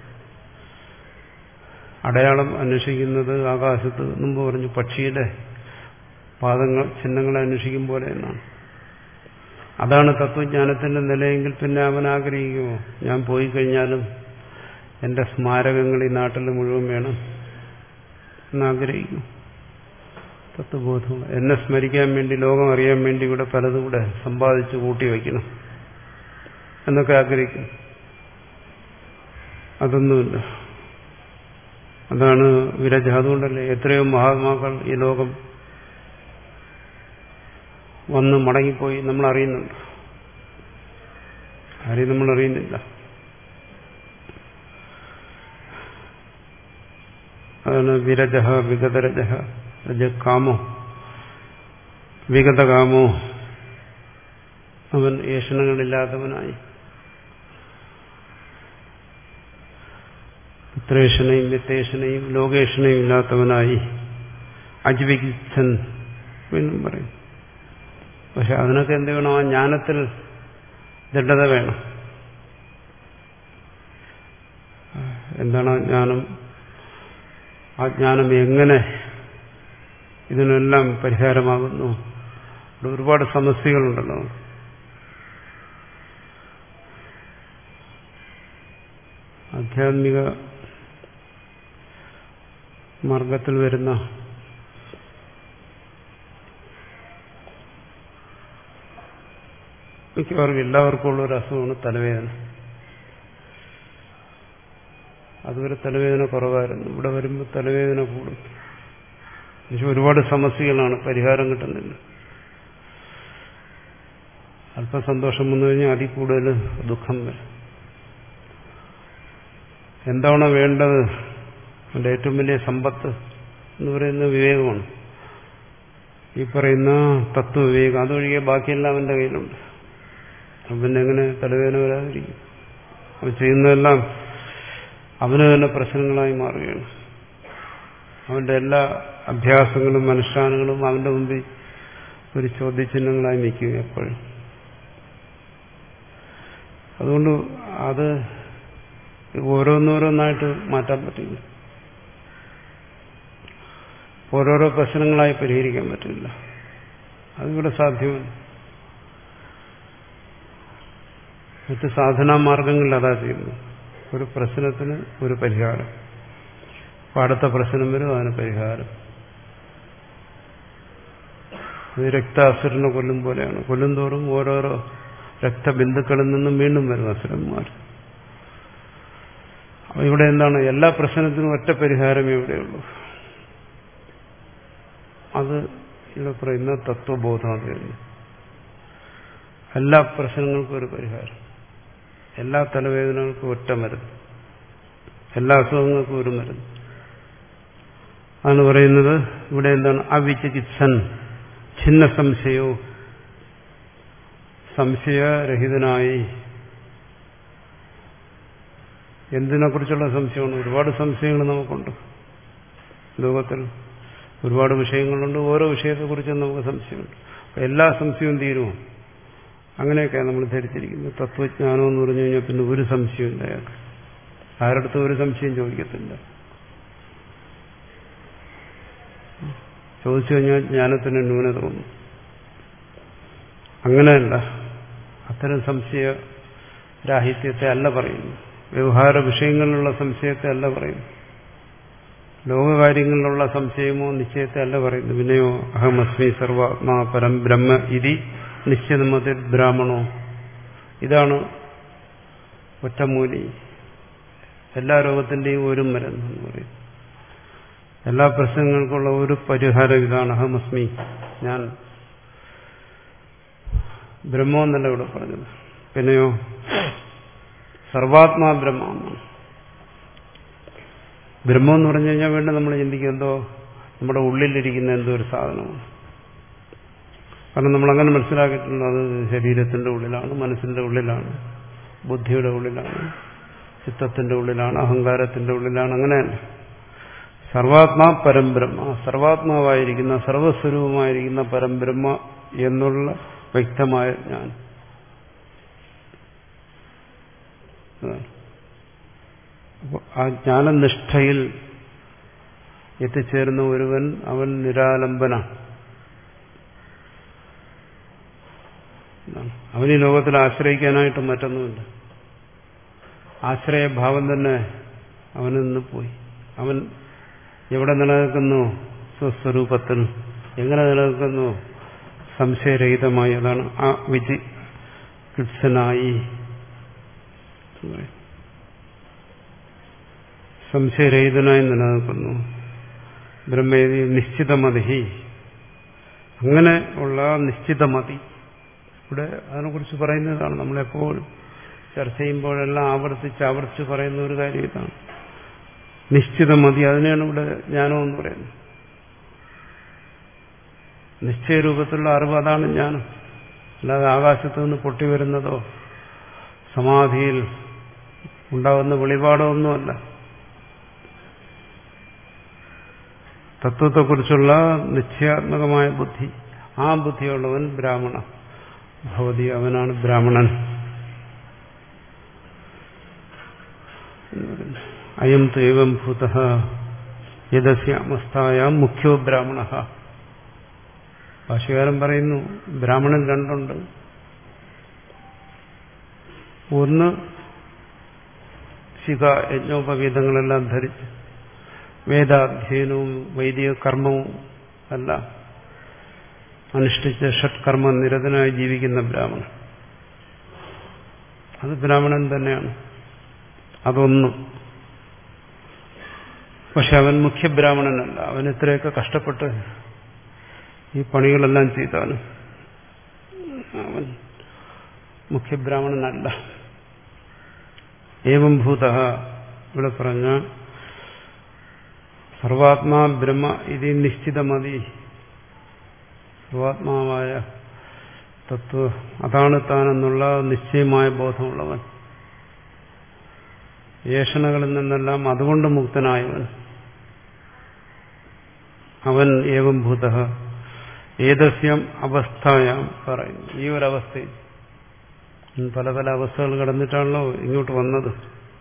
അടയാളം അന്വേഷിക്കുന്നത് ആകാശത്ത്, മുമ്പ് പറഞ്ഞു പക്ഷിയുടെ പാദങ്ങൾ ചിഹ്നങ്ങളെ അന്വേഷിക്കും പോലെ എന്നാണ്. അതാണ് തത്വജ്ഞാനത്തിന്റെ നിലയെങ്കിൽ പിന്നെ അവൻ ആഗ്രഹിക്കുമോ, ഞാൻ പോയി കഴിഞ്ഞാലും എന്റെ സ്മാരകങ്ങൾ ഈ നാട്ടിൽ മുഴുവൻ വേണം എന്നാഗ്രഹിക്കും. തത്വബോധം എന്നെ സ്മരിക്കാൻ വേണ്ടി, ലോകം അറിയാൻ വേണ്ടി ഇവിടെ പലതും കൂടെ സമ്പാദിച്ചു കൂട്ടി വയ്ക്കണം എന്നൊക്കെ ആഗ്രഹിക്കും. അതൊന്നുമില്ല. അതാണ് വിരജ. അതുകൊണ്ടല്ലേ എത്രയോ മഹാത്മാക്കൾ ഈ ലോകം വന്ന് മടങ്ങിപ്പോയി നമ്മൾ അറിയുന്നുണ്ട്. ആരെയും നമ്മൾ അറിയുന്നില്ല. അതാണ് വിരജ വിഗതരജ രജ കാമോ വിഗതകാമോ, അവൻ ഏഷണങ്ങളില്ലാത്തവനായി, പുത്രേഷണയും വിത്തേഷണയും ലോകേഷണയും ഇല്ലാത്തവനായി അജിവികിച്ഛൻ വീണ്ടും പറയും. പക്ഷെ അതിനൊക്കെ എന്ത് വേണം? ആ ജ്ഞാനത്തിൽ ദൃഢത വേണം. എന്താണ് ആ ജ്ഞാനം? ആ ജ്ഞാനം എങ്ങനെ ഇതിനെല്ലാം പരിഹാരമാകുന്നു? ഇവിടെ ഒരുപാട് സമസ്യകളുണ്ടല്ലോ. ആധ്യാത്മിക മാർഗത്തിൽ വരുന്ന മിക്കവാറും എല്ലാവർക്കും ഉള്ള ഒരു അസുഖമാണ് തലവേദന. അതുവരെ തലവേദന കുറവായിരുന്നു, ഇവിടെ വരുമ്പോൾ തലവേദന കൂടും. പക്ഷെ ഒരുപാട് സമസ്യകളാണ്, പരിഹാരം കിട്ടുന്നില്ല. അല്പം സന്തോഷം വന്നു കഴിഞ്ഞാൽ അതിൽ കൂടുതൽ ദുഃഖം വരും. എന്താണോ വേണ്ടത്? അവന്റെ ഏറ്റവും വലിയ സമ്പത്ത് എന്ന് പറയുന്ന വിവേകമാണ്. ഈ പറയുന്ന തത്വവിവേകം, അതൊഴികെ ബാക്കിയെല്ലാം അവന്റെ കയ്യിലുണ്ട്. അപ്പം പിന്നെ എങ്ങനെ തലവേദന വരാതിരിക്കും? അവൻ ചെയ്യുന്നതെല്ലാം അവന് തന്നെ പ്രശ്നങ്ങളായി മാറുകയാണ്. അവന്റെ എല്ലാ അഭ്യാസങ്ങളും അനുഷ്ഠാനങ്ങളും അവന്റെ മുമ്പിൽ ഒരു ചോദ്യചിഹ്നങ്ങളായി നിൽക്കുക എപ്പോഴും. അതുകൊണ്ട് അത് ഓരോന്നോരോന്നായിട്ട് മാറ്റാൻ പറ്റില്ല, ഓരോരോ പ്രശ്നങ്ങളായി പരിഹരിക്കാൻ പറ്റില്ല. അതിവിടെ സാധ്യമല്ല. മറ്റ് സാധനാ മാർഗങ്ങളിൽ അതാ ചെയ്യുന്നത്. ഒരു പ്രശ്നത്തിന് ഒരു പരിഹാരം, അപ്പം അടുത്ത പ്രശ്നം വരും, അതിന് പരിഹാരം. ഇത് രക്താസുരനെ കൊല്ലും പോലെയാണ്. കൊല്ലും തോറും ഓരോരോ രക്തബിന്ദുക്കളിൽ നിന്നും വീണ്ടും വരും അസുരന്മാർ. അപ്പം ഇവിടെ എന്താണ്? എല്ലാ പ്രശ്നത്തിനും ഒറ്റ പരിഹാരമേ ഇവിടെയുള്ളൂ. അത് ഇവിടെ പറയുന്ന തത്വബോധം. എല്ലാ പ്രശ്നങ്ങൾക്കും ഒരു പരിഹാരം, എല്ലാ തലവേദനകൾക്കും ഒറ്റ മരുന്ന്, എല്ലാ അസുഖങ്ങൾക്കും ഒരു മരുന്ന്. അതാണ് പറയുന്നത് ഇവിടെ എന്താണ്? അവിചികിത്സൻ ഛിന്ന സംശയോ, സംശയരഹിതനായി. എന്തിനെ കുറിച്ചുള്ള സംശയമാണ്? ഒരുപാട് സംശയങ്ങൾ നമുക്കുണ്ട് ലോകത്തിൽ. ഒരുപാട് വിഷയങ്ങളുണ്ട്, ഓരോ വിഷയത്തെക്കുറിച്ചും നമുക്ക് സംശയമുണ്ട്. എല്ലാ സംശയവും തീരുമോ? അങ്ങനെയൊക്കെയാണ് നമ്മൾ ധരിച്ചിരിക്കുന്നത്. തത്വജ്ഞാനം എന്ന് പറഞ്ഞു കഴിഞ്ഞാൽ പിന്നെ ഒരു സംശയമില്ല അയാൾക്ക്. ആരടുത്ത് ഒരു സംശയം ചോദിക്കത്തില്ല. ചോദിച്ചു കഴിഞ്ഞാൽ ജ്ഞാനത്തിന് ന്യൂനത വന്നു. അങ്ങനെയല്ല, അത്തരം സംശയ രാഹിത്യത്തെ അല്ല പറയുന്നു. വ്യവഹാര വിഷയങ്ങളിലുള്ള സംശയത്തെ അല്ല പറയുന്നു. ലോകകാര്യങ്ങളിലുള്ള സംശയമോ നിശ്ചയത്തെ അല്ല പറയുന്നു. പിന്നെയോ അഹമസ്മി സർവാത്മാ പരം ബ്രഹ്മ ഇതി നിശ്ചിതമതിൽ ബ്രാഹ്മണോ. ഇതാണ് ഒറ്റമൂലി, എല്ലാ രോഗത്തിന്റെയും ഒരു മരുന്ന് എന്ന് പറയും. എല്ലാ പ്രശ്നങ്ങൾക്കുള്ള ഒരു പരിഹാരം ഇതാണ്. അഹമസ്മി, ഞാൻ ബ്രഹ്മം എന്നല്ല ഇവിടെ പറഞ്ഞത്. പിന്നെയോ സർവാത്മാ ബ്രഹ്മമാണ്. ബ്രഹ്മം എന്ന് പറഞ്ഞു കഴിഞ്ഞാൽ വേണ്ട നമ്മൾ ചിന്തിക്കുക എന്തോ നമ്മുടെ ഉള്ളിലിരിക്കുന്ന എന്തോ ഒരു സാധനമാണ്. കാരണം നമ്മളങ്ങനെ മനസ്സിലാക്കിയിട്ടുള്ളത് അത് ശരീരത്തിന്റെ ഉള്ളിലാണ്, മനസ്സിന്റെ ഉള്ളിലാണ്, ബുദ്ധിയുടെ ഉള്ളിലാണ്, ചിത്തത്തിന്റെ ഉള്ളിലാണ്, അഹങ്കാരത്തിന്റെ ഉള്ളിലാണ്. അങ്ങനെയല്ല. സർവാത്മാ പരംബ്രഹ്മ, സർവാത്മാവായിരിക്കുന്ന സർവസ്വരൂപമായിരിക്കുന്ന പരംബ്രഹ്മ എന്നുള്ള വ്യക്തമായ ഞാൻ. അപ്പോൾ ആ ജ്ഞാനനിഷ്ഠയിൽ എത്തിച്ചേരുന്ന ഒരുവൻ അവൻ നിരാലംബനാണ്. അവൻ ഈ ലോകത്തിൽ ആശ്രയിക്കാനായിട്ട് മറ്റൊന്നുമില്ല. ആശ്രയഭാവം തന്നെ അവനിൽ നിന്ന് പോയി. അവൻ എവിടെ നിലനിൽക്കുന്നു? സ്വസ്വരൂപത്തിൽ. എങ്ങനെ നിലനിൽക്കുന്നു? സംശയരഹിതമായി. അതാണ് ആ വിചികിത്സനായി. സംശയരഹിതനായി നിലനിൽക്കുന്നു. ബ്രഹ്മേതി നിശ്ചിതമതി. അങ്ങനെ ഉള്ള നിശ്ചിതമതി ഇവിടെ അതിനെക്കുറിച്ച് പറയുന്നതാണ്. നമ്മളെപ്പോഴും ചർച്ച ചെയ്യുമ്പോഴെല്ലാം ആവർത്തിച്ച് ആവർത്തിച്ച് പറയുന്ന ഒരു കാര്യം ഇതാണ്. നിശ്ചിതമതി, അതിനെയാണ് ഇവിടെ ജ്ഞാനമെന്ന് പറയുന്നത്. നിശ്ചയരൂപത്തിലുള്ള അറിവ്, അതാണ് ജ്ഞാനം. അല്ലാതെ ആകാശത്ത് നിന്ന് പൊട്ടി വരുന്നതോ സമാധിയിൽ ഉണ്ടാകുന്ന വെളിപാടോ ഒന്നുമല്ല. തത്വത്തെക്കുറിച്ചുള്ള നിശ്ചയാത്മകമായ ബുദ്ധി, ആ ബുദ്ധിയുള്ളവൻ ബ്രാഹ്മണ ഭവതി, അവനാണ് ബ്രാഹ്മണൻ. അയം തു ഏവം ഭൂതഃ യദസ്യാമസ്ഥായാം മുഖ്യോ ബ്രാഹ്മണഃ. ഭാഷ്യകാരൻ പറയുന്നു ബ്രാഹ്മണൻ രണ്ടുണ്ട്. ഒന്ന് ശിഖ യജ്ഞോപവീതങ്ങളെല്ലാം ധരിച്ച് വേദാധ്യയനവും വൈദിക കർമ്മവും എല്ലാം അനുഷ്ഠിച്ച് ഷഡ്കർമ്മ നിരതനായി ജീവിക്കുന്ന ബ്രാഹ്മണൻ, അത് ബ്രാഹ്മണൻ തന്നെയാണ്. അതൊന്നും. പക്ഷെ അവൻ മുഖ്യ ബ്രാഹ്മണനല്ല. അവൻ ഇത്രയൊക്കെ കഷ്ടപ്പെട്ട് ഈ പണികളെല്ലാം ചെയ്താലും അവൻ മുഖ്യ ബ്രാഹ്മണനല്ല. ഏവം ഭൂതഃ ഇവിടെ പറഞ്ഞ സർവാത്മാ ബ്രഹ്മ ഇത് നിശ്ചിതമതി. സർവാത്മാവായ തത്വ അതാണ് താനെന്നുള്ള നിശ്ചയമായ ബോധമുള്ളവൻ, ഏഷണകളിൽ നിന്നെല്ലാം അതുകൊണ്ട് മുക്തനായവൻ, അവൻ ഏവം ഭൂതഃ ഏതസ്യം അവസ്ഥായാം പറയുന്നു. ഈ ഒരവസ്ഥയിൽ പല പല അവസ്ഥകൾ കടന്നിട്ടാണല്ലോ ഇങ്ങോട്ട് വന്നത്.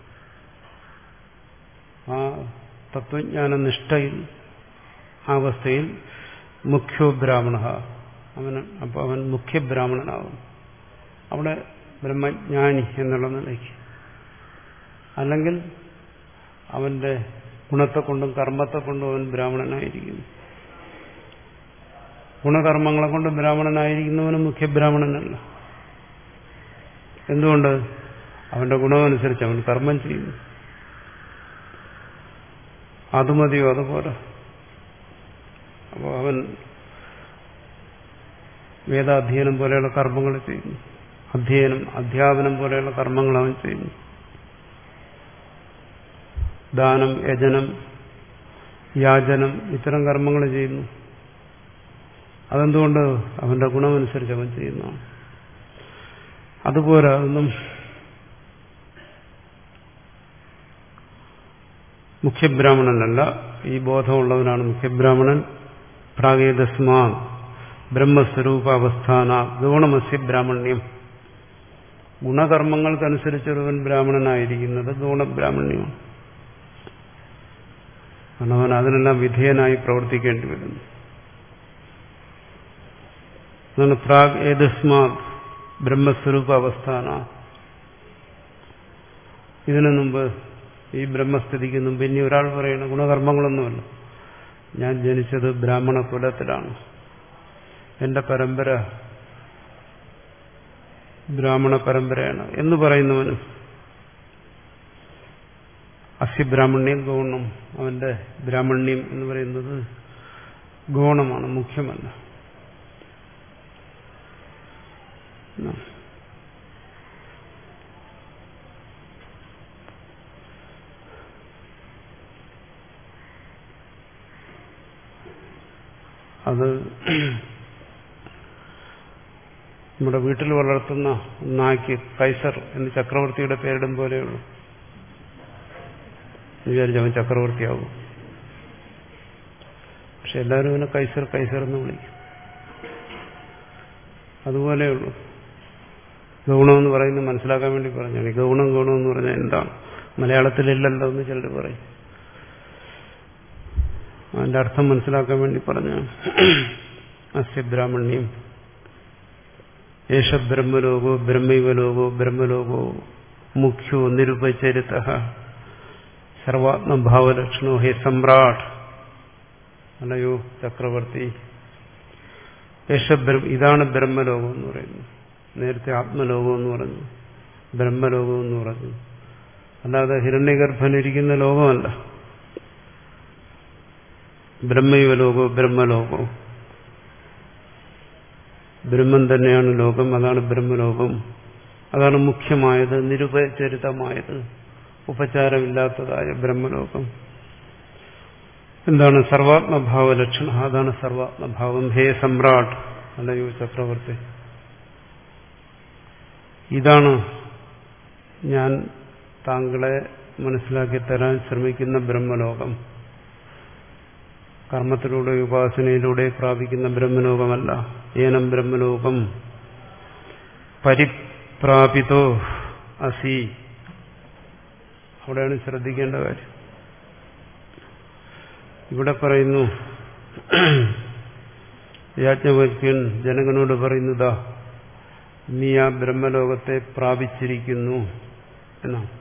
ആ തത്വജ്ഞാന നിഷ്ഠയിൽ ആ അവസ്ഥയിൽ മുഖ്യോ ബ്രാഹ്മണ അവൻ അപ്പോൾ അവൻ മുഖ്യ ബ്രാഹ്മണനാകും. അവിടെ ബ്രഹ്മജ്ഞാനി എന്നുള്ള നിലയ്ക്ക്. അല്ലെങ്കിൽ അവന്റെ ഗുണത്തെ കൊണ്ടും കർമ്മത്തെ കൊണ്ടും അവൻ ബ്രാഹ്മണനായിരിക്കുന്നു. ഗുണകർമ്മങ്ങളെ കൊണ്ട് ബ്രാഹ്മണനായിരിക്കുന്നവന് മുഖ്യ ബ്രാഹ്മണനല്ല. എന്തുകൊണ്ട്? അവന്റെ ഗുണമനുസരിച്ച് അവൻ കർമ്മം ചെയ്യുന്നു. അത് മതിയോ? അതുപോലെ. അപ്പോൾ അവൻ വേദാധ്യയനം പോലെയുള്ള കർമ്മങ്ങൾ ചെയ്യുന്നു. അധ്യയനം അധ്യാപനം പോലെയുള്ള കർമ്മങ്ങൾ അവൻ ചെയ്യുന്നു. ദാനം, യജനം, യാചനം ഇത്തരം കർമ്മങ്ങൾ ചെയ്യുന്നു. അതെന്തുകൊണ്ട്? അവന്റെ ഗുണമനുസരിച്ച് അവൻ ചെയ്യുന്നതാണ്. അതുപോലെ അതൊന്നും മുഖ്യബ്രാഹ്മണനല്ല. ഈ ബോധമുള്ളവനാണ് മുഖ്യബ്രാഹ്മണൻ. പ്രാഗേതസ്മാ ബ്രഹ്മസ്വരൂപ അവസ്ഥാന ഗൗണമസ്യ ബ്രാഹ്മണ്യം. ഗുണകർമ്മങ്ങൾക്കനുസരിച്ചൊരുവൻ ബ്രാഹ്മണനായിരിക്കുന്നത് ഗൗണബ്രാഹ്മണ്യമാണ്. കാരണം അവൻ അതിനെല്ലാം വിധേയനായി പ്രവർത്തിക്കേണ്ടി വരുന്നു. അതാണ് പ്രാഗ് ഏതസ്മാ ബ്രഹ്മസ്വരൂപ അവസ്ഥാന. ഇതിനു മുമ്പ് ഈ ബ്രഹ്മസ്ഥിതിക്ക് മുമ്പ് ഇനി ഒരാൾ പറയുന്ന ഗുണകർമ്മങ്ങളൊന്നുമല്ല, ഞാൻ ജനിച്ചത് ബ്രാഹ്മണ കുലത്തിലാണ്, എന്റെ പരമ്പര ബ്രാഹ്മണ പരമ്പരയാണ് എന്ന് പറയുന്നവന് അസ്യ ബ്രാഹ്മണ്യം ഗൗണം. അവന്റെ ബ്രാഹ്മണ്യം എന്ന് പറയുന്നത് ഗൗണമാണ്, മുഖ്യമല്ല. അത് നമ്മുടെ വീട്ടിൽ വളർത്തുന്ന നായ്ക്ക് കൈസർ എന്ന് ചക്രവർത്തിയുടെ പേരിടും പോലെയുള്ളൂ. വിചാരിച്ചവൻ ചക്രവർത്തിയാവും. പക്ഷെ എല്ലാവരും ഇവനെ കൈസർ കൈസർ എന്ന് വിളിക്കും. അതുപോലെയുള്ളൂ. ഗൗണമെന്ന് പറയുന്നത് മനസ്സിലാക്കാൻ വേണ്ടി പറഞ്ഞാണ്. ഗൗണം ഗൗണം എന്ന് പറഞ്ഞാൽ എന്താണ്? മലയാളത്തിലില്ലല്ലോ എന്ന് ചിലർ പറയും. അതിന്റെ അർത്ഥം മനസ്സിലാക്കാൻ വേണ്ടി പറഞ്ഞ അസ്യ ബ്രാഹ്മണ്യം ഏഷ ബ്രഹ്മലോകോ ബ്രഹ്മൈവലോകോ ബ്രഹ്മലോകോ മുഖ്യോ നിരുപചരിത സർവാത്മഭാവലക്ഷണോ ഹേ സമ്രാട്ട്. അല്ലയോ ചക്രവർത്തി, ഏഷ ഇതാണ് ബ്രഹ്മലോകം എന്ന് പറയുന്നത്. നേരത്തെ ആത്മലോകം എന്ന് പറഞ്ഞു, ബ്രഹ്മലോകം എന്ന് പറഞ്ഞു. അല്ലാതെ ഹിരണ്യഗർഭനിരിക്കുന്ന ലോകമല്ല. ബ്രഹ്മൈവലോകോ ബ്രഹ്മലോകോ, ബ്രഹ്മം തന്നെയാണ് ലോകം. അതാണ് ബ്രഹ്മലോകം. അതാണ് മുഖ്യമായത്, നിരുപചരിതമായത്, ഉപചാരമില്ലാത്തതായ ബ്രഹ്മലോകം. എന്താണ്? സർവാത്മഭാവ ലക്ഷണം. അതാണ് സർവാത്മഭാവം. ഹേ സമ്രാട്ട്, അല്ലയോ ചക്രവർത്തി, ഇതാണ് ഞാൻ താങ്കളെ മനസ്സിലാക്കി തരാൻ ശ്രമിക്കുന്ന ബ്രഹ്മലോകം. കർമ്മത്തിലൂടെ ഉപാസനയിലൂടെ പ്രാപിക്കുന്ന ബ്രഹ്മലോകമല്ല. ഏനം ബ്രഹ്മലോകം പരിപ്രാപിതോ അസി. അവിടെയാണ് ശ്രദ്ധിക്കേണ്ട കാര്യം. ഇവിടെ പറയുന്നു യാജ്ഞവൽക്യൻ ജനകനോട് പറയുന്നതാ നീ ആ ബ്രഹ്മലോകത്തെ പ്രാപിച്ചിരിക്കുന്നു എന്നാണ്.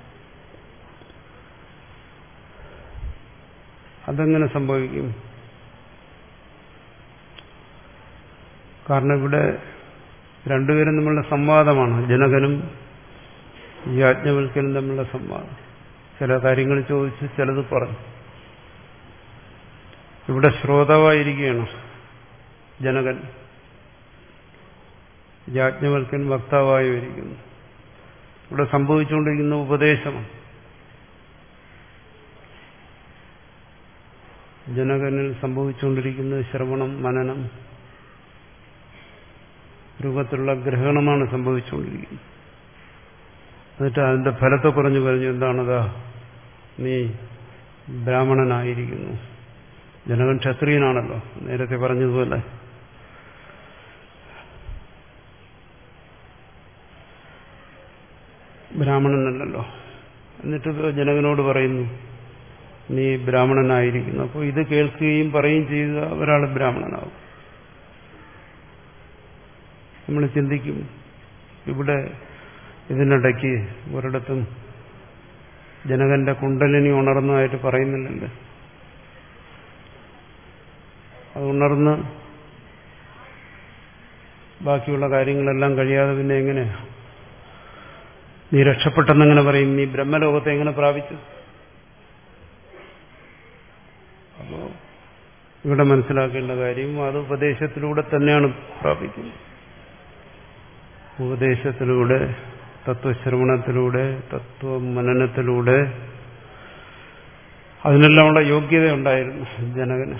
അതെങ്ങനെ സംഭവിക്കും? കാരണം ഇവിടെ രണ്ടുപേരും തമ്മിലുള്ള സംവാദമാണ്. ജനകനും യാജ്ഞവൽക്യനും തമ്മിലുള്ള സംവാദം. ചില കാര്യങ്ങൾ ചോദിച്ച് ചിലത് പറഞ്ഞു. ഇവിടെ ശ്രോതാവായിരിക്കുകയാണ് ജനകൻ, യാജ്ഞവൽക്യൻ വക്താവായി ഇരിക്കുന്നു. ഇവിടെ സംഭവിച്ചുകൊണ്ടിരിക്കുന്ന ഉപദേശമാണ്. ജനകനിൽ സംഭവിച്ചുകൊണ്ടിരിക്കുന്ന ശ്രവണം, മനനം രൂപത്തിലുള്ള ഗ്രഹണമാണ് സംഭവിച്ചുകൊണ്ടിരിക്കുന്നത്. എന്നിട്ട് അതിന്റെ ഫലത്തെ കുറിച്ച് പറഞ്ഞു, എന്താണതാ നീ ബ്രാഹ്മണനായിരിക്കുന്നു. ജനകൻ ക്ഷത്രിയനാണല്ലോ, നേരത്തെ പറഞ്ഞതുപോലെ. ബ്രാഹ്മണനല്ലല്ലോ. എന്നിട്ട് ജനകനോട് പറയുന്നു നീ ബ്രാഹ്മണനായിരിക്കുന്നു. അപ്പോൾ ഇത് കേൾക്കുകയും പറയുകയും ചെയ്യുക ഒരാൾ ബ്രാഹ്മണനാവും. നമ്മൾ ചിന്തിക്കും, ഇവിടെ ഇതിനിടയ്ക്ക് ഒരിടത്തും ജനകന്റെ കുണ്ടലിനി ഉണർന്നതായിട്ട് പറയുന്നില്ലല്ലോ. അത് ഉണർന്ന് ബാക്കിയുള്ള കാര്യങ്ങളെല്ലാം കഴിയാതെ പിന്നെ എങ്ങനെയാ നീ രക്ഷപ്പെട്ടെന്നെങ്ങനെ പറയും? നീ ബ്രഹ്മലോകത്തെ എങ്ങനെ പ്രാപിച്ചു? അപ്പോ ഇവിടെ മനസ്സിലാക്കേണ്ട കാര്യം അത് ഉപദേശത്തിലൂടെ തന്നെയാണ് പ്രാപിക്കുന്നത്. ഉപദേശത്തിലൂടെ, തത്വശ്രവണത്തിലൂടെ, തത്വമനനത്തിലൂടെ അതിനെല്ലാമുള്ള യോഗ്യത ഉണ്ടായിരുന്നു ജനകന്.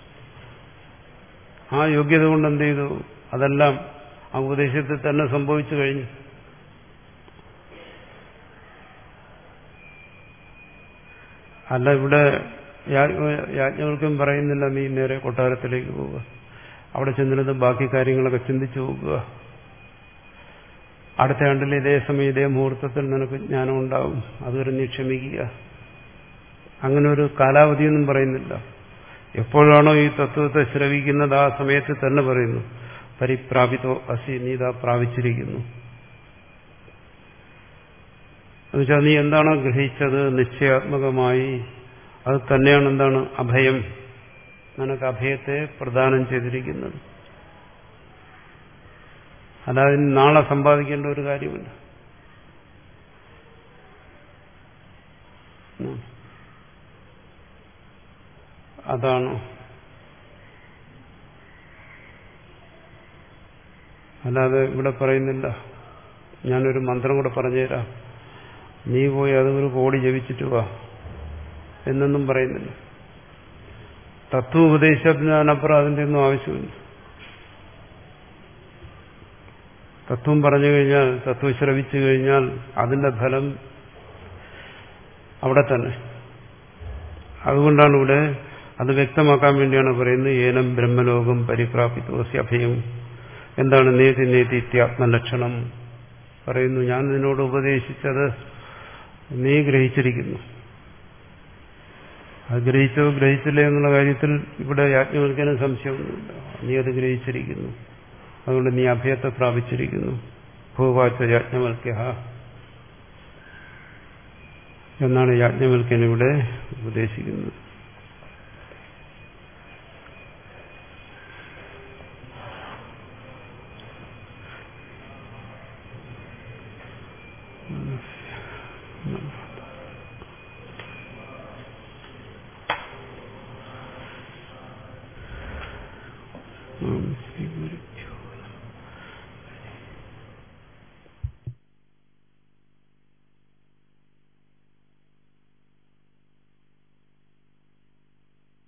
ആ യോഗ്യത കൊണ്ട് എന്ത് ചെയ്തു? അതെല്ലാം ആ ഉപദേശത്തിൽ തന്നെ സംഭവിച്ചു കഴിഞ്ഞു. അല്ല, ഇവിടെ യാജ്ഞവൽക്യം പറയുന്നില്ല നീ നേരെ കൊട്ടാരത്തിലേക്ക് പോവുക, അവിടെ ചെന്നിരുന്ന് ബാക്കി കാര്യങ്ങളൊക്കെ ചിന്തിച്ചു പോകുക, അടുത്ത ആണ്ടിൽ ഇതേ സമയം ഇതേ മുഹൂർത്തത്തിൽ നിനക്ക് ജ്ഞാനം ഉണ്ടാവും, അതുവരെ നീ ക്ഷമിക്കുക. അങ്ങനെ ഒരു കാലാവധിയൊന്നും പറയുന്നില്ല. എപ്പോഴാണോ ഈ തത്വത്തെ ശ്രവിക്കുന്നത് ആ സമയത്ത് തന്നെ പറയുന്നു പരിപ്രാപിതോ അസി, നീ ഇതാ പ്രാപിച്ചിരിക്കുന്നു. എന്നുവെച്ചാൽ നീ എന്താണോ ഗ്രഹിച്ചത് നിശ്ചയാത്മകമായി അത് തന്നെയാണ് എന്താണ് അഭയം. നിനക്ക് അഭയത്തെ പ്രദാനം ചെയ്തിരിക്കുന്നത്. അല്ലാതെ നാളെ സമ്പാദിക്കേണ്ട ഒരു കാര്യമില്ല. അതാണ്. അല്ലാതെ ഇവിടെ പറയുന്നില്ല ഞാനൊരു മന്ത്രം കൂടെ പറഞ്ഞുതരാം, നീ പോയി അത് ഒരു കോടി ജപിച്ചിട്ട് വാ എന്നൊന്നും പറയുന്നില്ല. തത്വ ഉപദേശത്തിനപ്പുറം അതിൻ്റെ ഒന്നും ആവശ്യമില്ല. തത്വം പറഞ്ഞു കഴിഞ്ഞാൽ, തത്വം ശ്രവിച്ചു കഴിഞ്ഞാൽ അതിന്റെ ഫലം അവിടെ തന്നെ. അതുകൊണ്ടാണ് ഇവിടെ അത് വ്യക്തമാക്കാൻ വേണ്ടിയാണ് പറയുന്നത് ഏനം ബ്രഹ്മലോകം പരിപ്രാപിതോസി അഭയം. എന്താണ് നേതി നേതിത്യാത്മലക്ഷണം പറയുന്നു. ഞാൻ നിന്നോട് ഉപദേശിച്ചത് നീ ഗ്രഹിച്ചിരിക്കുന്നു. അത് ഗ്രഹിച്ചോ ഗ്രഹിച്ചില്ലേ എന്നുള്ള കാര്യത്തിൽ ഇവിടെ യാജ്ഞവൽക്യന് സംശയമൊന്നുമില്ല. നീ അത് ഗ്രഹിച്ചിരിക്കുന്നു, അതുകൊണ്ട് നീ അഭയത്തെ പ്രാപിച്ചിരിക്കുന്നു. ഭൂവാച്ച യാജ്ഞവൽക്യ എന്നാണ് യാജ്ഞവൽക്യൻ ഇവിടെ ഉപദേശിക്കുന്നത്.